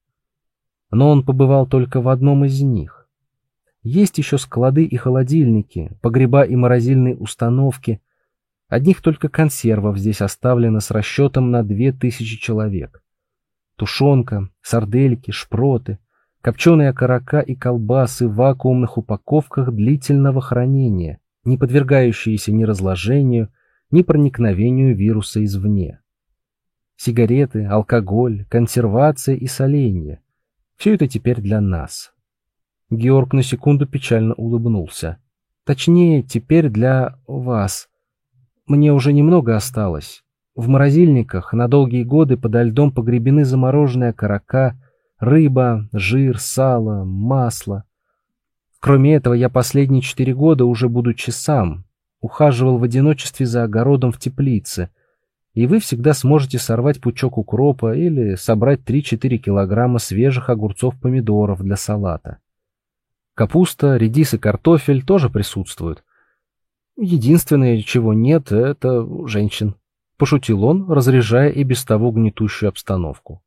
B: Но он побывал только в одном из них. Есть еще склады и холодильники, погреба и морозильные установки. Одних только консервов здесь оставлено с расчетом на две тысячи человек. Тушенка, сардельки, шпроты, копченые окорока и колбасы в вакуумных упаковках длительного хранения, не подвергающиеся ни разложению, ни проникновению вируса извне. Сигареты, алкоголь, консервация и соленье — все это теперь для нас. Георг на секунду печально улыбнулся. Точнее, теперь для вас. Мне уже немного осталось. В морозильниках на долгие годы подо льдом погребены замороженные окорока, рыба, жир, сало, масло. Кроме этого, я последние четыре года, уже будучи сам, ухаживал в одиночестве за огородом в теплице, и вы всегда сможете сорвать пучок укропа или собрать три-четыре килограмма свежих огурцов-помидоров для салата. Капуста, редис и картофель тоже присутствуют. Единственное, чего нет, это женщин. Пошутил он, разряжая и без того гнетущую обстановку.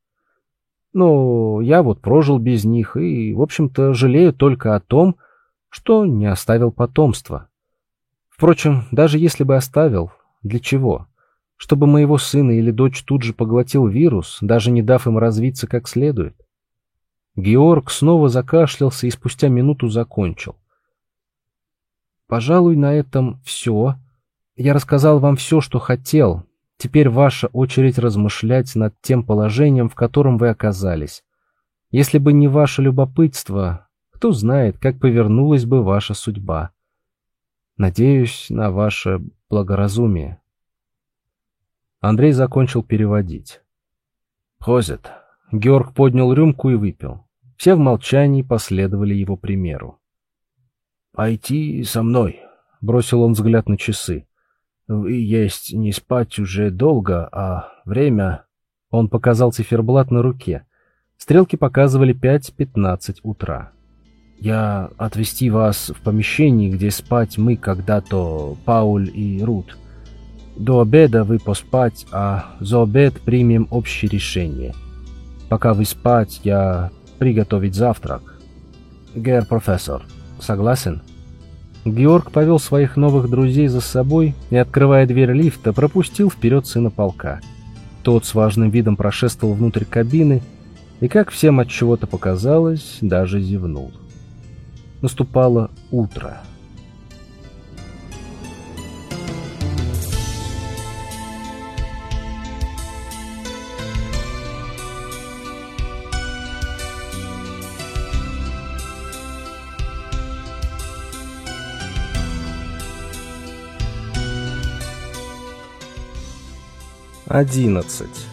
B: Но я вот прожил без них и, в общем-то, жалею только о том, что не оставил потомства. Впрочем, даже если бы оставил, для чего? Чтобы моего сына или дочь тут же поглотил вирус, даже не дав им развиться как следует? Георг снова закашлялся и спустя минуту закончил. Пожалуй, на этом все.
A: Я рассказал вам все, что хотел. Теперь ваша очередь размышлять над тем положением, в котором вы оказались. Если бы не ваше любопытство, кто знает, как повернулась бы ваша судьба. Надеюсь на ваше благоразумие». Андрей закончил переводить. «Хозет». Георг поднял рюмку и выпил. Все в молчании последовали его примеру.
C: «Пойти со мной», — бросил он взгляд на часы. «Вы есть не спать уже долго, а время...»
A: Он показал циферблат на руке. Стрелки показывали пять пятнадцать утра.
C: «Я отвезти вас в помещение, где спать мы когда-то, Пауль и Рут. До обеда вы поспать, а за обед примем общее решение. Пока вы спать, я приготовить завтрак. Герр профессор, согласен?»
A: Георг повел своих новых друзей за собой и, открывая дверь лифта, пропустил вперед сына полка. Тот с важным видом прошествовал внутрь кабины и, как всем от чего-то показалось, даже зевнул. Наступало утро. Одиннадцать.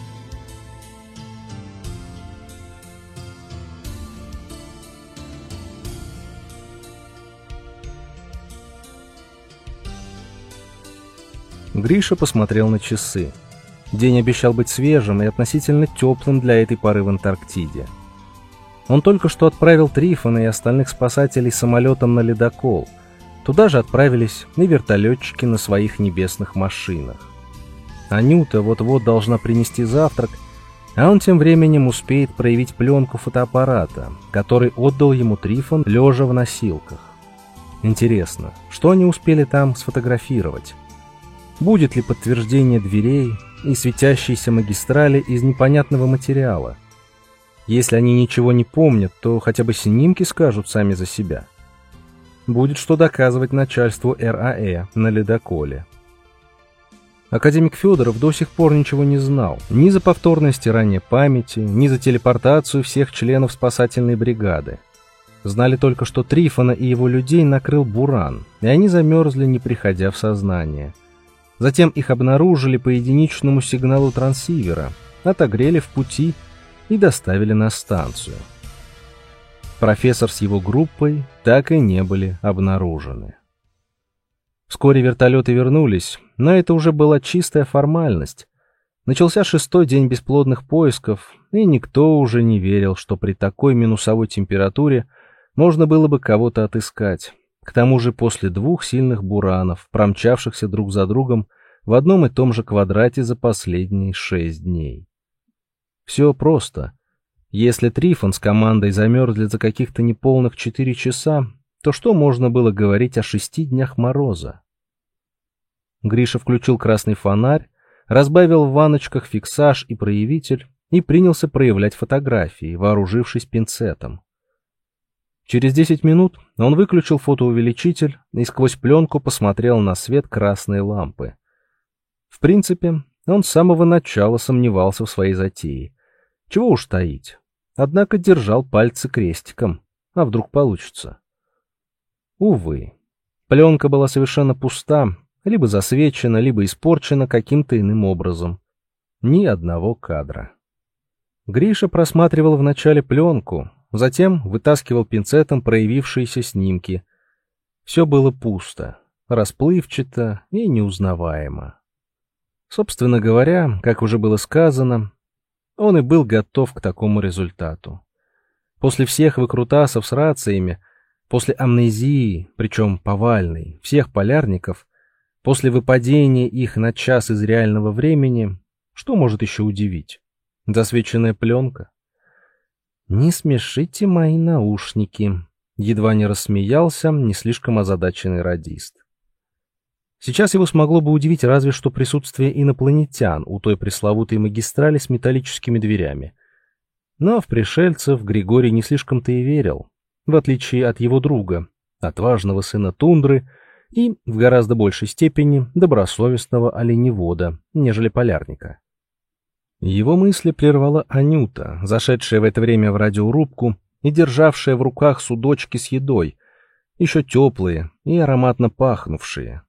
A: Гриша посмотрел на часы. День обещал быть свежим и относительно теплым для этой поры в Антарктиде. Он только что отправил Трифона и остальных спасателей самолетом на ледокол. Туда же отправились и вертолетчики на своих небесных машинах. Анюта вот-вот должна принести завтрак, а он тем временем успеет проявить пленку фотоаппарата, который отдал ему Трифон, лежа в носилках. Интересно, что они успели там сфотографировать? Будет ли подтверждение дверей и светящейся магистрали из непонятного материала? Если они ничего не помнят, то хотя бы снимки скажут сами за себя. Будет что доказывать начальству эр а э на ледоколе. Академик Федоров до сих пор ничего не знал ни за повторное стирание памяти, ни за телепортацию всех членов спасательной бригады. Знали только, что Трифона и его людей накрыл буран, и они замерзли, не приходя в сознание. Затем их обнаружили по единичному сигналу трансивера, отогрели в пути и доставили на станцию. Профессор с его группой так и не были обнаружены. Вскоре вертолеты вернулись, но это уже была чистая формальность. Начался шестой день бесплодных поисков, и никто уже не верил, что при такой минусовой температуре можно было бы кого-то отыскать. К тому же после двух сильных буранов, промчавшихся друг за другом в одном и том же квадрате за последние шесть дней. Все просто. Если Трифон с командой замерзли за каких-то неполных четыре часа, то что можно было говорить о шести днях мороза? Гриша включил красный фонарь, разбавил в ванночках фиксаж и проявитель и принялся проявлять фотографии, вооружившись пинцетом. Через десять минут он выключил фотоувеличитель и сквозь пленку посмотрел на свет красной лампы. В принципе, он с самого начала сомневался в своей затее. Чего уж таить. Однако держал пальцы крестиком. А вдруг получится? Увы. Пленка была совершенно пуста, либо засвечена, либо испорчена каким-то иным образом. Ни одного кадра. Гриша просматривал вначале пленку, затем вытаскивал пинцетом проявившиеся снимки. Все было пусто, расплывчато и неузнаваемо. Собственно говоря, как уже было сказано, он и был готов к такому результату. После всех выкрутасов с рациями, после амнезии, причем повальной, всех полярников, после выпадения их на час из реального времени, что может еще удивить? Засвеченная пленка? «Не смешите мои наушники», — едва не рассмеялся не слишком озадаченный радист. Сейчас его смогло бы удивить разве что присутствие инопланетян у той пресловутой магистрали с металлическими дверями. Но в пришельцев Григорий не слишком-то и верил, в отличие от его друга, отважного сына тундры, и в гораздо большей степени добросовестного оленевода, нежели полярника. Его мысли прервала Анюта, зашедшая в это время в радиорубку и державшая в руках судочки с едой, еще теплые и ароматно пахнувшие.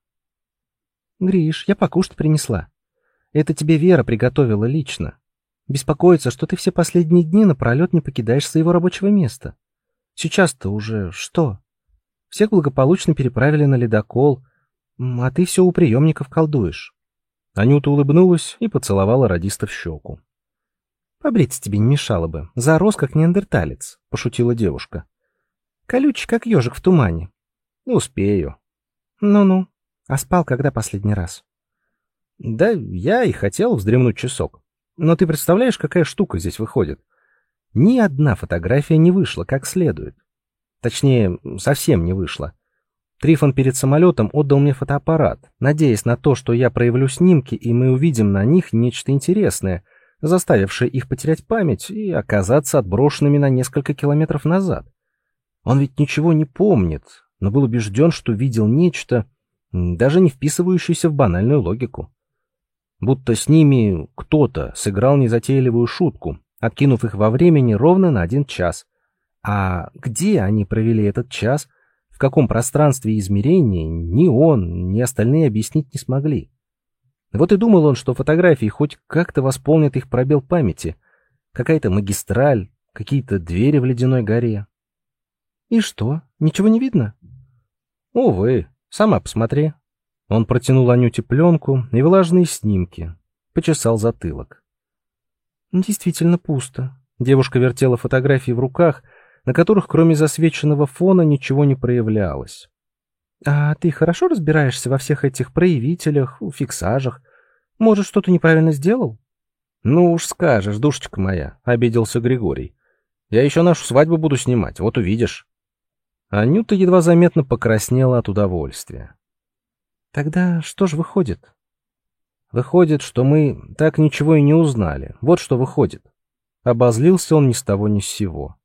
A: — Гриш, я покушать принесла. Это тебе Вера приготовила лично. Беспокоится, что ты все последние дни напролет не покидаешь своего рабочего места. Сейчас-то уже что? Всех благополучно переправили на ледокол, а ты все у приемников колдуешь. Анюта улыбнулась и поцеловала радиста в щеку. — Побриться тебе не мешало бы. Зарос, как неандерталец, — пошутила девушка. — Колючий, как ежик в тумане. — Успею. Ну — Ну-ну. А спал когда последний раз? — Да я и хотел вздремнуть часок. Но ты представляешь, какая штука здесь выходит? Ни одна фотография не вышла как следует. Точнее, совсем не вышла. Трифон перед самолетом отдал мне фотоаппарат, надеясь на то, что я проявлю снимки, и мы увидим на них нечто интересное, заставившее их потерять память и оказаться отброшенными на несколько километров назад. Он ведь ничего не помнит, но был убежден, что видел нечто, даже не вписывающееся в банальную логику. Будто с ними кто-то сыграл незатейливую шутку, откинув их во времени ровно на один час. А где они провели этот час, в каком пространстве и измерении, ни он, ни остальные объяснить не смогли. Вот и думал он, что фотографии хоть как-то восполнят их пробел памяти. Какая-то магистраль, какие-то двери в ледяной горе. И что, ничего не видно? Увы, сама посмотри. Он протянул Анюте пленку и влажные снимки, почесал затылок. Действительно пусто. Девушка вертела фотографии в руках, на которых кроме засвеченного фона ничего не проявлялось. — А ты хорошо разбираешься во всех этих проявителях, фиксажах? Может, что-то неправильно сделал? — Ну уж скажешь, душечка моя, — обиделся Григорий. — Я еще нашу свадьбу буду снимать, вот увидишь. Анюта едва заметно покраснела от удовольствия. — Тогда что ж выходит? — Выходит, что мы так ничего и не узнали. Вот что выходит. Обозлился он ни с того ни с сего.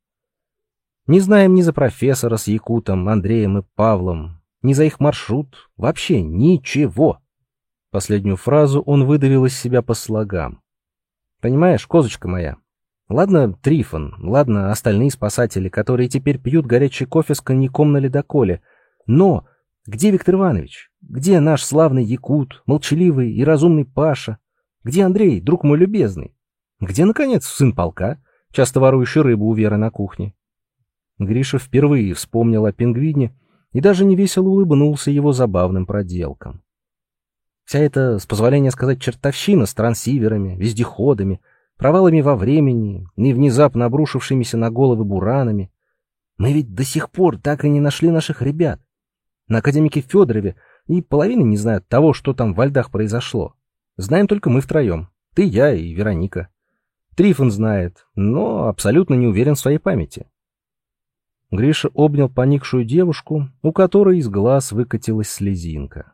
A: Не знаем ни за профессора с Якутом, Андреем и Павлом, ни за их маршрут, вообще ничего. Последнюю фразу он выдавил из себя по слогам. Понимаешь, козочка моя, ладно Трифон, ладно остальные спасатели, которые теперь пьют горячий кофе с коньяком на ледоколе, но где Виктор Иванович? Где наш славный Якут, молчаливый и разумный Паша? Где Андрей, друг мой любезный? Где, наконец, сын полка, часто ворующий рыбу у Веры на кухне? Гриша впервые вспомнил о пингвине и даже невесело улыбнулся его забавным проделкам. Вся эта, с позволения сказать, чертовщина с трансиверами, вездеходами, провалами во времени и внезапно обрушившимися на головы буранами. Мы ведь до сих пор так и не нашли наших ребят. На академике Федорове и половины не знают того, что там во льдах произошло. Знаем только мы втроем, ты, я и Вероника. Трифон знает, но абсолютно не уверен в своей памяти. Гриша обнял поникшую девушку, у которой из глаз выкатилась слезинка.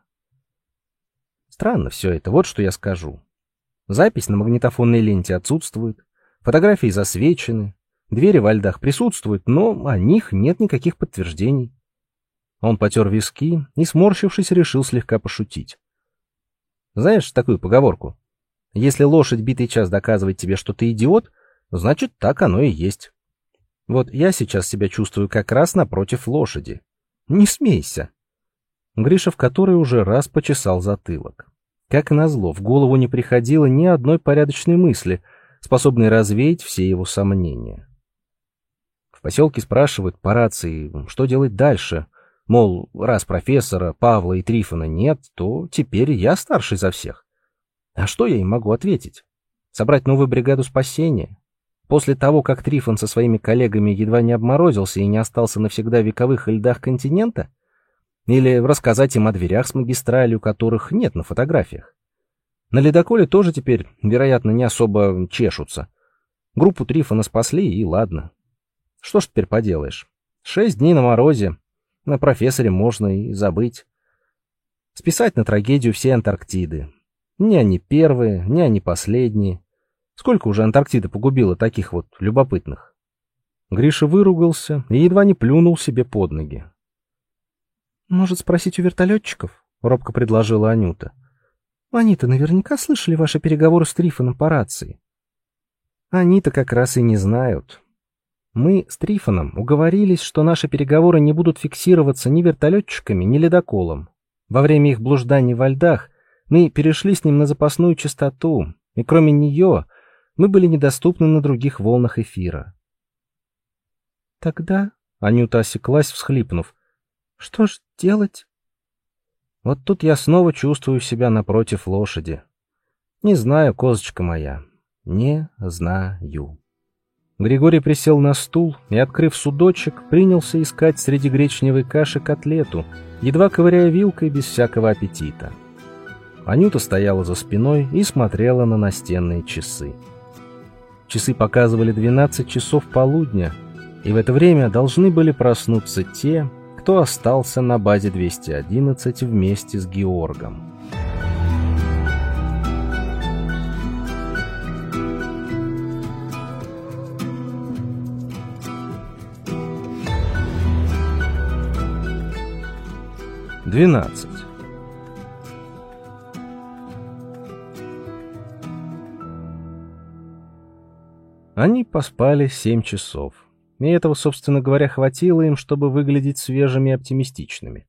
A: Странно все это, вот что я скажу. Запись на магнитофонной ленте отсутствует, фотографии засвечены, двери во льдах присутствуют, но о них нет никаких подтверждений. Он потер виски и, сморщившись, решил слегка пошутить. Знаешь такую поговорку? Если лошадь битый час доказывает тебе, что ты идиот, значит, так оно и есть. Вот я сейчас себя чувствую как раз напротив лошади. Не смейся. Гриша в который уже раз почесал затылок. Как назло, в голову не приходило ни одной порядочной мысли, способной развеять все его сомнения. В поселке спрашивают по рации, что делать дальше. Мол, раз профессора, Павла и Трифона нет, то теперь я старший за всех. А что я им могу ответить? Собрать новую бригаду спасения? После того, как Трифон со своими коллегами едва не обморозился и не остался навсегда в вековых льдах континента? Или рассказать им о дверях с магистралью, которых нет на фотографиях? На ледоколе тоже теперь, вероятно, не особо чешутся. Группу Трифона спасли, и ладно. Что ж теперь поделаешь? Шесть дней на морозе, на профессоре можно и забыть. Списать на трагедию всей Антарктиды. Ни они первые, ни они последние. Сколько уже Антарктида погубила таких вот любопытных? Гриша выругался и едва не плюнул себе под ноги. Может, спросить у вертолетчиков? Робко предложила Анюта. Они-то наверняка слышали ваши переговоры с Трифоном по рации. Они-то как раз и не знают. Мы с Трифоном уговорились, что наши переговоры не будут фиксироваться ни вертолетчиками, ни ледоколом. Во время их блужданий во льдах мы перешли с ним на запасную частоту, и кроме нее мы были недоступны на других волнах эфира. Тогда Анюта осеклась, всхлипнув. Что ж делать? Вот тут я снова чувствую себя напротив лошади. Не знаю, козочка моя, не знаю. Григорий присел на стул и, открыв судочек, принялся искать среди гречневой каши котлету, едва ковыряя вилкой без всякого аппетита. Анюта стояла за спиной и смотрела на настенные часы. Часы показывали двенадцать часов полудня, и в это время должны были проснуться те, кто остался на базе двести одиннадцать вместе с Георгом. двенадцать. Они поспали семь часов. И этого, собственно говоря, хватило им, чтобы выглядеть свежими и оптимистичными.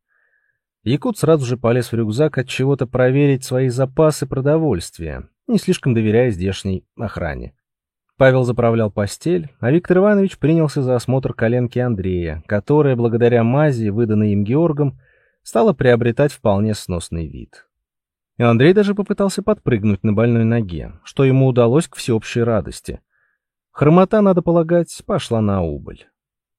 A: Якут сразу же полез в рюкзак от чего-то проверить свои запасы продовольствия, не слишком доверяя здешней охране. Павел заправлял постель, а Виктор Иванович принялся за осмотр коленки Андрея, которая, благодаря мази, выданной им Георгом, стала приобретать вполне сносный вид. И Андрей даже попытался подпрыгнуть на больной ноге, что ему удалось к всеобщей радости. Хромота, надо полагать, пошла на убыль.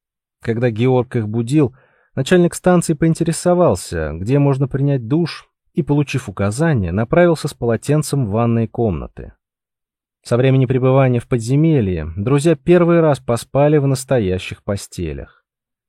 A: Когда Георг их будил, начальник станции поинтересовался, где можно принять душ, и, получив указание, направился с полотенцем в ванные комнаты. Со времени пребывания в подземелье друзья первый раз поспали в настоящих постелях.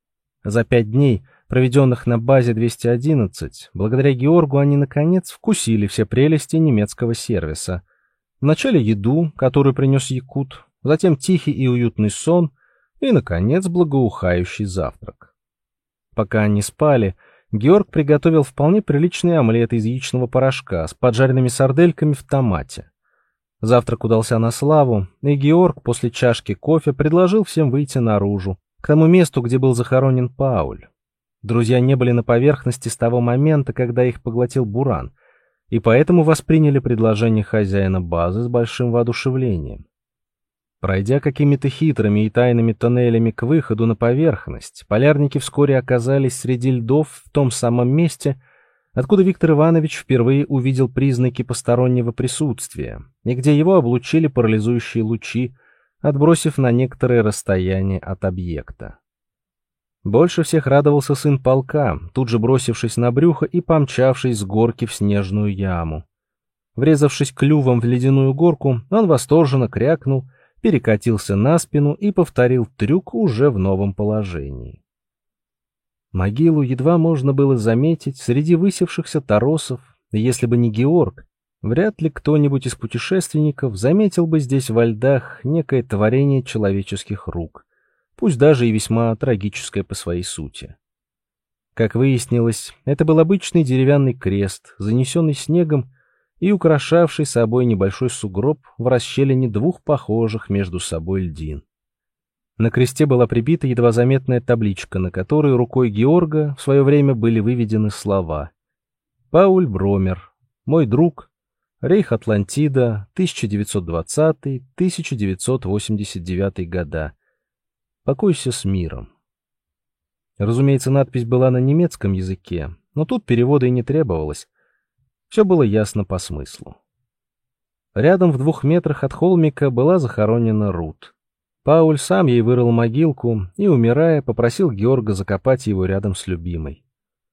A: За пять дней, проведенных на базе двести одиннадцать, благодаря Георгу они, наконец, вкусили все прелести немецкого сервиса. Вначале еду, которую принес якут, затем тихий и уютный сон и, наконец, благоухающий завтрак. Пока они спали, Георг приготовил вполне приличный омлет из яичного порошка с поджаренными сардельками в томате. Завтрак удался на славу, и Георг после чашки кофе предложил всем выйти наружу, к тому месту, где был захоронен Пауль. Друзья не были на поверхности с того момента, когда их поглотил буран, и поэтому восприняли предложение хозяина базы с большим воодушевлением. Пройдя какими-то хитрыми и тайными тоннелями к выходу на поверхность, полярники вскоре оказались среди льдов в том самом месте, откуда Виктор Иванович впервые увидел признаки постороннего присутствия, и где его облучили парализующие лучи, отбросив на некоторое расстояние от объекта. Больше всех радовался сын полка, тут же бросившись на брюхо и помчавшись с горки в снежную яму. Врезавшись клювом в ледяную горку, он восторженно крякнул, перекатился на спину и повторил трюк уже в новом положении. Могилу едва можно было заметить среди высевшихся торосов, и если бы не Георг, вряд ли кто-нибудь из путешественников заметил бы здесь во льдах некое творение человеческих рук, пусть даже и весьма трагическое по своей сути. Как выяснилось, это был обычный деревянный крест, занесенный снегом и украшавший собой небольшой сугроб в расщелине двух похожих между собой льдин. На кресте была прибита едва заметная табличка, на которой рукой Георга в свое время были выведены слова: «Пауль Бромер, мой друг, Рейх Атлантида, тысяча девятьсот двадцатый — тысяча девятьсот восемьдесят девятый года. Покойся с миром». Разумеется, надпись была на немецком языке, но тут перевода и не требовалось. Все было ясно по смыслу. Рядом в двух метрах от холмика была захоронена Рут. Пауль сам ей вырыл могилку и, умирая, попросил Георга закопать его рядом с любимой.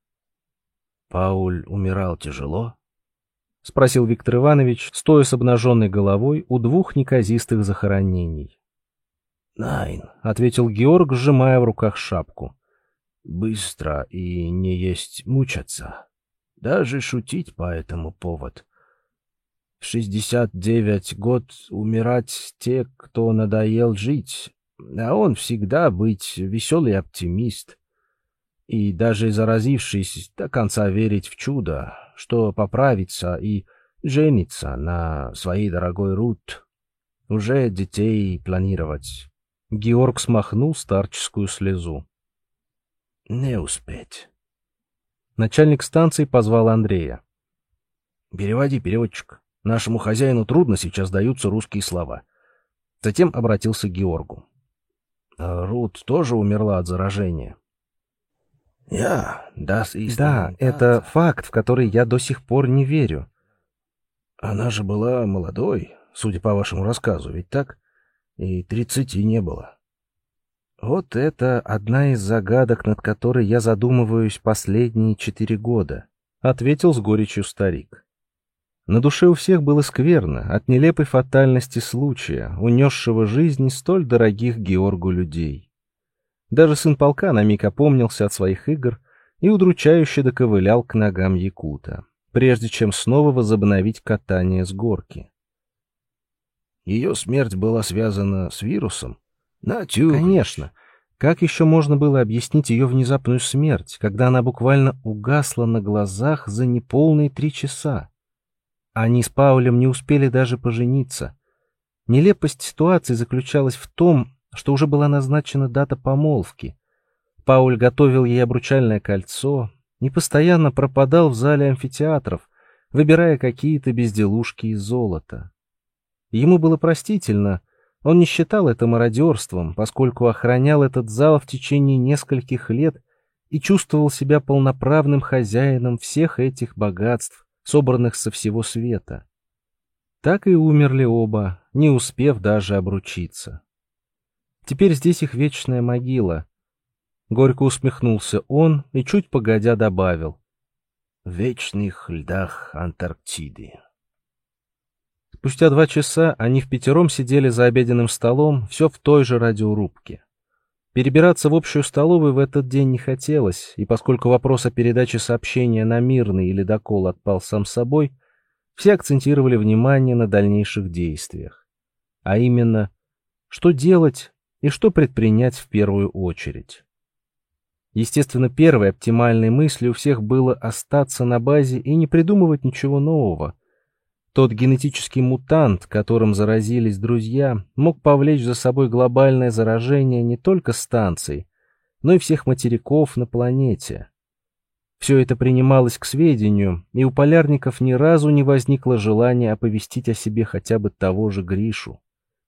C: «Пауль умирал тяжело?»
A: — спросил Виктор Иванович, стоя с обнаженной головой у двух неказистых захоронений.
C: «Найн»,
A: — ответил Георг, сжимая в руках шапку.
C: «Быстро и не есть мучаться. Даже шутить по этому поводу. В шестьдесят девять год умирать те, кто надоел жить, а он всегда быть веселый оптимист. И даже заразившись до конца верить в чудо, что поправится и женится на своей дорогой Рут, уже детей планировать.
A: Георг смахнул старческую слезу.
C: Не успеть.
A: Начальник станции позвал Андрея.
C: «Переводи, переводчик. Нашему хозяину трудно сейчас даются русские слова».
A: Затем обратился к Георгу.
C: А «Рут тоже умерла от заражения?» «Я,
A: да, да, это факт, в который я до сих пор не верю».
C: «Она же была молодой, судя по вашему рассказу, ведь так? И тридцати не было».
A: Вот это одна из загадок, над которой я задумываюсь последние четыре года, — ответил с горечью старик. На душе у всех было скверно от нелепой фатальности случая, унесшего жизни столь дорогих Георгу людей. Даже сын полка на миг опомнился от своих игр и удручающе доковылял к ногам якута, прежде чем снова возобновить катание с горки.
C: Ее смерть была связана с вирусом?
A: Натюрморт. Конечно. Как еще можно было объяснить ее внезапную смерть, когда она буквально угасла на глазах за неполные три часа? Они с Паулем не успели даже пожениться. Нелепость ситуации заключалась в том, что уже была назначена дата помолвки. Пауль готовил ей обручальное кольцо и постоянно пропадал в зале амфитеатров, выбирая какие-то безделушки из золота. Ему было простительно, он не считал это мародерством, поскольку охранял этот зал в течение нескольких лет и чувствовал себя полноправным хозяином всех этих богатств, собранных со всего света. Так и умерли оба, не успев даже обручиться. Теперь здесь их вечная могила. Горько усмехнулся он и чуть погодя добавил:
C: в вечных льдах Антарктиды.
A: Спустя два часа они впятером сидели за обеденным столом, все в той же радиорубке. Перебираться в общую столовую в этот день не хотелось, и поскольку вопрос о передаче сообщения на мирный или докол отпал сам собой, все акцентировали внимание на дальнейших действиях. А именно, что делать и что предпринять в первую очередь. Естественно, первой оптимальной мыслью у всех было остаться на базе и не придумывать ничего нового. Тот генетический мутант, которым заразились друзья, мог повлечь за собой глобальное заражение не только станций, но и всех материков на планете. Все это принималось к сведению, и у полярников ни разу не возникло желания оповестить о себе хотя бы того же Гришу.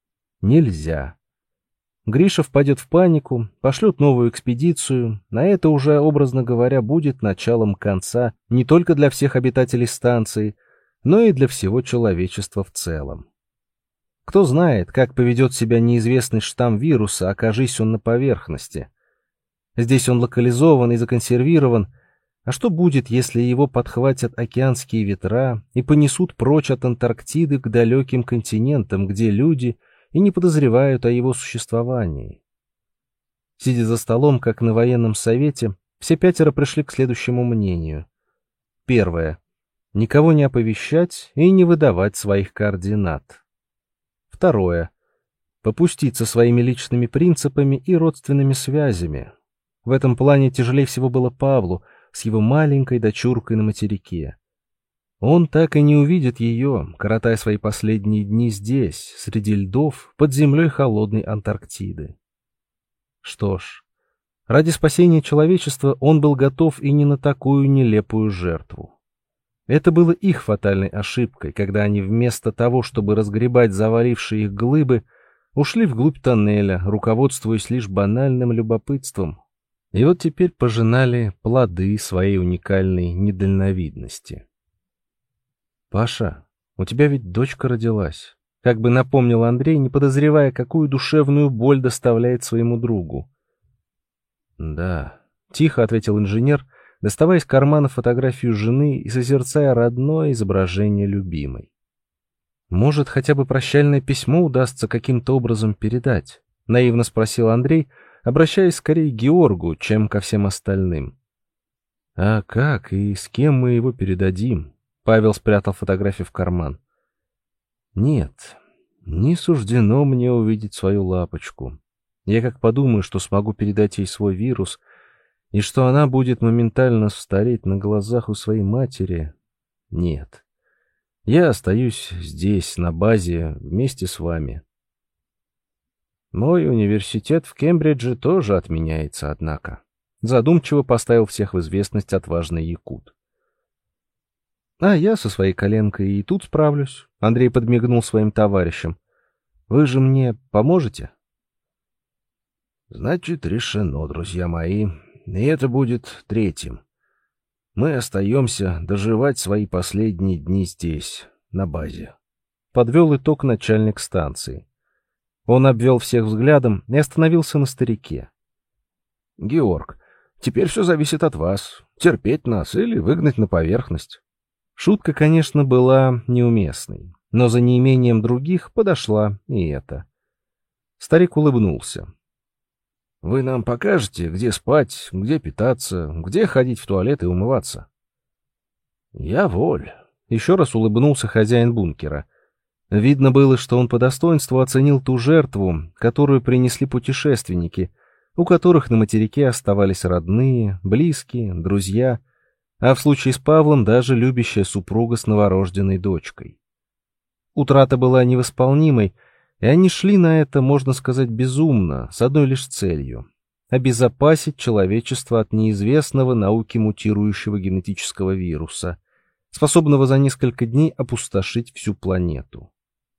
A: Нельзя. Гриша впадет в панику, пошлет новую экспедицию, а это уже, образно говоря, будет началом конца не только для всех обитателей станции, но и для всего человечества в целом. Кто знает, как поведет себя неизвестный штамм вируса, окажись он на поверхности. Здесь он локализован и законсервирован, а что будет, если его подхватят океанские ветра и понесут прочь от Антарктиды к далеким континентам, где люди и не подозревают о его существовании? Сидя за столом, как на военном совете, все пятеро пришли к следующему мнению. Первое. Никого не оповещать и не выдавать своих координат. Второе. Попуститься своими личными принципами и родственными связями. В этом плане тяжелее всего было Павлу с его маленькой дочуркой на материке. Он так и не увидит ее, коротая свои последние дни здесь, среди льдов, под землей холодной Антарктиды. Что ж, ради спасения человечества он был готов и не на такую нелепую жертву. Это было их фатальной ошибкой, когда они вместо того, чтобы разгребать завалившие их глыбы, ушли вглубь тоннеля, руководствуясь лишь банальным любопытством. И вот теперь пожинали плоды своей уникальной недальновидности. «Паша, у тебя ведь дочка родилась», — как бы напомнил Андрей, не подозревая, какую душевную боль доставляет своему другу. «Да», — тихо ответил инженер, доставая из кармана фотографию жены и созерцая родное изображение любимой. «Может, хотя бы прощальное письмо удастся каким-то образом передать?» — наивно спросил Андрей, обращаясь скорее к Георгу, чем ко всем остальным. «А как и с кем мы его передадим?» — Павел спрятал фотографию в карман. «Нет, не суждено мне увидеть свою лапочку. Я как подумаю, что смогу передать ей свой вирус, И что она будет моментально стареть на глазах у своей матери? Нет. Я остаюсь здесь, на базе, вместе с вами. Мой университет в Кембридже тоже отменяется, однако. Задумчиво поставил всех в известность отважный якут. А я со своей коленкой и тут справлюсь. Андрей подмигнул своим товарищам. Вы же мне поможете?
C: Значит, решено, друзья мои. И это будет третьим. Мы остаемся доживать свои последние дни здесь, на базе.
A: Подвел итог начальник станции. Он обвел всех взглядом и остановился на старике.
C: Георг, теперь все зависит от вас. Терпеть нас или выгнать на поверхность.
A: Шутка, конечно, была неуместной, но за неимением других подошла и эта. Старик улыбнулся.
C: Вы нам покажете, где спать, где питаться, где ходить в туалет и умываться?
A: Я воль. Еще раз улыбнулся хозяин бункера. Видно было, что он по достоинству оценил ту жертву, которую принесли путешественники, у которых на материке оставались родные, близкие, друзья, а в случае с Павлом даже любящая супруга с новорожденной дочкой. Утрата была невосполнимой, и они шли на это, можно сказать, безумно, с одной лишь целью — обезопасить человечество от неизвестного науке мутирующего генетического вируса, способного за несколько дней опустошить всю планету.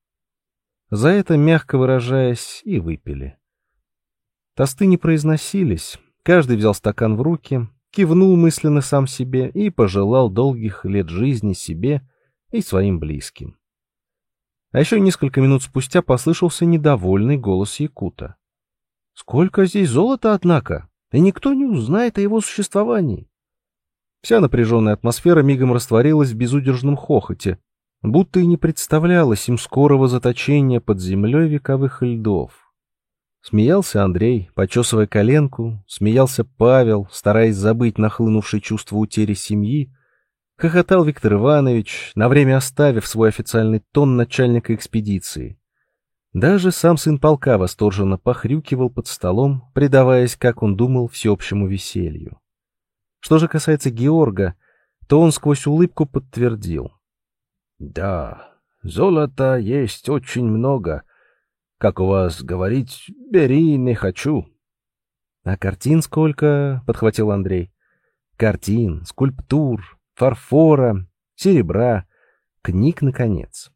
A: За это, мягко выражаясь, и выпили. Тосты не произносились, каждый взял стакан в руки, кивнул мысленно сам себе и пожелал долгих лет жизни себе и своим близким. А еще несколько минут спустя послышался недовольный голос якута. «Сколько здесь золота, однако, и никто не узнает о его существовании!» Вся напряженная атмосфера мигом растворилась в безудержном хохоте, будто и не представлялось им скорого заточения под землей вековых льдов. Смеялся Андрей, почесывая коленку, смеялся Павел, стараясь забыть нахлынувшее чувство утери семьи, хохотал Виктор Иванович, на время оставив свой официальный тон начальника экспедиции. Даже сам сын полка восторженно похрюкивал под столом, предаваясь, как он думал, всеобщему веселью. Что же касается Георга, то он сквозь улыбку подтвердил.
C: Да, золота есть очень много. Как у вас говорить, бери, не хочу.
A: А картин сколько? — подхватил Андрей. Картин, скульптур, фарфора, серебра, книг, наконец.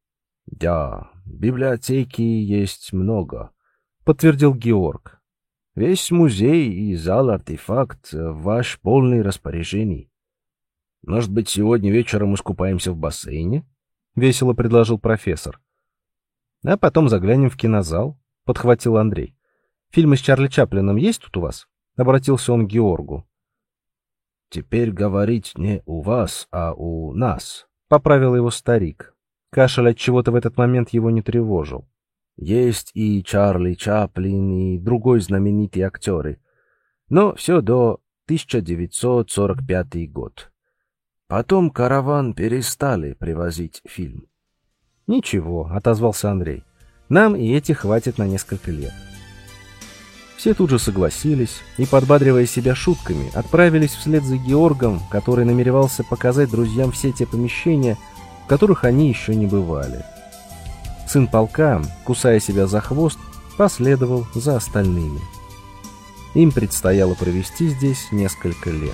C: Да, библиотеки есть много, —
A: подтвердил Георг.
C: Весь музей и зал-артефакт в ваш полный распоряжении. Может быть, сегодня вечером искупаемся в бассейне?
A: — весело предложил профессор. — А потом заглянем в кинозал, — подхватил Андрей. — Фильмы с Чарли Чаплином есть тут у вас? — обратился он к Георгу.
C: — Теперь говорить не у вас, а у нас,
A: — поправил его старик. Кашель от чего-то в этот момент его не тревожил.
C: Есть и Чарли Чаплин, и другой знаменитые актеры. Но все до тысяча девятьсот сорок пятый год. Потом караван перестали привозить фильм.
A: «Ничего», — отозвался Андрей. «Нам и этих хватит на несколько лет». Все тут же согласились и, подбадривая себя шутками, отправились вслед за Георгом, который намеревался показать друзьям все те помещения, в которых они еще не бывали. Сын полка, кусая себя за хвост, последовал за остальными. Им предстояло провести здесь несколько лет.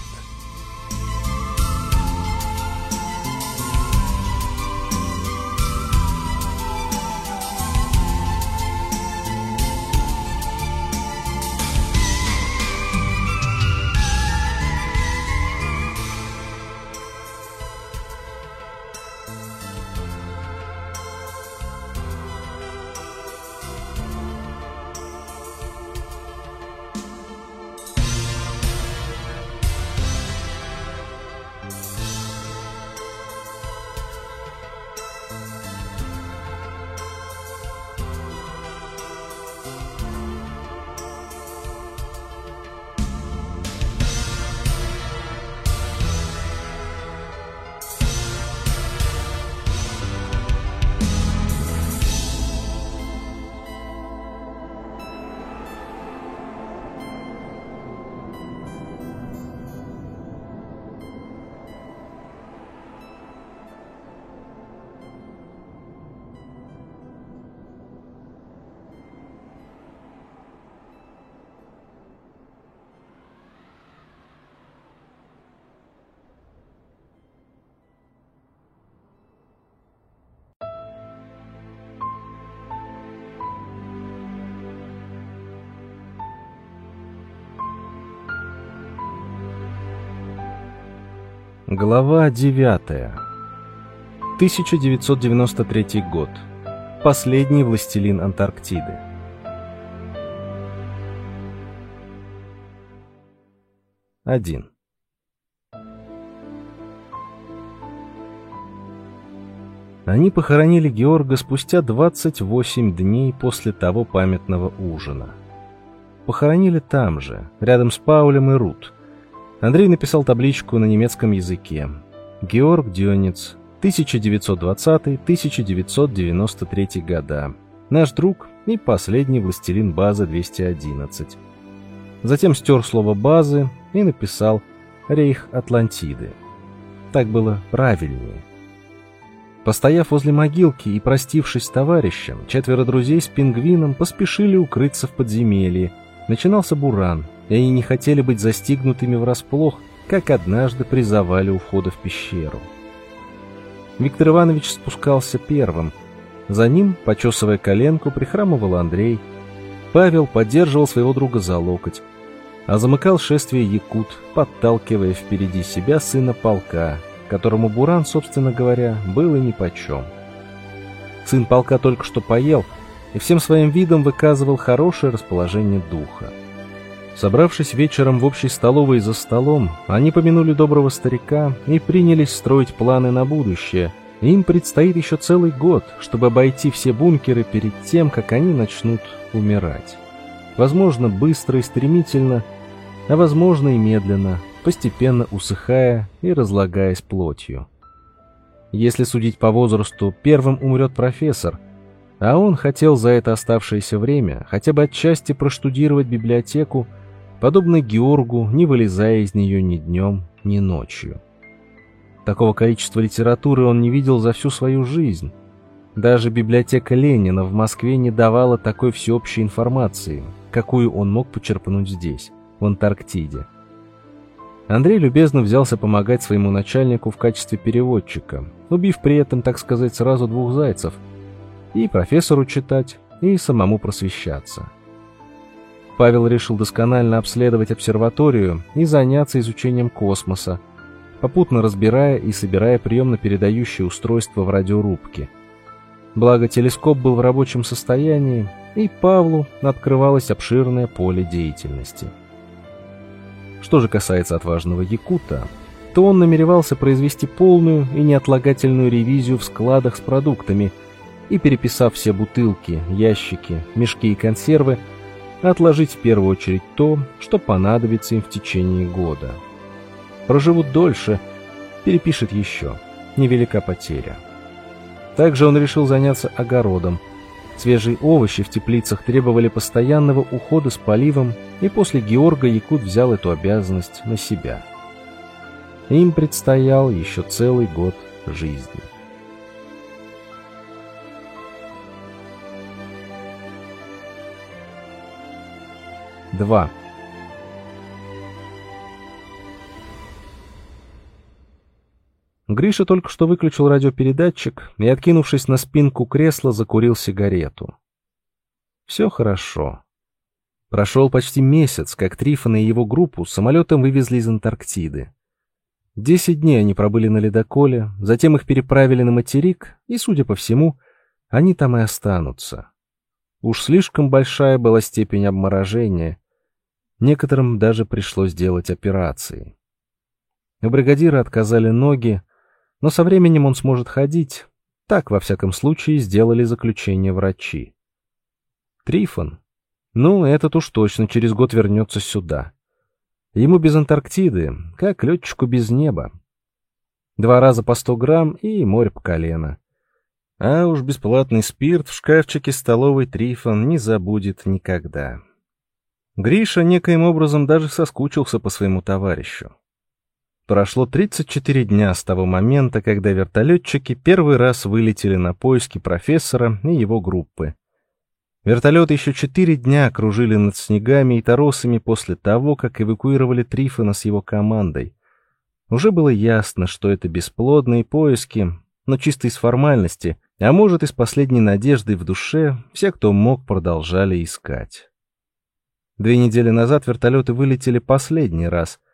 A: Глава девятая. тысяча девятьсот девяносто третий год. Последний властелин Антарктиды. один. Они похоронили Георга спустя двадцать восемь дней после того памятного ужина. Похоронили там же, рядом с Паулем и Рут. Андрей написал табличку на немецком языке. Георг Дёниц, тысяча девятьсот двадцатый — тысяча девятьсот девяносто третий года. Наш друг и последний властелин базы двести одиннадцать. Затем стер слово «базы» и написал «Рейх Атлантиды». Так было правильнее. Постояв возле могилки и простившись с товарищем, четверо друзей с пингвином поспешили укрыться в подземелье. Начинался буран, и они не хотели быть застигнутыми врасплох, как однажды при завале у входа в пещеру. Виктор Иванович спускался первым. За ним, почесывая коленку, прихрамывал Андрей. Павел поддерживал своего друга за локоть, а замыкал шествие якут, подталкивая впереди себя сына полка, которому буран, собственно говоря, был и нипочем. Сын полка только что поел и всем своим видом выказывал хорошее расположение духа. Собравшись вечером в общей столовой за столом, они помянули доброго старика и принялись строить планы на будущее. Им предстоит еще целый год, чтобы обойти все бункеры перед тем, как они начнут умирать. Возможно, быстро и стремительно, а возможно и медленно, постепенно усыхая и разлагаясь плотью. Если судить по возрасту, первым умрет профессор, а он хотел за это оставшееся время хотя бы отчасти проштудировать библиотеку, подобно Георгу, не вылезая из нее ни днем, ни ночью. Такого количества литературы он не видел за всю свою жизнь. Даже библиотека Ленина в Москве не давала такой всеобщей информации, какую он мог почерпнуть здесь, в Антарктиде. Андрей любезно взялся помогать своему начальнику в качестве переводчика, убив при этом, так сказать, сразу двух зайцев: и профессору читать, и самому просвещаться. Павел решил досконально обследовать обсерваторию и заняться изучением космоса, попутно разбирая и собирая приемно-передающие устройства в радиорубке. Благо, телескоп был в рабочем состоянии, и Павлу открывалось обширное поле деятельности. Что же касается отважного якута, то он намеревался произвести полную и неотлагательную ревизию в складах с продуктами и, переписав все бутылки, ящики, мешки и консервы, отложить в первую очередь то, что понадобится им в течение года. Проживут дольше, перепишет еще, невелика потеря. Также он решил заняться огородом. Свежие овощи в теплицах требовали постоянного ухода с поливом, и после Георга якут взял эту обязанность на себя. Им предстоял еще целый год жизни. два. Гриша только что выключил радиопередатчик и, откинувшись на спинку кресла, закурил сигарету. Все хорошо. Прошел почти месяц, как Трифона и его группу самолетом вывезли из Антарктиды. Десять дней они пробыли на ледоколе, затем их переправили на материк, и, судя по всему, они там и останутся. Уж слишком большая была степень обморожения. Некоторым даже пришлось делать операции. У бригадира отказали ноги, но со временем он сможет ходить. Так, во всяком случае, сделали заключение врачи. Трифон? Ну, этот уж точно через год вернется сюда. Ему без Антарктиды, как летчику без неба. Два раза по сто грамм и море по колено. А уж бесплатный спирт в шкафчике столовой Трифон не забудет никогда. Гриша некоим образом даже соскучился по своему товарищу. Прошло тридцать четыре дня с того момента, когда вертолетчики первый раз вылетели на поиски профессора и его группы. Вертолеты еще четыре дня кружили над снегами и торосами после того, как эвакуировали Трифона с его командой. Уже было ясно, что это бесплодные поиски, но чисто из формальности, а может, из последней надежды в душе, все, кто мог, продолжали искать. Две недели назад вертолеты вылетели последний раз,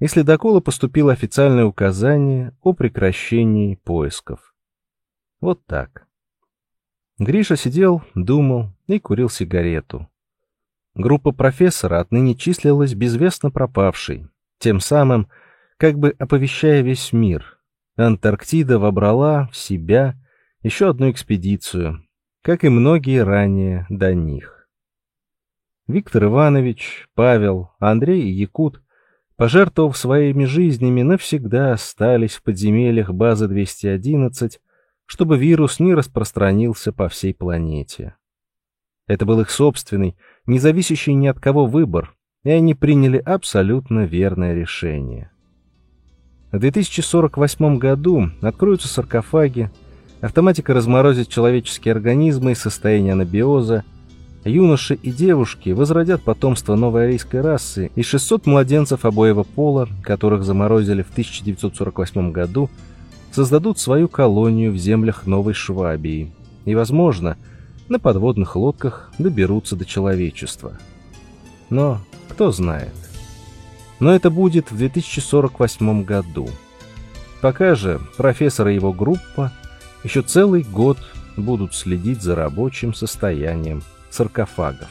A: и с ледокола поступило официальное указание о прекращении поисков. Вот так. Гриша сидел, думал и курил сигарету. Группа профессора отныне числилась безвестно пропавшей, тем самым как бы оповещая весь мир. Антарктида вобрала в себя еще одну экспедицию, как и многие ранее до них. Виктор Иванович, Павел, Андрей и Якут, пожертвовав своими жизнями, навсегда остались в подземельях базы двести одиннадцать, чтобы вирус не распространился по всей планете. Это был их собственный, не зависящий ни от кого выбор, и они приняли абсолютно верное решение. В две тысячи сорок восьмом году откроются саркофаги, автоматика разморозит человеческие организмы из состояния анабиоза, юноши и девушки возродят потомство новой арийской расы, и шестьсот младенцев обоего пола, которых заморозили в тысяча девятьсот сорок восьмом году, создадут свою колонию в землях Новой Швабии и, возможно, на подводных лодках доберутся до человечества. Но кто знает. Но это будет в две тысячи сорок восьмом году. Пока же профессор и его группа еще целый год будут следить за рабочим состоянием саркофагов.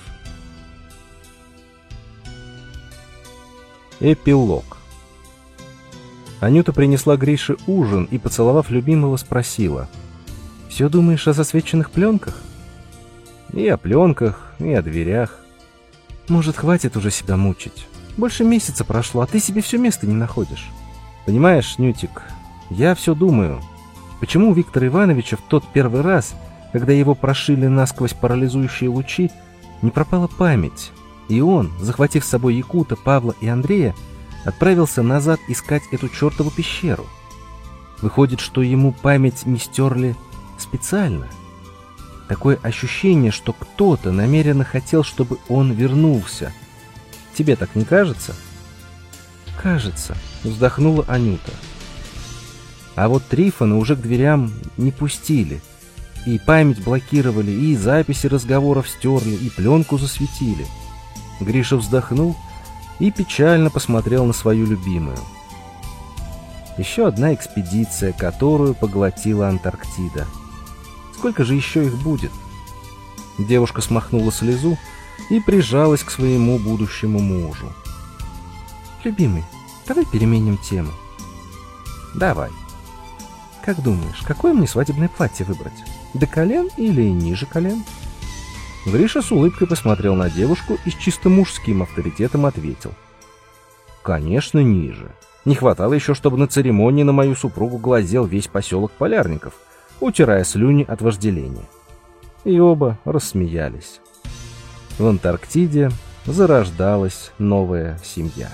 A: Эпилог. Анюта принесла Грише ужин и, поцеловав любимого, спросила: «Все думаешь о засвеченных пленках?» «И о пленках, и о дверях». «Может, хватит уже себя мучить? Больше месяца прошло, а ты себе все место не находишь. Понимаешь, Нютик, я все думаю, почему у Виктора Ивановича в тот первый раз, когда его прошили насквозь парализующие лучи, не пропала память, и он, захватив с собой Якута, Павла и Андрея, отправился назад искать эту чертову пещеру. Выходит, что ему память не стерли специально. Такое ощущение, что кто-то намеренно хотел, чтобы он вернулся. Тебе так не кажется?» «Кажется», — вздохнула Анюта. А вот Трифона уже к дверям не пустили. И память блокировали, и записи разговоров стерли, и пленку засветили. Гриша вздохнул и печально посмотрел на свою любимую. Еще одна экспедиция, которую поглотила Антарктида. Сколько же еще их будет? Девушка смахнула слезу и прижалась к своему будущему мужу. «Любимый, давай переменим тему». «Давай. Как думаешь, какое мне свадебное платье выбрать? До колен или ниже колен?» Гриша с улыбкой посмотрел на девушку и с чисто мужским авторитетом ответил: «Конечно, ниже. Не хватало еще, чтобы на церемонии на мою супругу глазел весь поселок Полярников, утирая слюни от вожделения». И оба рассмеялись. В Антарктиде зарождалась новая семья.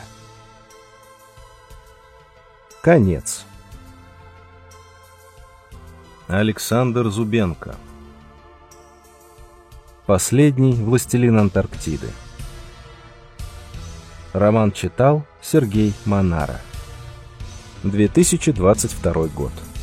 A: Конец. Александр Зубенко. Последний властелин Антарктиды. Роман читал Сергей Монара. две тысячи двадцать второй год.